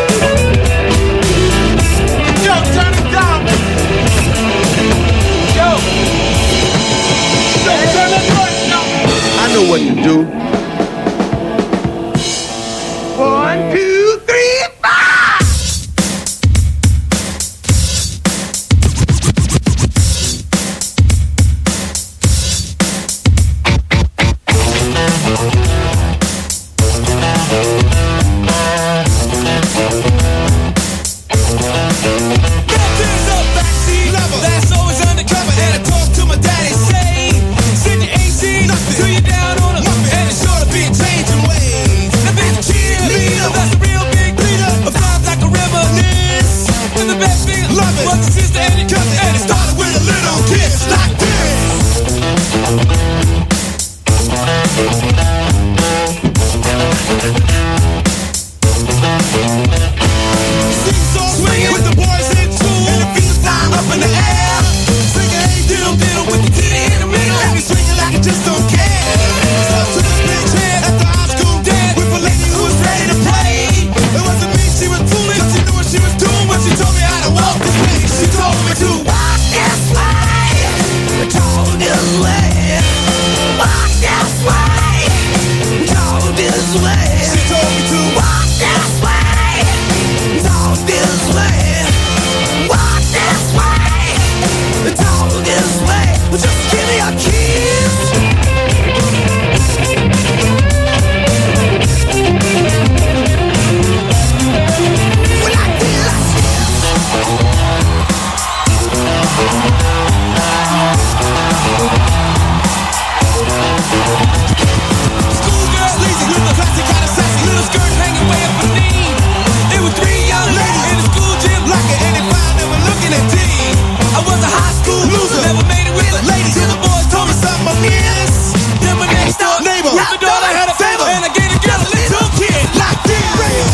Yo, turn it down, man. Yo. Yo, turn that noise down. I know what to do. One, two, three, five. That's always undercover, and I talk to my daddy, say, send your eighteen till you're down on a muffin, and it's sure to be a changing ways. The bitch cheerleader, that's a real big leader, of times like a reminisce. And the best thing I love it was the sister and your cousin, and it started with a little kiss like Seesaw swinging with the boys in school, and the feet flying up in the air. Singing, hey, diddle, diddle, with the titty in the middle, and we swinging like I just don't care. So to this bitch head at the high school dance with a lady who was ready to play. It wasn't me, she was fooling, 'cause she knew what she was doing when she told me how to walk this way. She told me to walk this way, talk this way, walk this way, talk this way. She told me to walk this way, talk this way, walk this way, talk this way. Just give me a kiss. When I feel like schoolgirl lazy with the classic kind of sassy little skirt hanging way up her knee. There were three young ladies in the school gym locking, and they found they were looking at T. I was a high school loser, never made it with the ladies. Till the boys told me something I missed. Then my next door neighbor, with the daughter had a favor, and I gave the girl a little kid like this.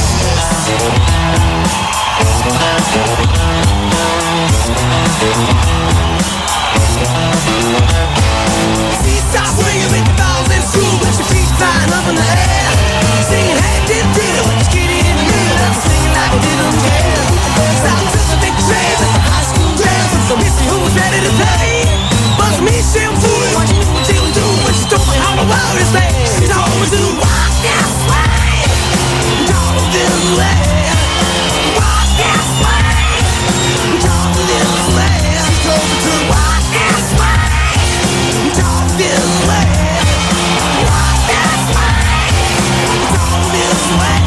Seesaw swinging with the balls in school, with your feet flying up in the air. Singing, hey, diddle, diddle, with your kitty in the middle, and I'm singing like I didn't care. Stop to the big trans, it's a high school dance, and so Missy who was ready to play. But me, she was fooling, what you knew what you would do, when she told me how the world is made. She told me to walk this way, talk this way, walk this way, talk this way. She told me to walk this way, talk this way, walk this way, talk this way.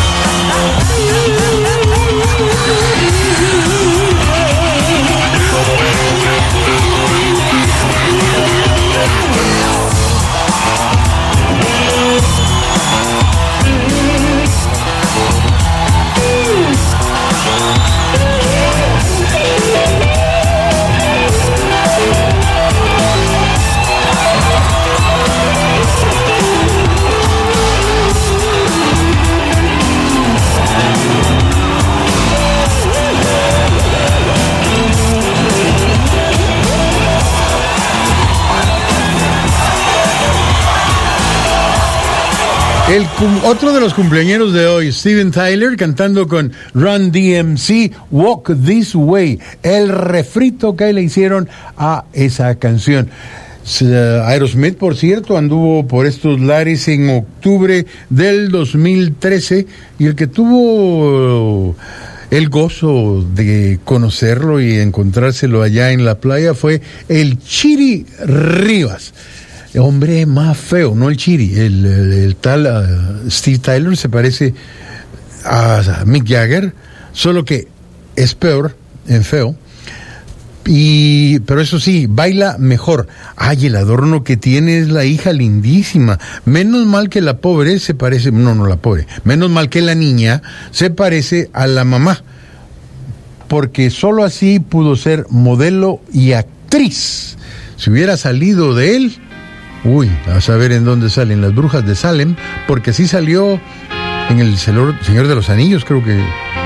El cum- otro de los cumpleaños de hoy, Steven Tyler, cantando con Run D M C, Walk This Way, el refrito que le hicieron a esa canción. Uh, Aerosmith, por cierto, anduvo por estos lares en octubre del dos mil trece, y el que tuvo el gozo de conocerlo y encontrárselo allá en la playa fue el Chiri Rivas. Hombre más feo, no el Chiri, el, el, el tal uh, Steve Tyler se parece a Mick Jagger, solo que es peor en feo. Y, pero eso sí, baila mejor. Ay, el adorno que tiene es la hija lindísima. Menos mal que la pobre se parece, no, no la pobre, menos mal que la niña se parece a la mamá. Porque solo así pudo ser modelo y actriz. Si hubiera salido de él, uy, a saber en dónde salen Las Brujas de Salem, porque sí salió en El Señor de los Anillos, creo que.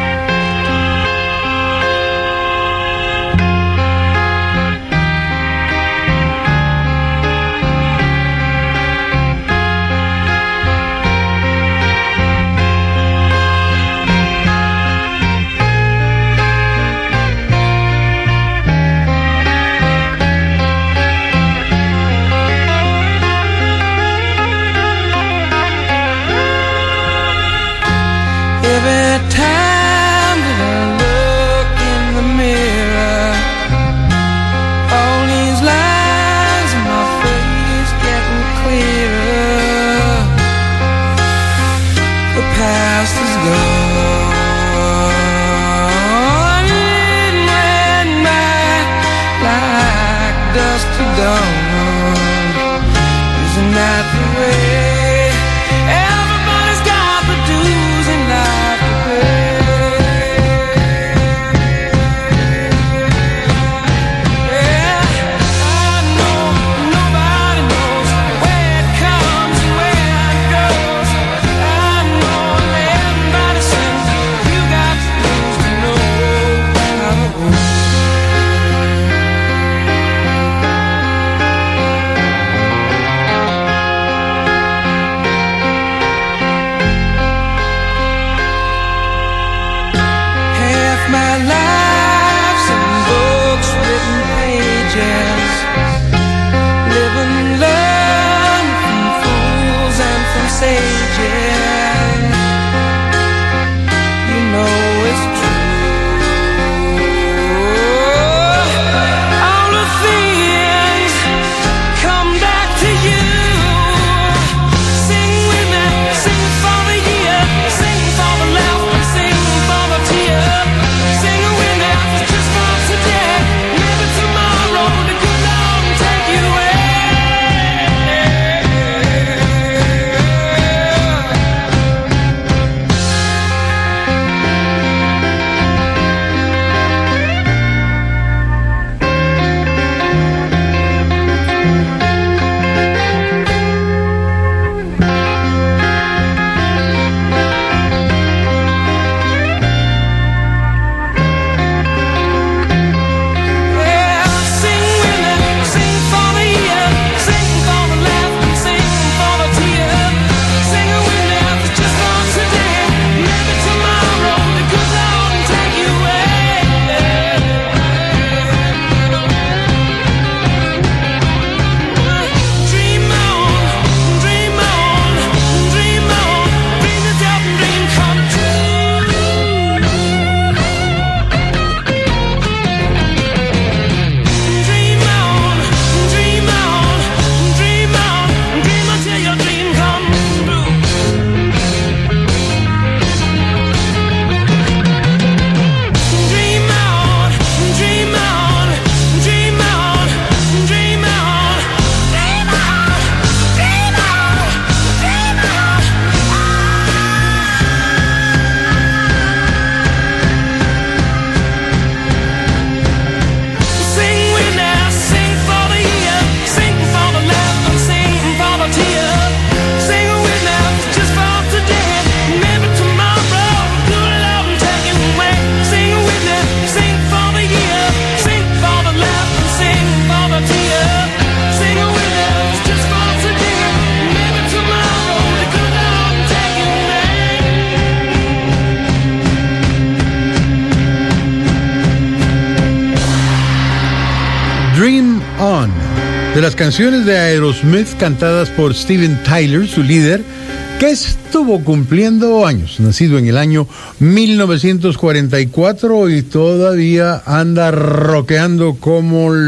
Dream On, de las canciones de Aerosmith cantadas por Steven Tyler, su líder, que estuvo cumpliendo años, nacido en el año mil novecientos cuarenta y cuatro y todavía anda rockeando como loco.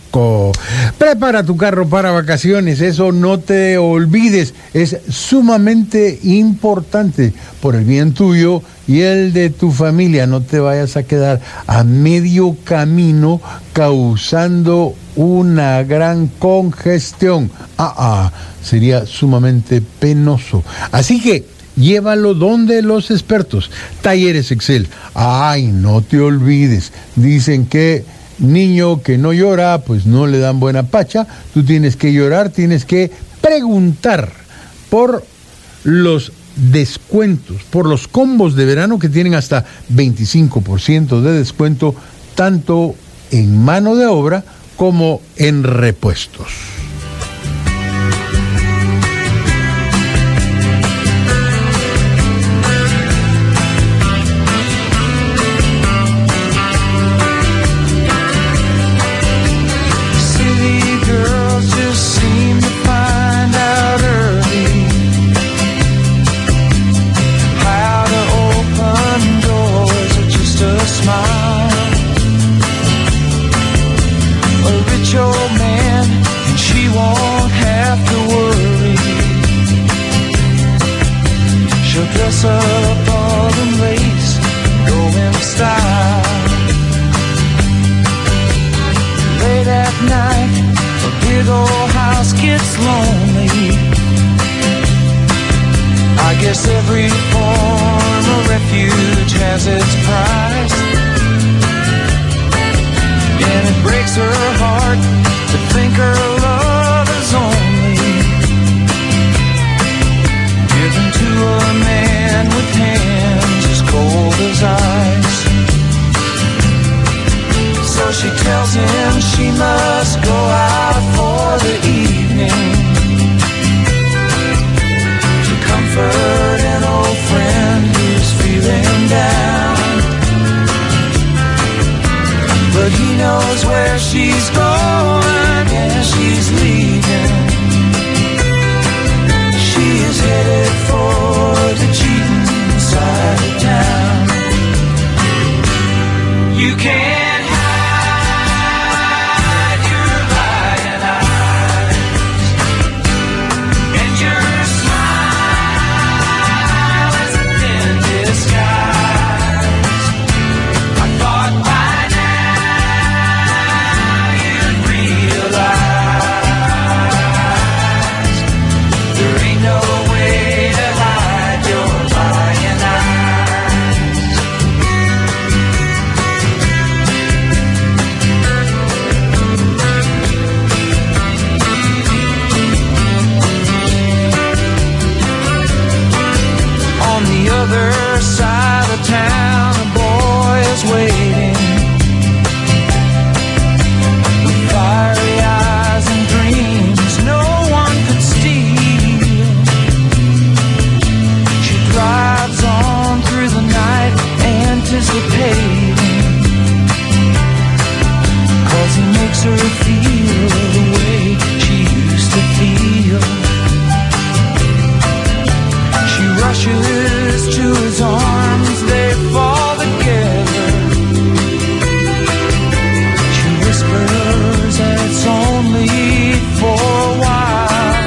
Fresco. Prepara tu carro para vacaciones, eso no te olvides, es sumamente importante por el bien tuyo y el de tu familia. No te vayas a quedar a medio camino causando una gran congestión. Ah, ah, sería sumamente penoso. Así que llévalo donde los expertos. Talleres Excel. Ay, no te olvides. Dicen que niño que no llora, pues no le dan buena pacha. Tú tienes que llorar, tienes que preguntar por los descuentos, por los combos de verano que tienen hasta veinticinco por ciento de descuento, tanto en mano de obra como en repuestos. Dress up all in lace, go in style. Late at night, a big old house gets lonely. I guess every form of refuge has its price. And it breaks her heart to think her love is only given to a man with hands as cold as ice. So she tells him she must go out for the evening to comfort an old friend who's feeling down. But he knows where she's going and she's leaving. She is headed for the cheating side of town. You can't hide your lying eyes, and your smile is a thin disguise. I thought by now you'd realize there ain't no way to hide your lying eyes. On the other side of town, a boy is waiting with fiery eyes and dreams no one could steal. She drives on through the night, anticipating, 'cause he makes her feel the way she used to feel. She rushes to his arms, they fall together. She whispers that it's only for a while.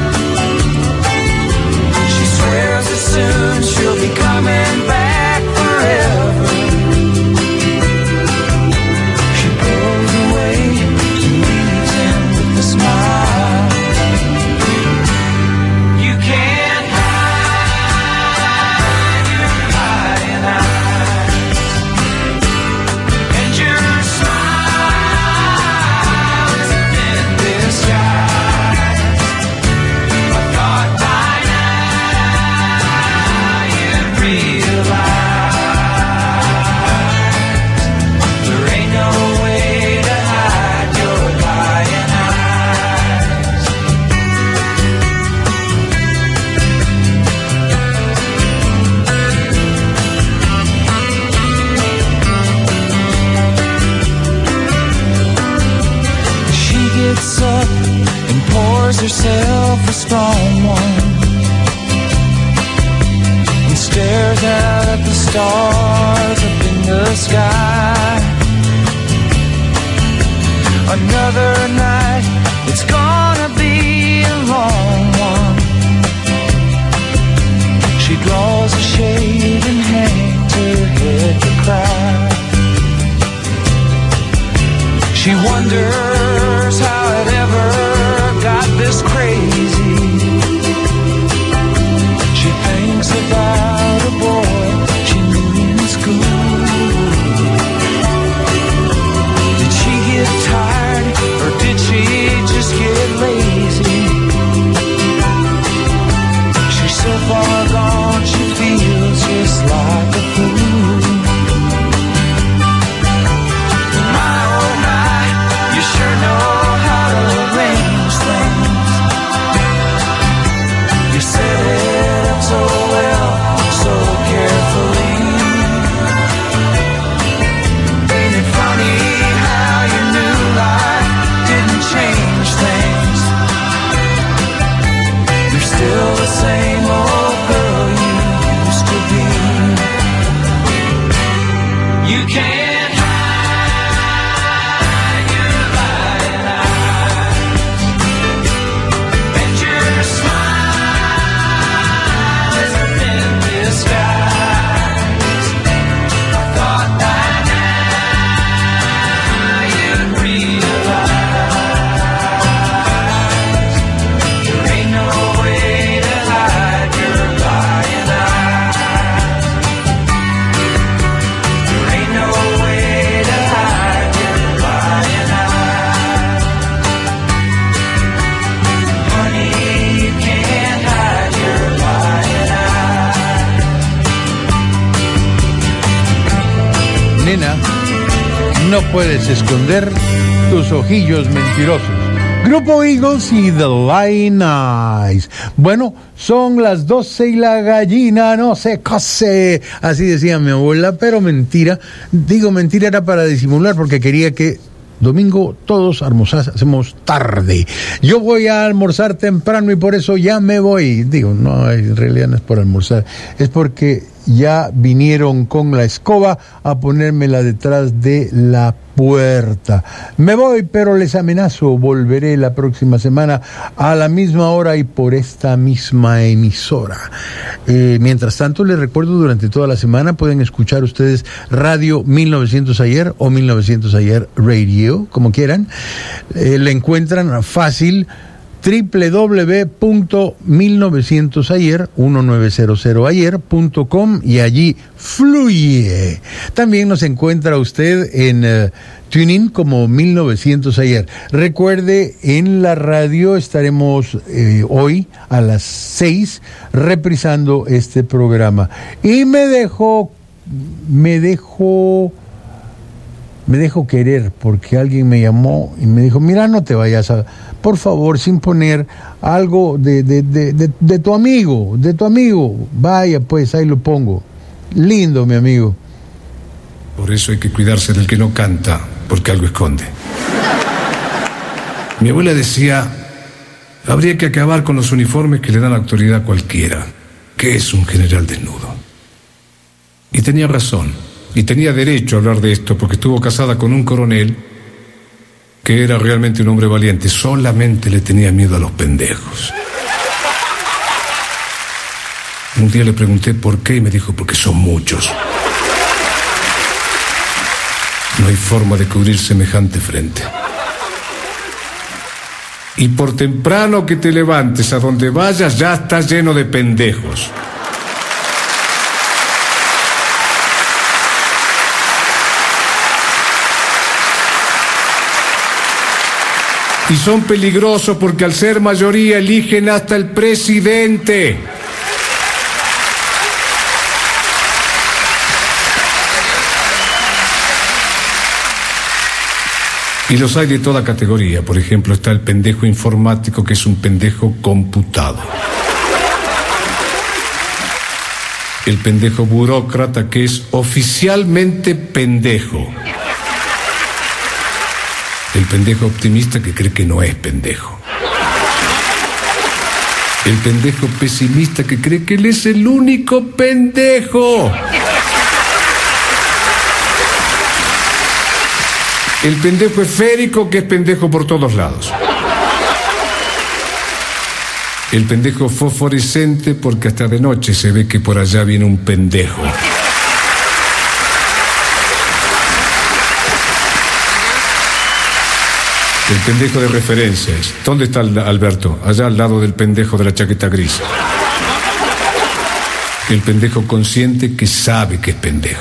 She swears that soon she'll be coming back forever. She goes away and leaves him with a smile. You can't hide your lying eyes, and your smile is a thin disguise. I thought by now you'd realize there ain't no way to hide your lying eyes. She gets up and pours herself a strong one and stares out at the stars up in the sky. another night. It's gonna be a long one. She draws a shade and hangs her head to cry. She wonders how it ever got this crazy. She thinks about a boy she knew in school. Did she get tired or did she just get lazy? She's so far gone she feels just like a fool. My oh my, you sure know how to arrange things. You set it up so well, so carefully. Ain't it funny how your new life didn't change things? You're still the same old girl you used to be. You can't hide your lying eyes, and your smile is a thin disguise. I thought by now you'd realize there ain't no way to hide your lying eyes. There ain't no way to hide your lying eyes. Honey, you can't hide your lying eyes. Nena, no puedes esconder tus ojillos mentirosos. Grupo Eagles y The Lying Eyes. Bueno, son las doce y la gallina no se cose. Así decía mi abuela, pero mentira. Digo mentira era para disimular porque quería que domingo todos almorzásemos tarde. Yo voy a almorzar temprano y por eso ya me voy. Digo, no, en realidad no es por almorzar. Es porque ya vinieron con la escoba a ponérmela detrás de la puerta. Me voy, pero les amenazo, volveré la próxima semana a la misma hora y por esta misma emisora. Eh, mientras tanto, les recuerdo, durante toda la semana pueden escuchar ustedes Radio mil novecientos Ayer o mil novecientos Ayer Radio, como quieran. Eh, le encuentran fácil doble u doble u doble u punto mil novecientos ayer punto com y allí fluye. También nos encuentra usted en uh, TuneIn como mil novecientos Ayer. Recuerde, en la radio estaremos eh, hoy a las seis reprisando este programa. Y me dejo, me dejo... Me dejo querer porque alguien me llamó y me dijo, mira, no te vayas a, por favor, sin poner algo de, de, de, de, de tu amigo, de tu amigo. Vaya, pues, ahí lo pongo. Lindo, mi amigo. Por eso hay que cuidarse del que no canta, porque algo esconde. Mi abuela decía, habría que acabar con los uniformes que le dan autoridad a cualquiera. ¿Qué es un general desnudo? Y tenía razón. Y tenía derecho a hablar de esto porque estuvo casada con un coronel que era realmente un hombre valiente. Solamente le tenía miedo a los pendejos. Un día le pregunté por qué y me dijo, porque son muchos. No hay forma de cubrir semejante frente. Y por temprano que te levantes, a donde vayas ya está lleno de pendejos. Y son peligrosos porque al ser mayoría eligen hasta el presidente. Y los hay de toda categoría. Por ejemplo, está el pendejo informático, que es un pendejo computado. El pendejo burócrata, que es oficialmente pendejo. El pendejo optimista, que cree que no es pendejo. El pendejo pesimista, que cree que él es el único pendejo. El pendejo esférico, que es pendejo por todos lados. El pendejo fosforescente, porque hasta de noche se ve que por allá viene un pendejo. El pendejo de referencias. ¿Dónde está Alberto? Allá al lado del pendejo de la chaqueta gris. El pendejo consciente que sabe que es pendejo.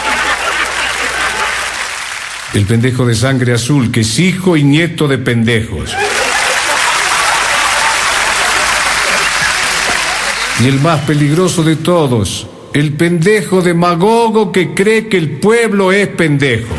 El pendejo de sangre azul, que es hijo y nieto de pendejos. Y el más peligroso de todos, el pendejo demagogo que cree que el pueblo es pendejo.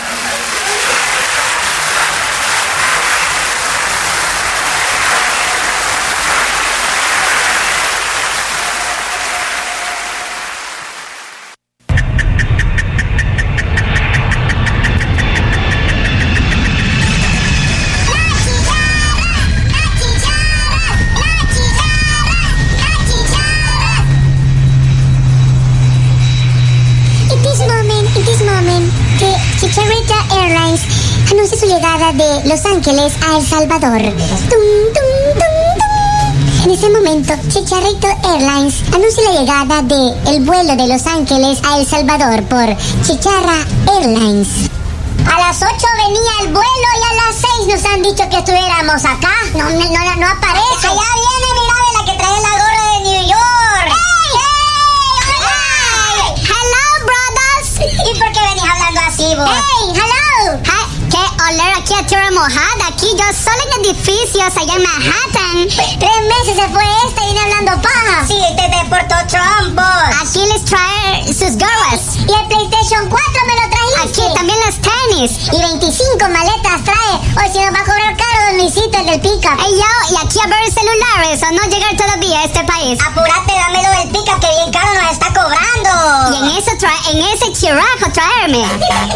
De Los Ángeles a El Salvador. Tum, tum, tum, tum. En ese momento, Chicharrito Airlines anuncia la llegada de el vuelo de Los Ángeles a El Salvador por Chicharra Airlines. A las ocho venía el vuelo y a las seis nos han dicho que estuviéramos acá. No, no, no, no aparece. Allá viene, mira, de la que trae la gorra de New York. ¡Hey! ¡Hey! ¡Hey! ¡Hello, brothers! ¿Y por qué venís hablando así, vos? ¡Hey! ¡Hello! Hi. ¿Qué oler aquí a tierra mojada? Aquí yo solo en edificios allá en Manhattan. Tres meses se fue esta y viene hablando paja. Sí, te deportó Trump, vos. Aquí les trae sus gorras. Y el PlayStation cuatro me lo trajiste. Aquí también los tenis. Y veinticinco maletas trae. Hoy si nos va a cobrar caro don Luisito, el del pick-up. Ey, yo, y aquí a ver celulares o no llegar todavía a este país. Apúrate, dámelo del pick-up que bien caro nos está cobrando. Y en ese, tra en ese chirajo traerme.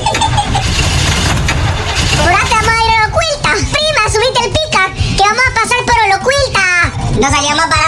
Apurate, vamos a ir a Olocuilta. Prima, subite el pick-up, que vamos a pasar por Olocuilta. Nos salía más